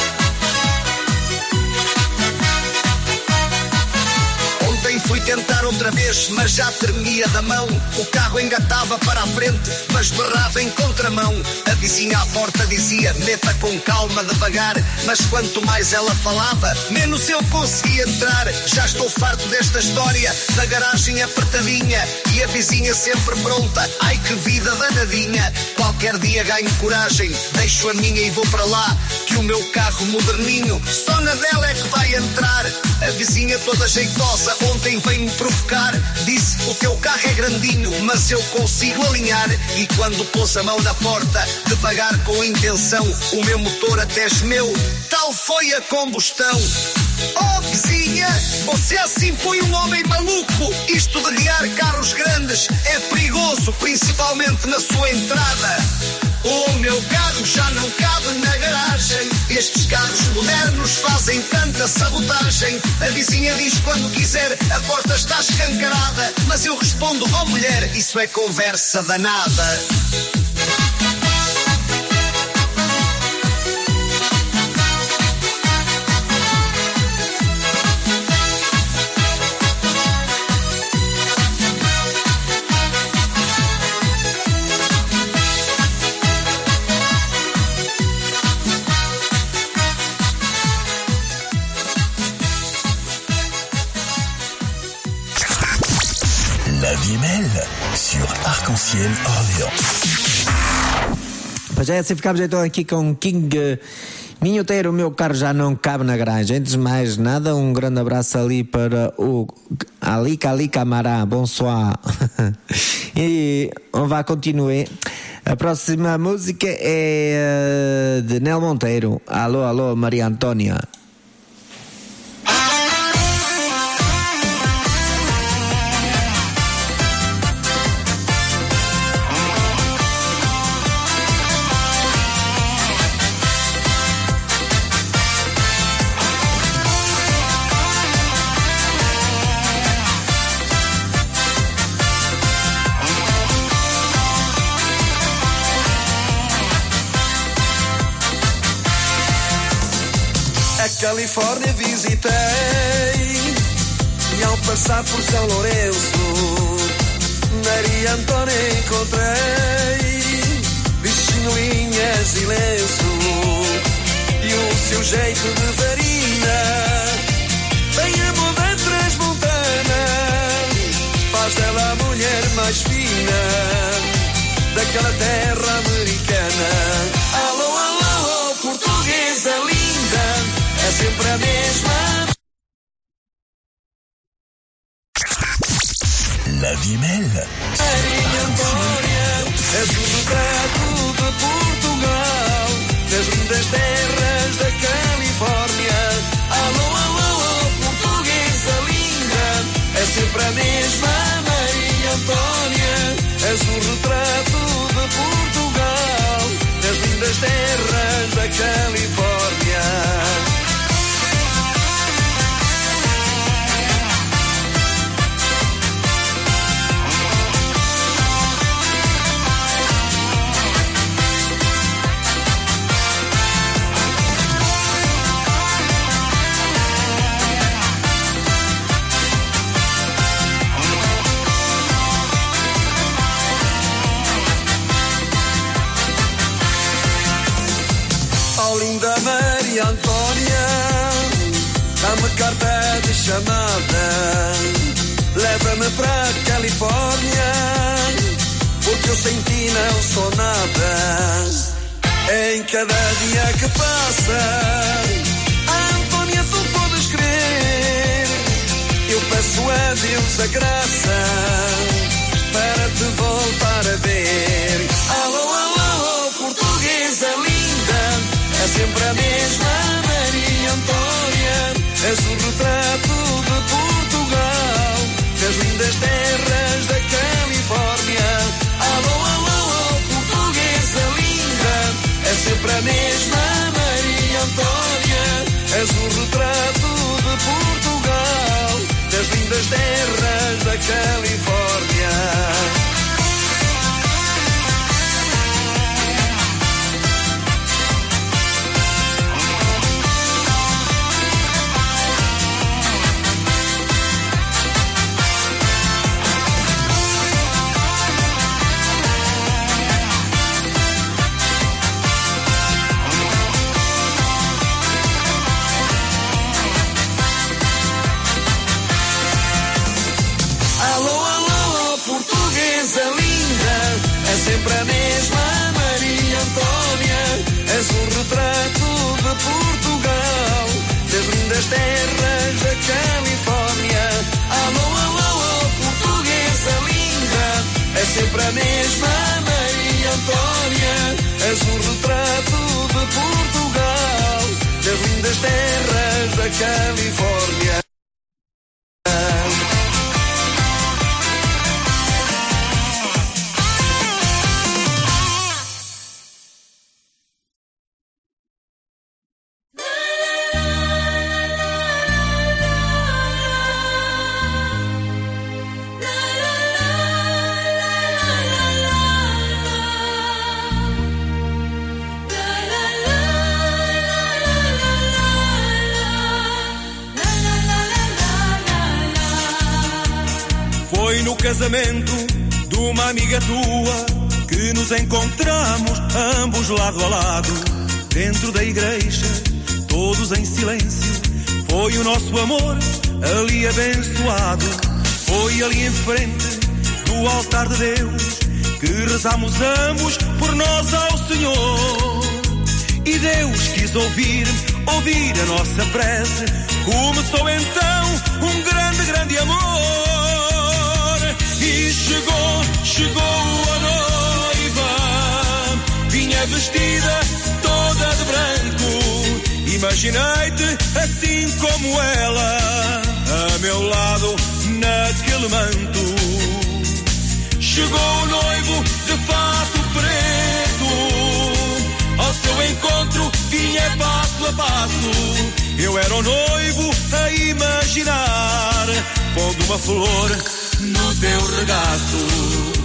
Fui tentar o outra vez, mas já tremia da mão. O carro engatava para a frente, mas berrava em contramão. A vizinha à porta dizia, meta com calma, devagar. Mas quanto mais ela falava, menos eu conseguia entrar. Já estou farto desta história, da garagem apertadinha e a vizinha sempre pronta. Ai que vida danadinha. Qualquer dia ganho coragem, deixo a minha e vou para lá, que o meu carro moderninho só na dela é que vai entrar. A vizinha toda jeitosa ontem veio-me provocar. Disse, o teu carro é grandinho, mas eu consigo alinhar. E quando pôs a mão na porta, devagar com intenção, o meu motor até gemeu, tal foi a combustão. Oh vizinha, você assim põe um homem maluco. Isto de guiar carros grandes é perigoso, principalmente na sua entrada. O meu carro já não cabe na garagem. Estes carros modernos fazem tanta sabotagem. A vizinha diz quando quiser, a porta está escancarada. Mas eu respondo, oh mulher, isso é conversa danada. La vie est belle sur Arc-en-Ciel Orléans. Pois é, assim ficamos então aqui com King uh, Minhoteiro. O meu carro já não cabe na garagem. Antes de mais nada, um grande abraço ali para o Ali Kali Camará. Bonsoir. E on va continuer. A próxima música é uh, de Nel Monteiro. Alô, alô, Maria Antônia. Califórnia visitei e ao passar por São Lourenço, Maria Antônia encontrei, vestindo linhas e lenço, e o seu jeito de varina, bem a moda transmontana, faz dela a mulher mais fina daquela terra americana. Alô, alô, portuguesa linda, é sempre a mesma. La vie est belle. Maria Antônia, és o retrato de Portugal, das lindas terras da Califórnia. Alô, alô, portuguesa linda, é sempre a mesma. Maria Antônia, és o retrato de Portugal, das lindas terras da Califórnia. Linda Maria Antônia, dá-me carta de chamada, leva-me para a Califórnia, porque eu sem ti não sou nada. Em cada dia que passa, Antônia, tu podes crer, eu peço a Deus a graça para te voltar a ver. Alô, alô, portuguesa linda, é sempre a mesma. Maria Antônia, és o retrato de Portugal, das lindas terras da Califórnia. Alô, alô, portuguesa linda, é sempre a mesma. Maria Antônia, és o retrato de Portugal, das lindas terras da Califórnia. mesma Maria Antônia, és um retrato de Portugal, das lindas terras da Califórnia. Casamento de uma amiga tua que nos encontramos ambos lado a lado dentro da igreja, todos em silêncio. Foi o nosso amor ali abençoado, foi ali em frente do altar de Deus que rezamos ambos por nós ao Senhor. E Deus quis ouvir, ouvir a nossa prece. Começou então um grande, grande amor. E chegou, chegou a noiva, vinha vestida toda de branco. Imaginei-te assim como ela, a meu lado naquele manto. Chegou o noivo de fato preto, ao seu encontro vinha passo a passo. Eu era o noivo a imaginar, pondo uma flor no teu regaço.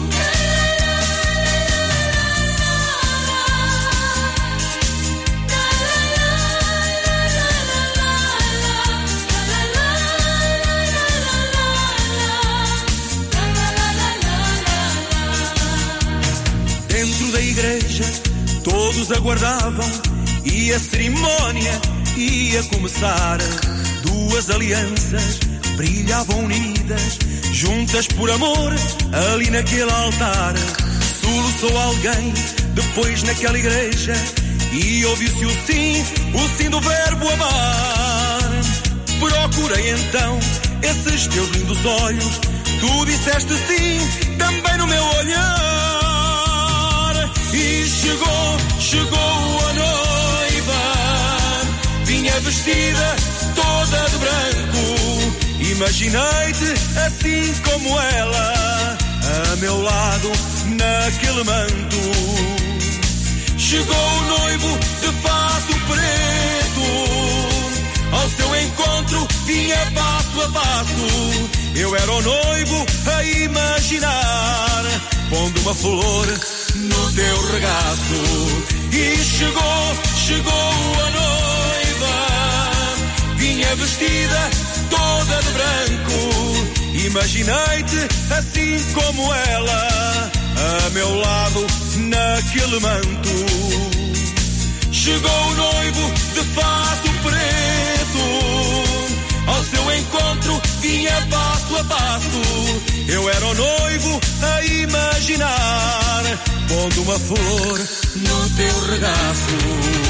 Dentro da igreja todos aguardavam e a cerimónia ia começar. Duas alianças brilhavam unidas, juntas por amor, ali naquele altar. Soluçou alguém depois naquela igreja e ouviu-se o sim, o sim do verbo amar. Procurei então esses teus lindos olhos, tu disseste sim também no meu olhar. E chegou, chegou a noiva, vinha vestida toda de branco. Imaginei-te assim como ela, a meu lado naquele manto. Chegou o noivo de fato preto, ao seu encontro vinha passo a passo. Eu era o noivo a imaginar, pondo uma flor no teu regaço. E chegou, chegou a noiva, vinha vestida toda de branco. Imaginei-te assim como ela, a meu lado naquele manto. Chegou o noivo de fato preto, ao seu encontro vinha passo a passo. Eu era o noivo a imaginar, pondo uma flor no teu regaço.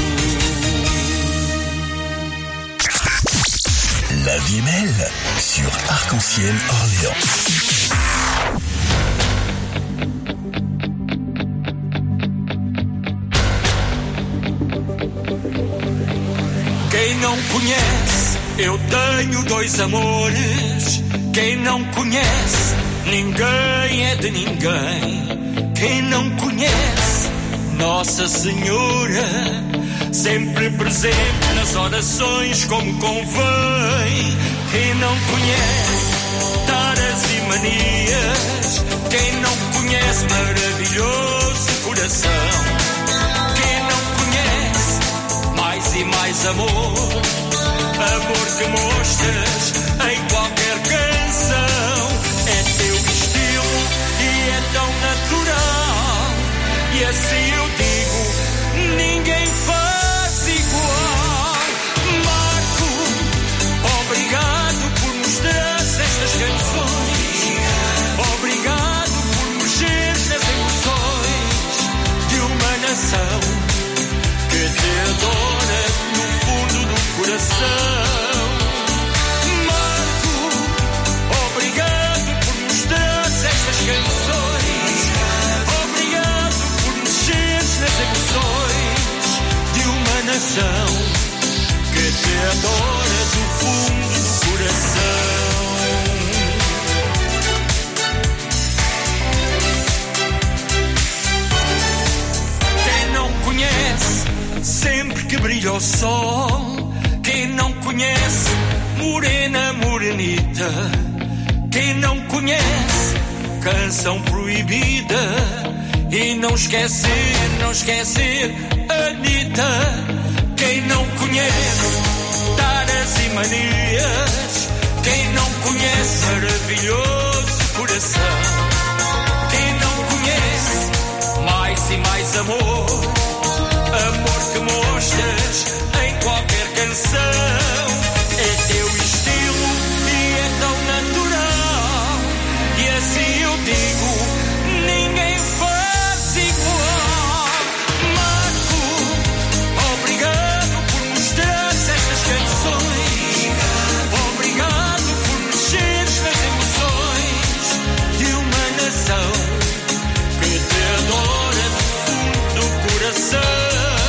La vie est belle sur Arc-en-Ciel Orléans. Quem não conhece, eu tenho dois amores. Quem não conhece, ninguém é de ninguém. Quem não conhece, Nossa Senhora, sempre presente nas orações como convém. Quem não conhece taras e manias, quem não conhece maravilhoso coração, quem não conhece mais e mais amor, amor que mostras em qualquer canção. É teu estilo e é tão natural, e assim eu digo, ninguém faz igual. Marco, obrigado por mostrar estas canções, obrigado por mexer nas emoções de uma nação que te adora no fundo do coração. Marco, obrigado por mostrar estas canções, brilha o sol. Quem não conhece Morena Morenita, quem não conhece Canção Proibida, e não esquecer, não esquecer Anitta. Quem não conhece Taras e Manias, quem não conhece Maravilhoso Coração, quem não conhece Mais e Mais Amor, amor que mostras em qualquer canção. É teu estilo e é tão natural, e assim eu digo, ninguém faz igual. Marco, obrigado por mostrar estas canções, obrigado por mexeres nas emoções de uma nação que te adora do fundo do coração.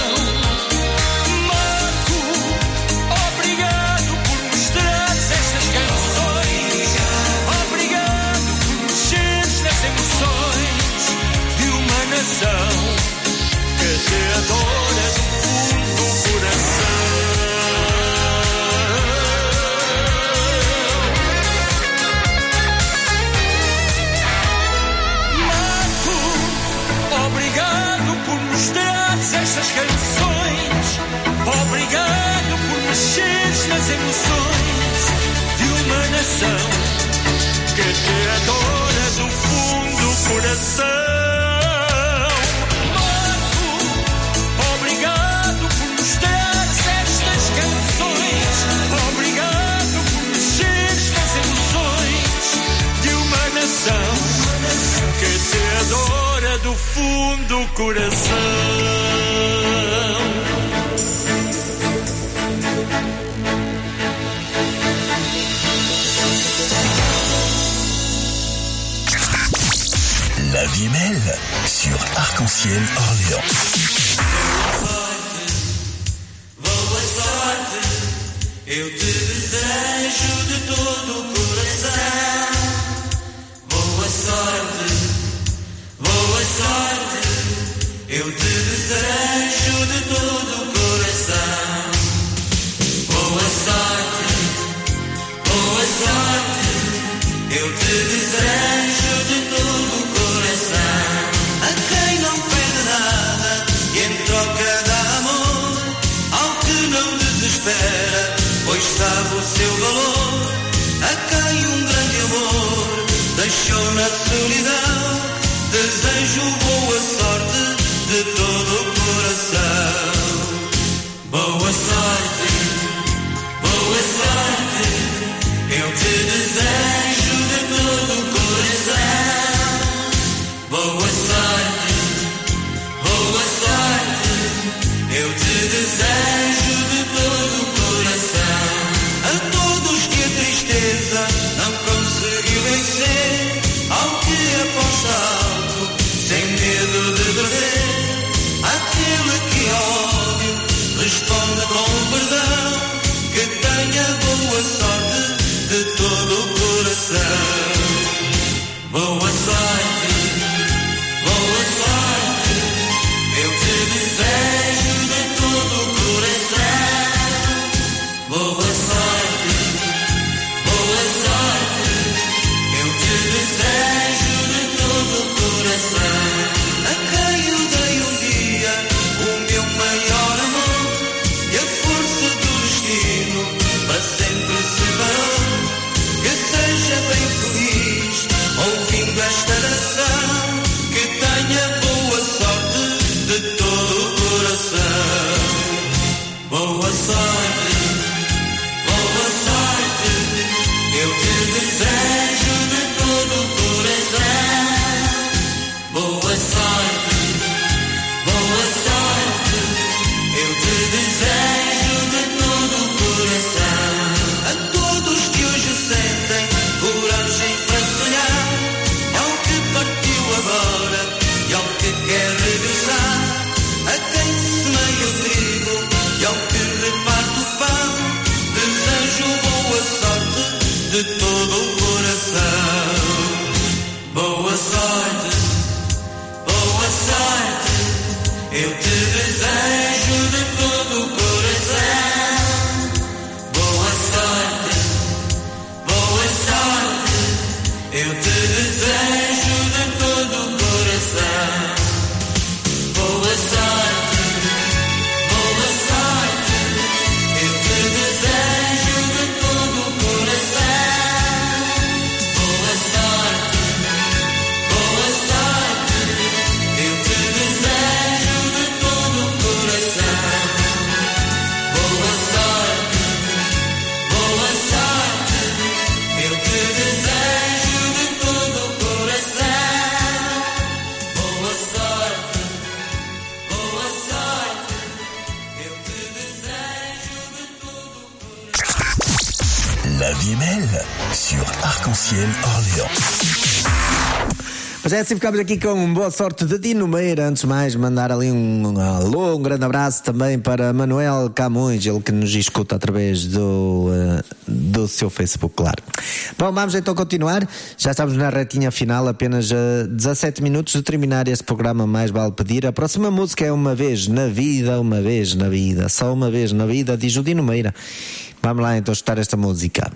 Que te adora do fundo do coração. Marco, obrigado por mostrar estas canções, obrigado por mexeres nas emoções de uma nação que te adora do fundo do coração. Que te adora do fundo do coração. La vie est belle sur Arc-en-Ciel Orléans. Boa sorte, eu te desejo de todo o coração. Boa sorte, boa sorte, eu te desejo de todo o coração. Boa sorte, boa sorte, eu te desejo de todo o coração. A quem não pede nada e em troca dá amor, ao que não desespera, pois sabe o seu valor. A quem um grande amor deixou na solidão, desejo boa sorte de todo o coração. Boa sorte, boa sorte, eu te desejo de todo o coração. Boa sorte, boa sorte, eu te desejo de todo o coração. A todos que a tristeza não conseguiu vencer, ao que aposta alto, sem medo de perder, aquele que ao ódio responde com perdão, que tenha boa sorte de todo o coração. Boa sorte, boa sorte, eu te desejo de todo o coração. Boa sorte, boa sorte, eu te desejo de todo o coração. A quem eu dei um dia o meu maior amor, e a força do destino para sempre separou. Que seja bem feliz ouvindo esta nação, que tenha boa sorte de todo o coração. Boa sorte, boa sorte, eu te desejo de todo o coração. Boa sorte, boa sorte, eu te desejo de todo o coração. A todos que hoje sentem coragem para sonhar, ao que partiu agora e ao que quer regressar, a quem semeia o trigo e ao que reparte o pão, desejo boa sorte de todo o coração. Boa sorte, boa sorte, eu te desejo de todo o coração. La vie est belle sur Arc-en-Ciel Orléans. Mas é assim, ficamos aqui com boa sorte de Dino Meira. Antes de mais, mandar ali um, um alô, um grande abraço também para Manuel Camões, ele que nos escuta através do, uh, do seu Facebook, claro. Bom, vamos então continuar. Já estamos na retinha final, apenas uh, dezassete minutos de terminar este programa Mais Vale Pedir. A próxima música é Uma Vez na Vida, Uma Vez na Vida, só uma vez na vida, diz o Dino Meira. Vamos lá então escutar esta música.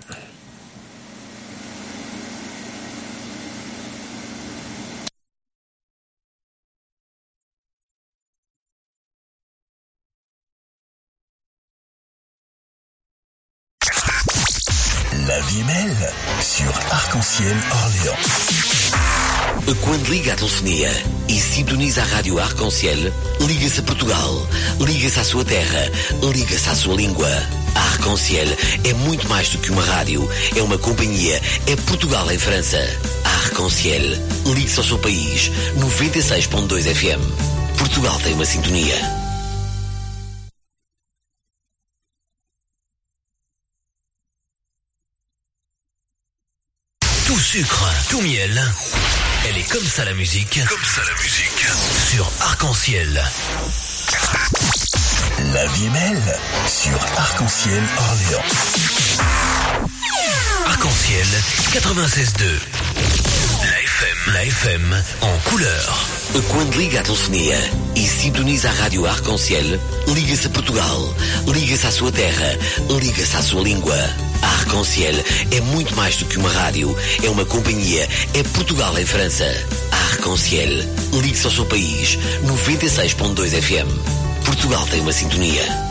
La vie est belle sur Arc-en-Ciel Orléans. Quando liga a telefonia e sintoniza a rádio Arc-en-Ciel, liga-se a Portugal, liga-se à sua terra, liga-se à sua língua. A Arc-en-Ciel é muito mais do que uma rádio, é uma companhia, é Portugal em França. A Arc-en-Ciel, ligue-se ao seu país, noventa e seis ponto dois F M. Portugal tem uma sintonia. Tout sucre, tout miel. Elle est comme ça la musique. Comme ça la musique. Sur Arc-en-Ciel. La vie est belle sur Arc-en-Ciel Orléans. Arc-en-Ciel quatre-vingt-seize deux. La F M. La F M en couleur. Quando liga a telefonia e sintoniza a rádio Arc-en-Ciel, liga-se a Portugal, liga-se à sua terra, liga-se à sua língua. A Arc-en-Ciel é muito mais do que uma rádio, é uma companhia, é Portugal em França. A Arc-en-Ciel, ligue-se ao seu país, noventa e seis ponto dois F M. Portugal tem uma sintonia.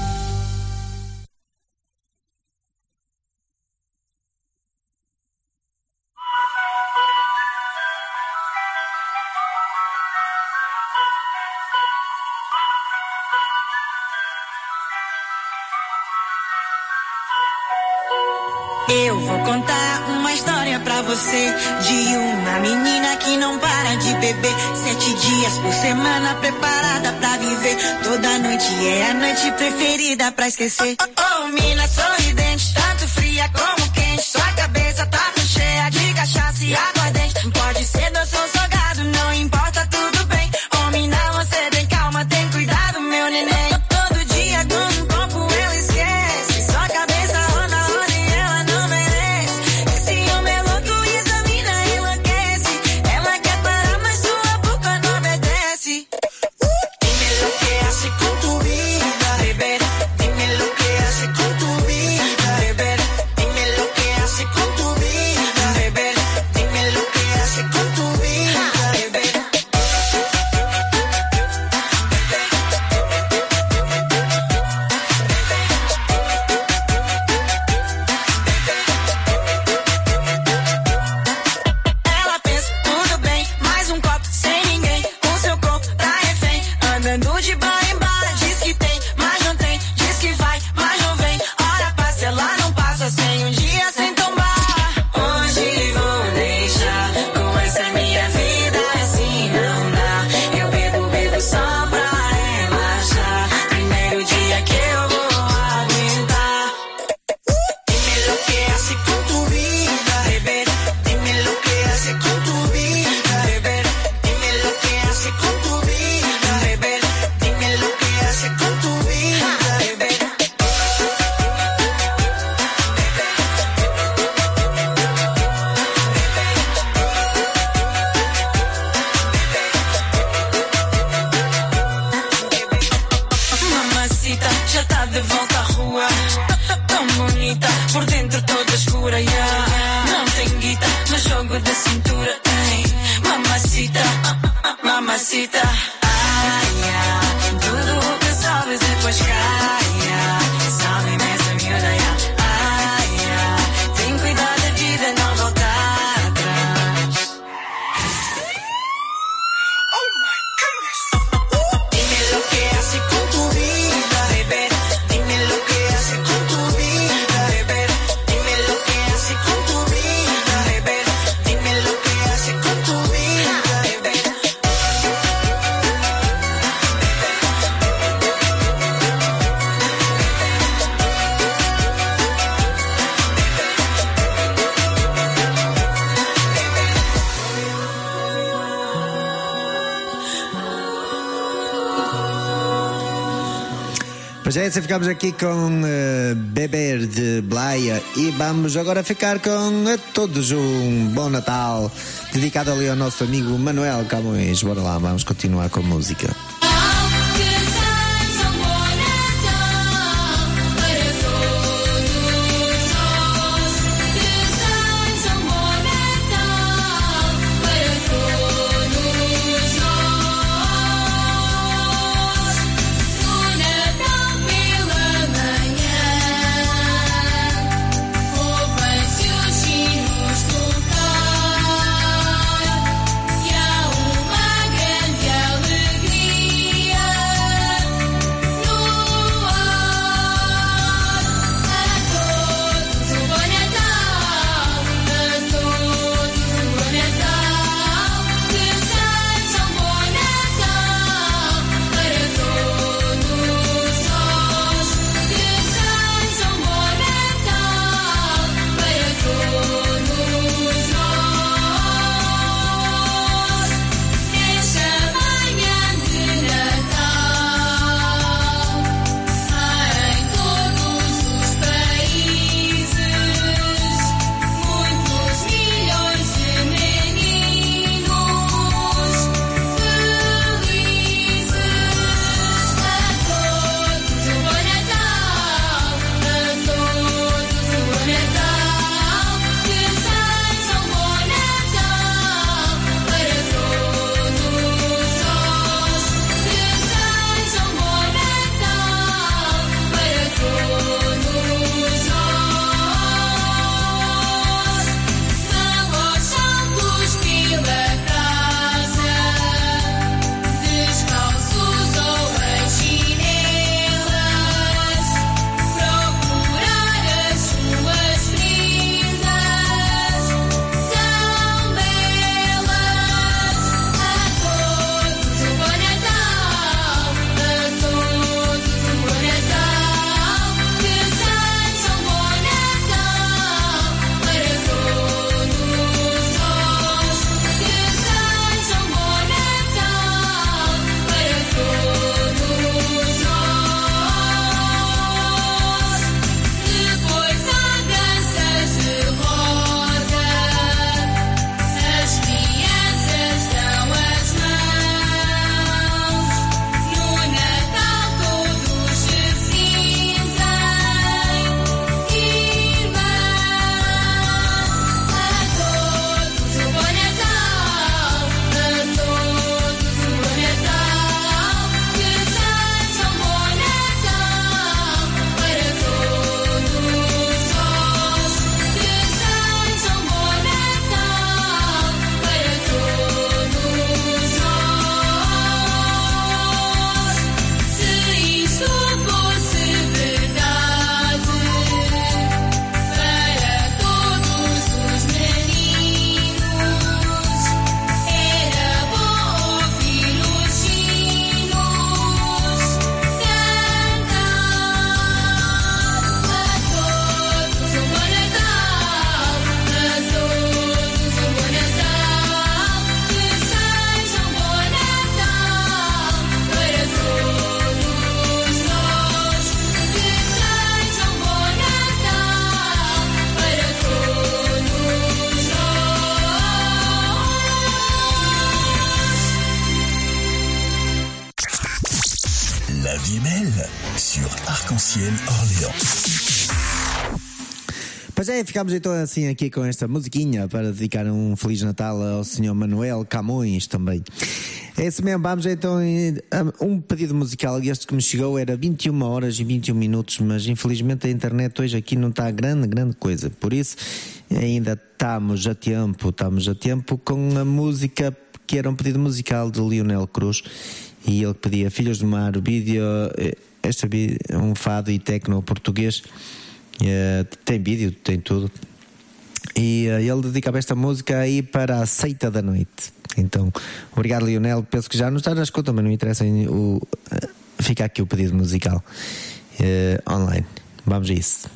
Eu vou contar uma história pra você de uma menina que não para de beber. Sete dias por semana preparada pra viver. Toda noite é a noite preferida pra esquecer. Oh, oh, oh, mina sorridente, tanto fria como quente. Sua cabeça tá tão cheia de cachaça e aguardente. Pode ser doce ou salgado, não importa, tudo bem. Oh, mina, você tem calma, tem cuidado, meu neném. Todo dia com um copo ela esquece. Sua cabeça roda, roda e ela não merece. Esse homem é louco e essa mina enlouquece. Ela quer parar, mas sua boca não obedece. Dime lo que hace con tu vida, beber. Dime lo que hace con tu vida, beber. Dime lo que hace con tu vida, beber. Dime lo que hace con tu vida, beber. Ela pensa, tudo bem, mais um copo sem ninguém. Com seu corpo tá refém, andando de bar em bar. Diz que tem, mas não tem. Diz que vai, mas não vem. Hora passa, ela não passa sem um dia sem tombar. Hoje vou deixar, com essa minha vida assim não dá. Eu bebo, bebo só pra relaxar. Primeiro dia que eu vou aguentar. Dime lo que hace con tu vida, beber. Dime lo que hace con tu vida, beber. Dime lo que hace con tu vida, beber. Dime lo que hace con tu vida, beber. Mamacita, já tá de volta à rua. Tão bonita, por dentro toda escura, yeah. Não tem guita, no jogo da cintura tem. Mamacita, mamacita. Ai, ai, tudo o que sabes depois cai. Sabe-me essa miúda, yeah. Ai, ai, tem cuidado da vida, não voltar atrás. Dime lo que hace con tu vida, beber. Dime lo que hace con tu vida, beber. Dime lo que hace con tu vida, beber. Dime lo que hace con tu vida, beber. Pois é, ficamos aqui com uh, Beber de Blaia e vamos agora ficar com uh, todos um bom Natal dedicado ali ao nosso amigo Manuel Camões. Bora lá, vamos continuar com a música. Pois é, ficámos então assim aqui com esta musiquinha para dedicar um Feliz Natal ao senhor Manuel Camões também. É isso mesmo, vamos então um pedido musical. Este que me chegou era vinte e uma horas e vinte e um minutos, mas infelizmente a internet hoje aqui não está grande, grande coisa. Por isso ainda estamos a tempo, estamos a tempo com a música que era um pedido musical de Lionel Cruz e ele pedia Filhos do Mar, o vídeo, este é um fado e tecno português. Uh, tem vídeo, tem tudo. E uh, ele dedicava esta música aí para a seita da noite. Então, obrigado, Lionel. Penso que já não está na escuta, mas não me interessa o, uh, fica aqui o pedido musical uh, online. Vamos a isso.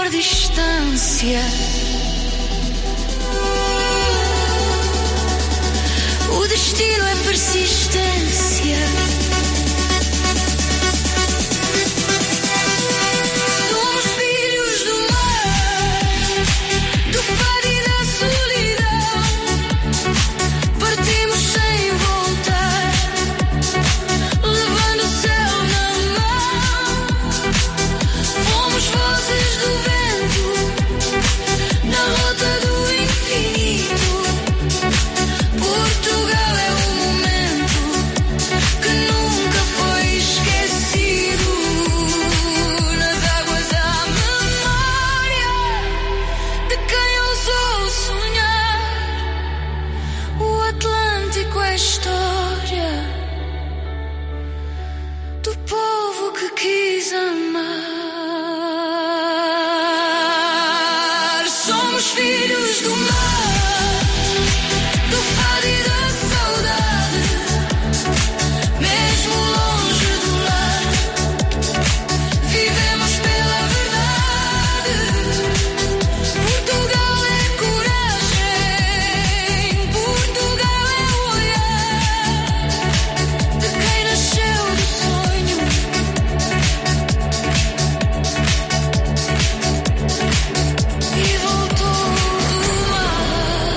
à distância. O destino é persistência. Somos filhos do mar, do fado e da solidão. Partimos sem voltar, levando o céu na mão. Fomos vozes do vento, na rota do infinito. Portugal é um momento que nunca foi esquecido. Nas águas há memória de quem ousou sonhar. O Atlântico é história do povo que quis amar. Somos filhos do mar, do fado e da saudade. Mesmo longe do lar, vivemos pela verdade. Portugal é coragem, Portugal é o olhar de quem nasceu do sonho e voltou do mar.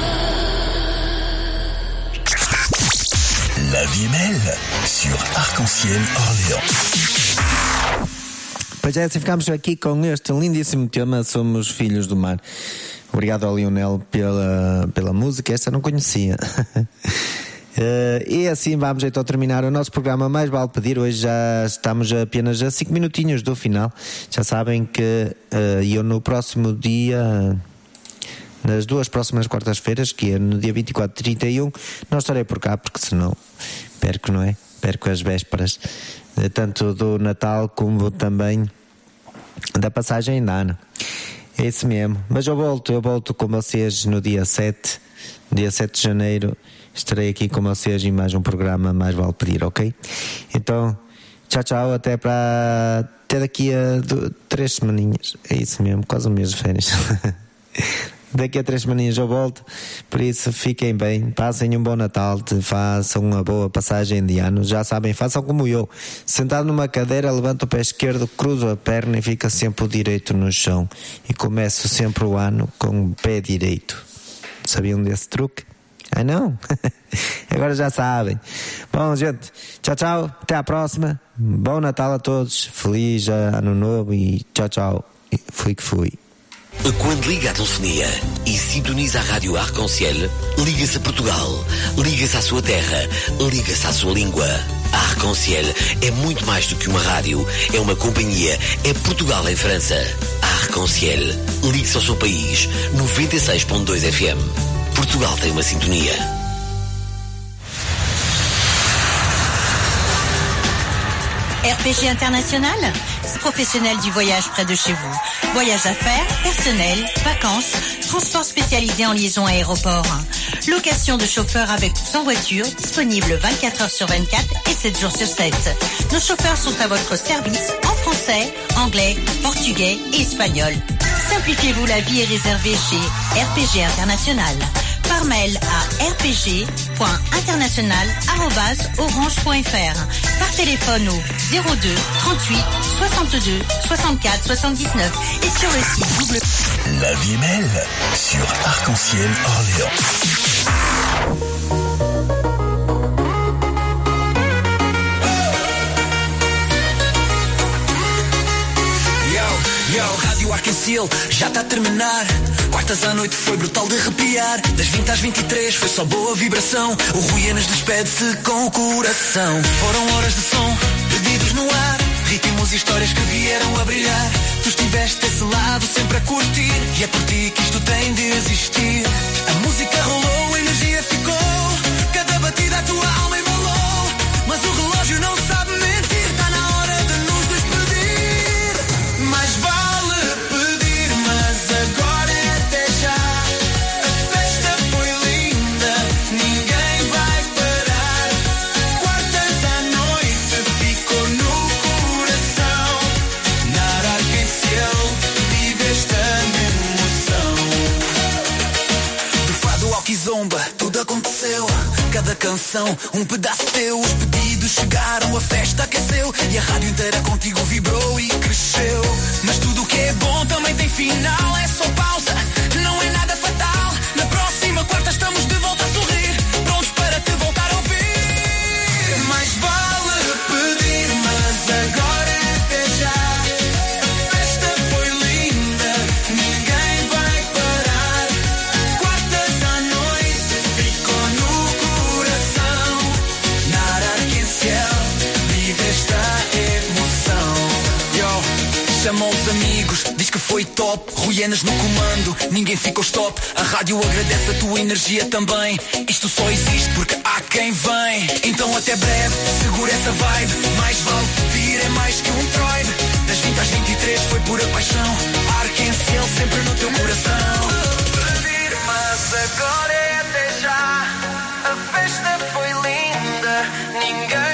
La vie est belle sur Arc-en-Ciel Orléans. Pois é, assim ficamos aqui com este lindíssimo tema, Somos Filhos do Mar. Obrigado ao Lionel pela, pela música, esta não conhecia. Eh, e assim vamos então terminar o nosso programa Mais Vale Pedir. Hoje já estamos apenas a cinco minutinhos do final. Já sabem que eh, eu no próximo dia, nas duas próximas quartas-feiras, que é no dia vinte e quatro e trinta e um, não estarei por cá, porque senão perco, não é? Perco as vésperas, eh, tanto do Natal como também da passagem da Ana. É isso mesmo. Mas eu volto, eu volto com vocês no dia sete, dia sete de janeiro. Estarei aqui com vocês em mais um programa Mais Vale Pedir, ok? Então, tchau, tchau, até para até daqui a do, três semaninhas. É isso mesmo, quase um mês de férias. Daqui a três semaninhas eu volto. Por isso, fiquem bem, passem um bom Natal, façam uma boa passagem de ano. Já sabem, façam como eu. Sentado numa cadeira, levanta o pé esquerdo, cruzo a perna e fica sempre o direito no chão. E começo sempre o ano com o pé direito. Sabiam desse truque? Ah, não? Agora já sabem. Bom, gente, tchau, tchau, até à próxima. Bom Natal a todos, feliz ano novo e tchau, tchau. Fui que fui. Quando liga a telefonia e sintoniza a rádio Arc-en-Ciel, liga-se a Portugal, liga-se à sua terra, liga-se à sua língua. A Arc-en-Ciel é muito mais do que uma rádio, é uma companhia, é Portugal em França. A Arc-en-Ciel, ligue-se ao seu país, noventa e seis ponto dois F M. Portugal tem uma sintonia. R P G International, professionnel du voyage près de chez vous. Voyage d'affaires, personnel, vacances, transport spécialisé en liaison aéroport. Location de chauffeurs avec ou sans voiture, disponible vingt-quatre heures sur vingt-quatre et sept jours sur sept. Nos chauffeurs sont à votre service en français, anglais, portugais et espagnol. Simplifiez-vous la vie et réservez chez R P G International. Par mail à r p g point international arobase orange point f r. Par téléphone au zéro deux trente-huit soixante-deux soixante-quatre soixante-dix-neuf et sur le site double. La vie est belle sur Arc-en-Ciel Orléans. Yo, Rádio Arc-en-Ciel já está a terminar. Quartas à noite foi brutal de arrepiar. Das vinte às vinte e três foi só boa vibração. O Rui Enes despede-se com o coração. Foram horas de som, pedidos no ar, ritmos e histórias que vieram a brilhar. Tu estiveste desse lado sempre a curtir, e é por ti que isto tem de existir. A música rolou, a energia ficou, cada batida a tua alma embalou. Mas o relógio não sabe mentir, está na hora de nos despedir. Mais vale pedir, mas agora é até já. A festa foi linda, ninguém vai parar. Quartas à noite ficou no coração. Na Arc-en-Ciel vive esta coração, um pedaço teu. Os pedidos chegaram, a festa aqueceu e a rádio inteira contigo vibrou e cresceu. Mas tudo o que é bom também tem final, é só pausa, não é nada fatal. Na próxima quarta estamos de volta a sorrir, prontos para te voltar a ouvir. Mais vale pedir, mas agora é até já. A festa foi linda, ninguém vai parar. Quartas à noite ficou no coração. Na Arc-en-Ciel vive esta emoção. Yo, chamou os amigos, diz que foi top. Ruienas no comando, ninguém ficou stop. A rádio agradece a tua energia também. Isto só existe porque há quem vem. Então até breve, segura essa vibe. Mais vale pedir, é mais que um tribe. Das vinte às vinte e três foi pura paixão. Arc-en-Ciel sempre no teu coração. Pedir, mas agora é até já. A festa foi linda, ninguém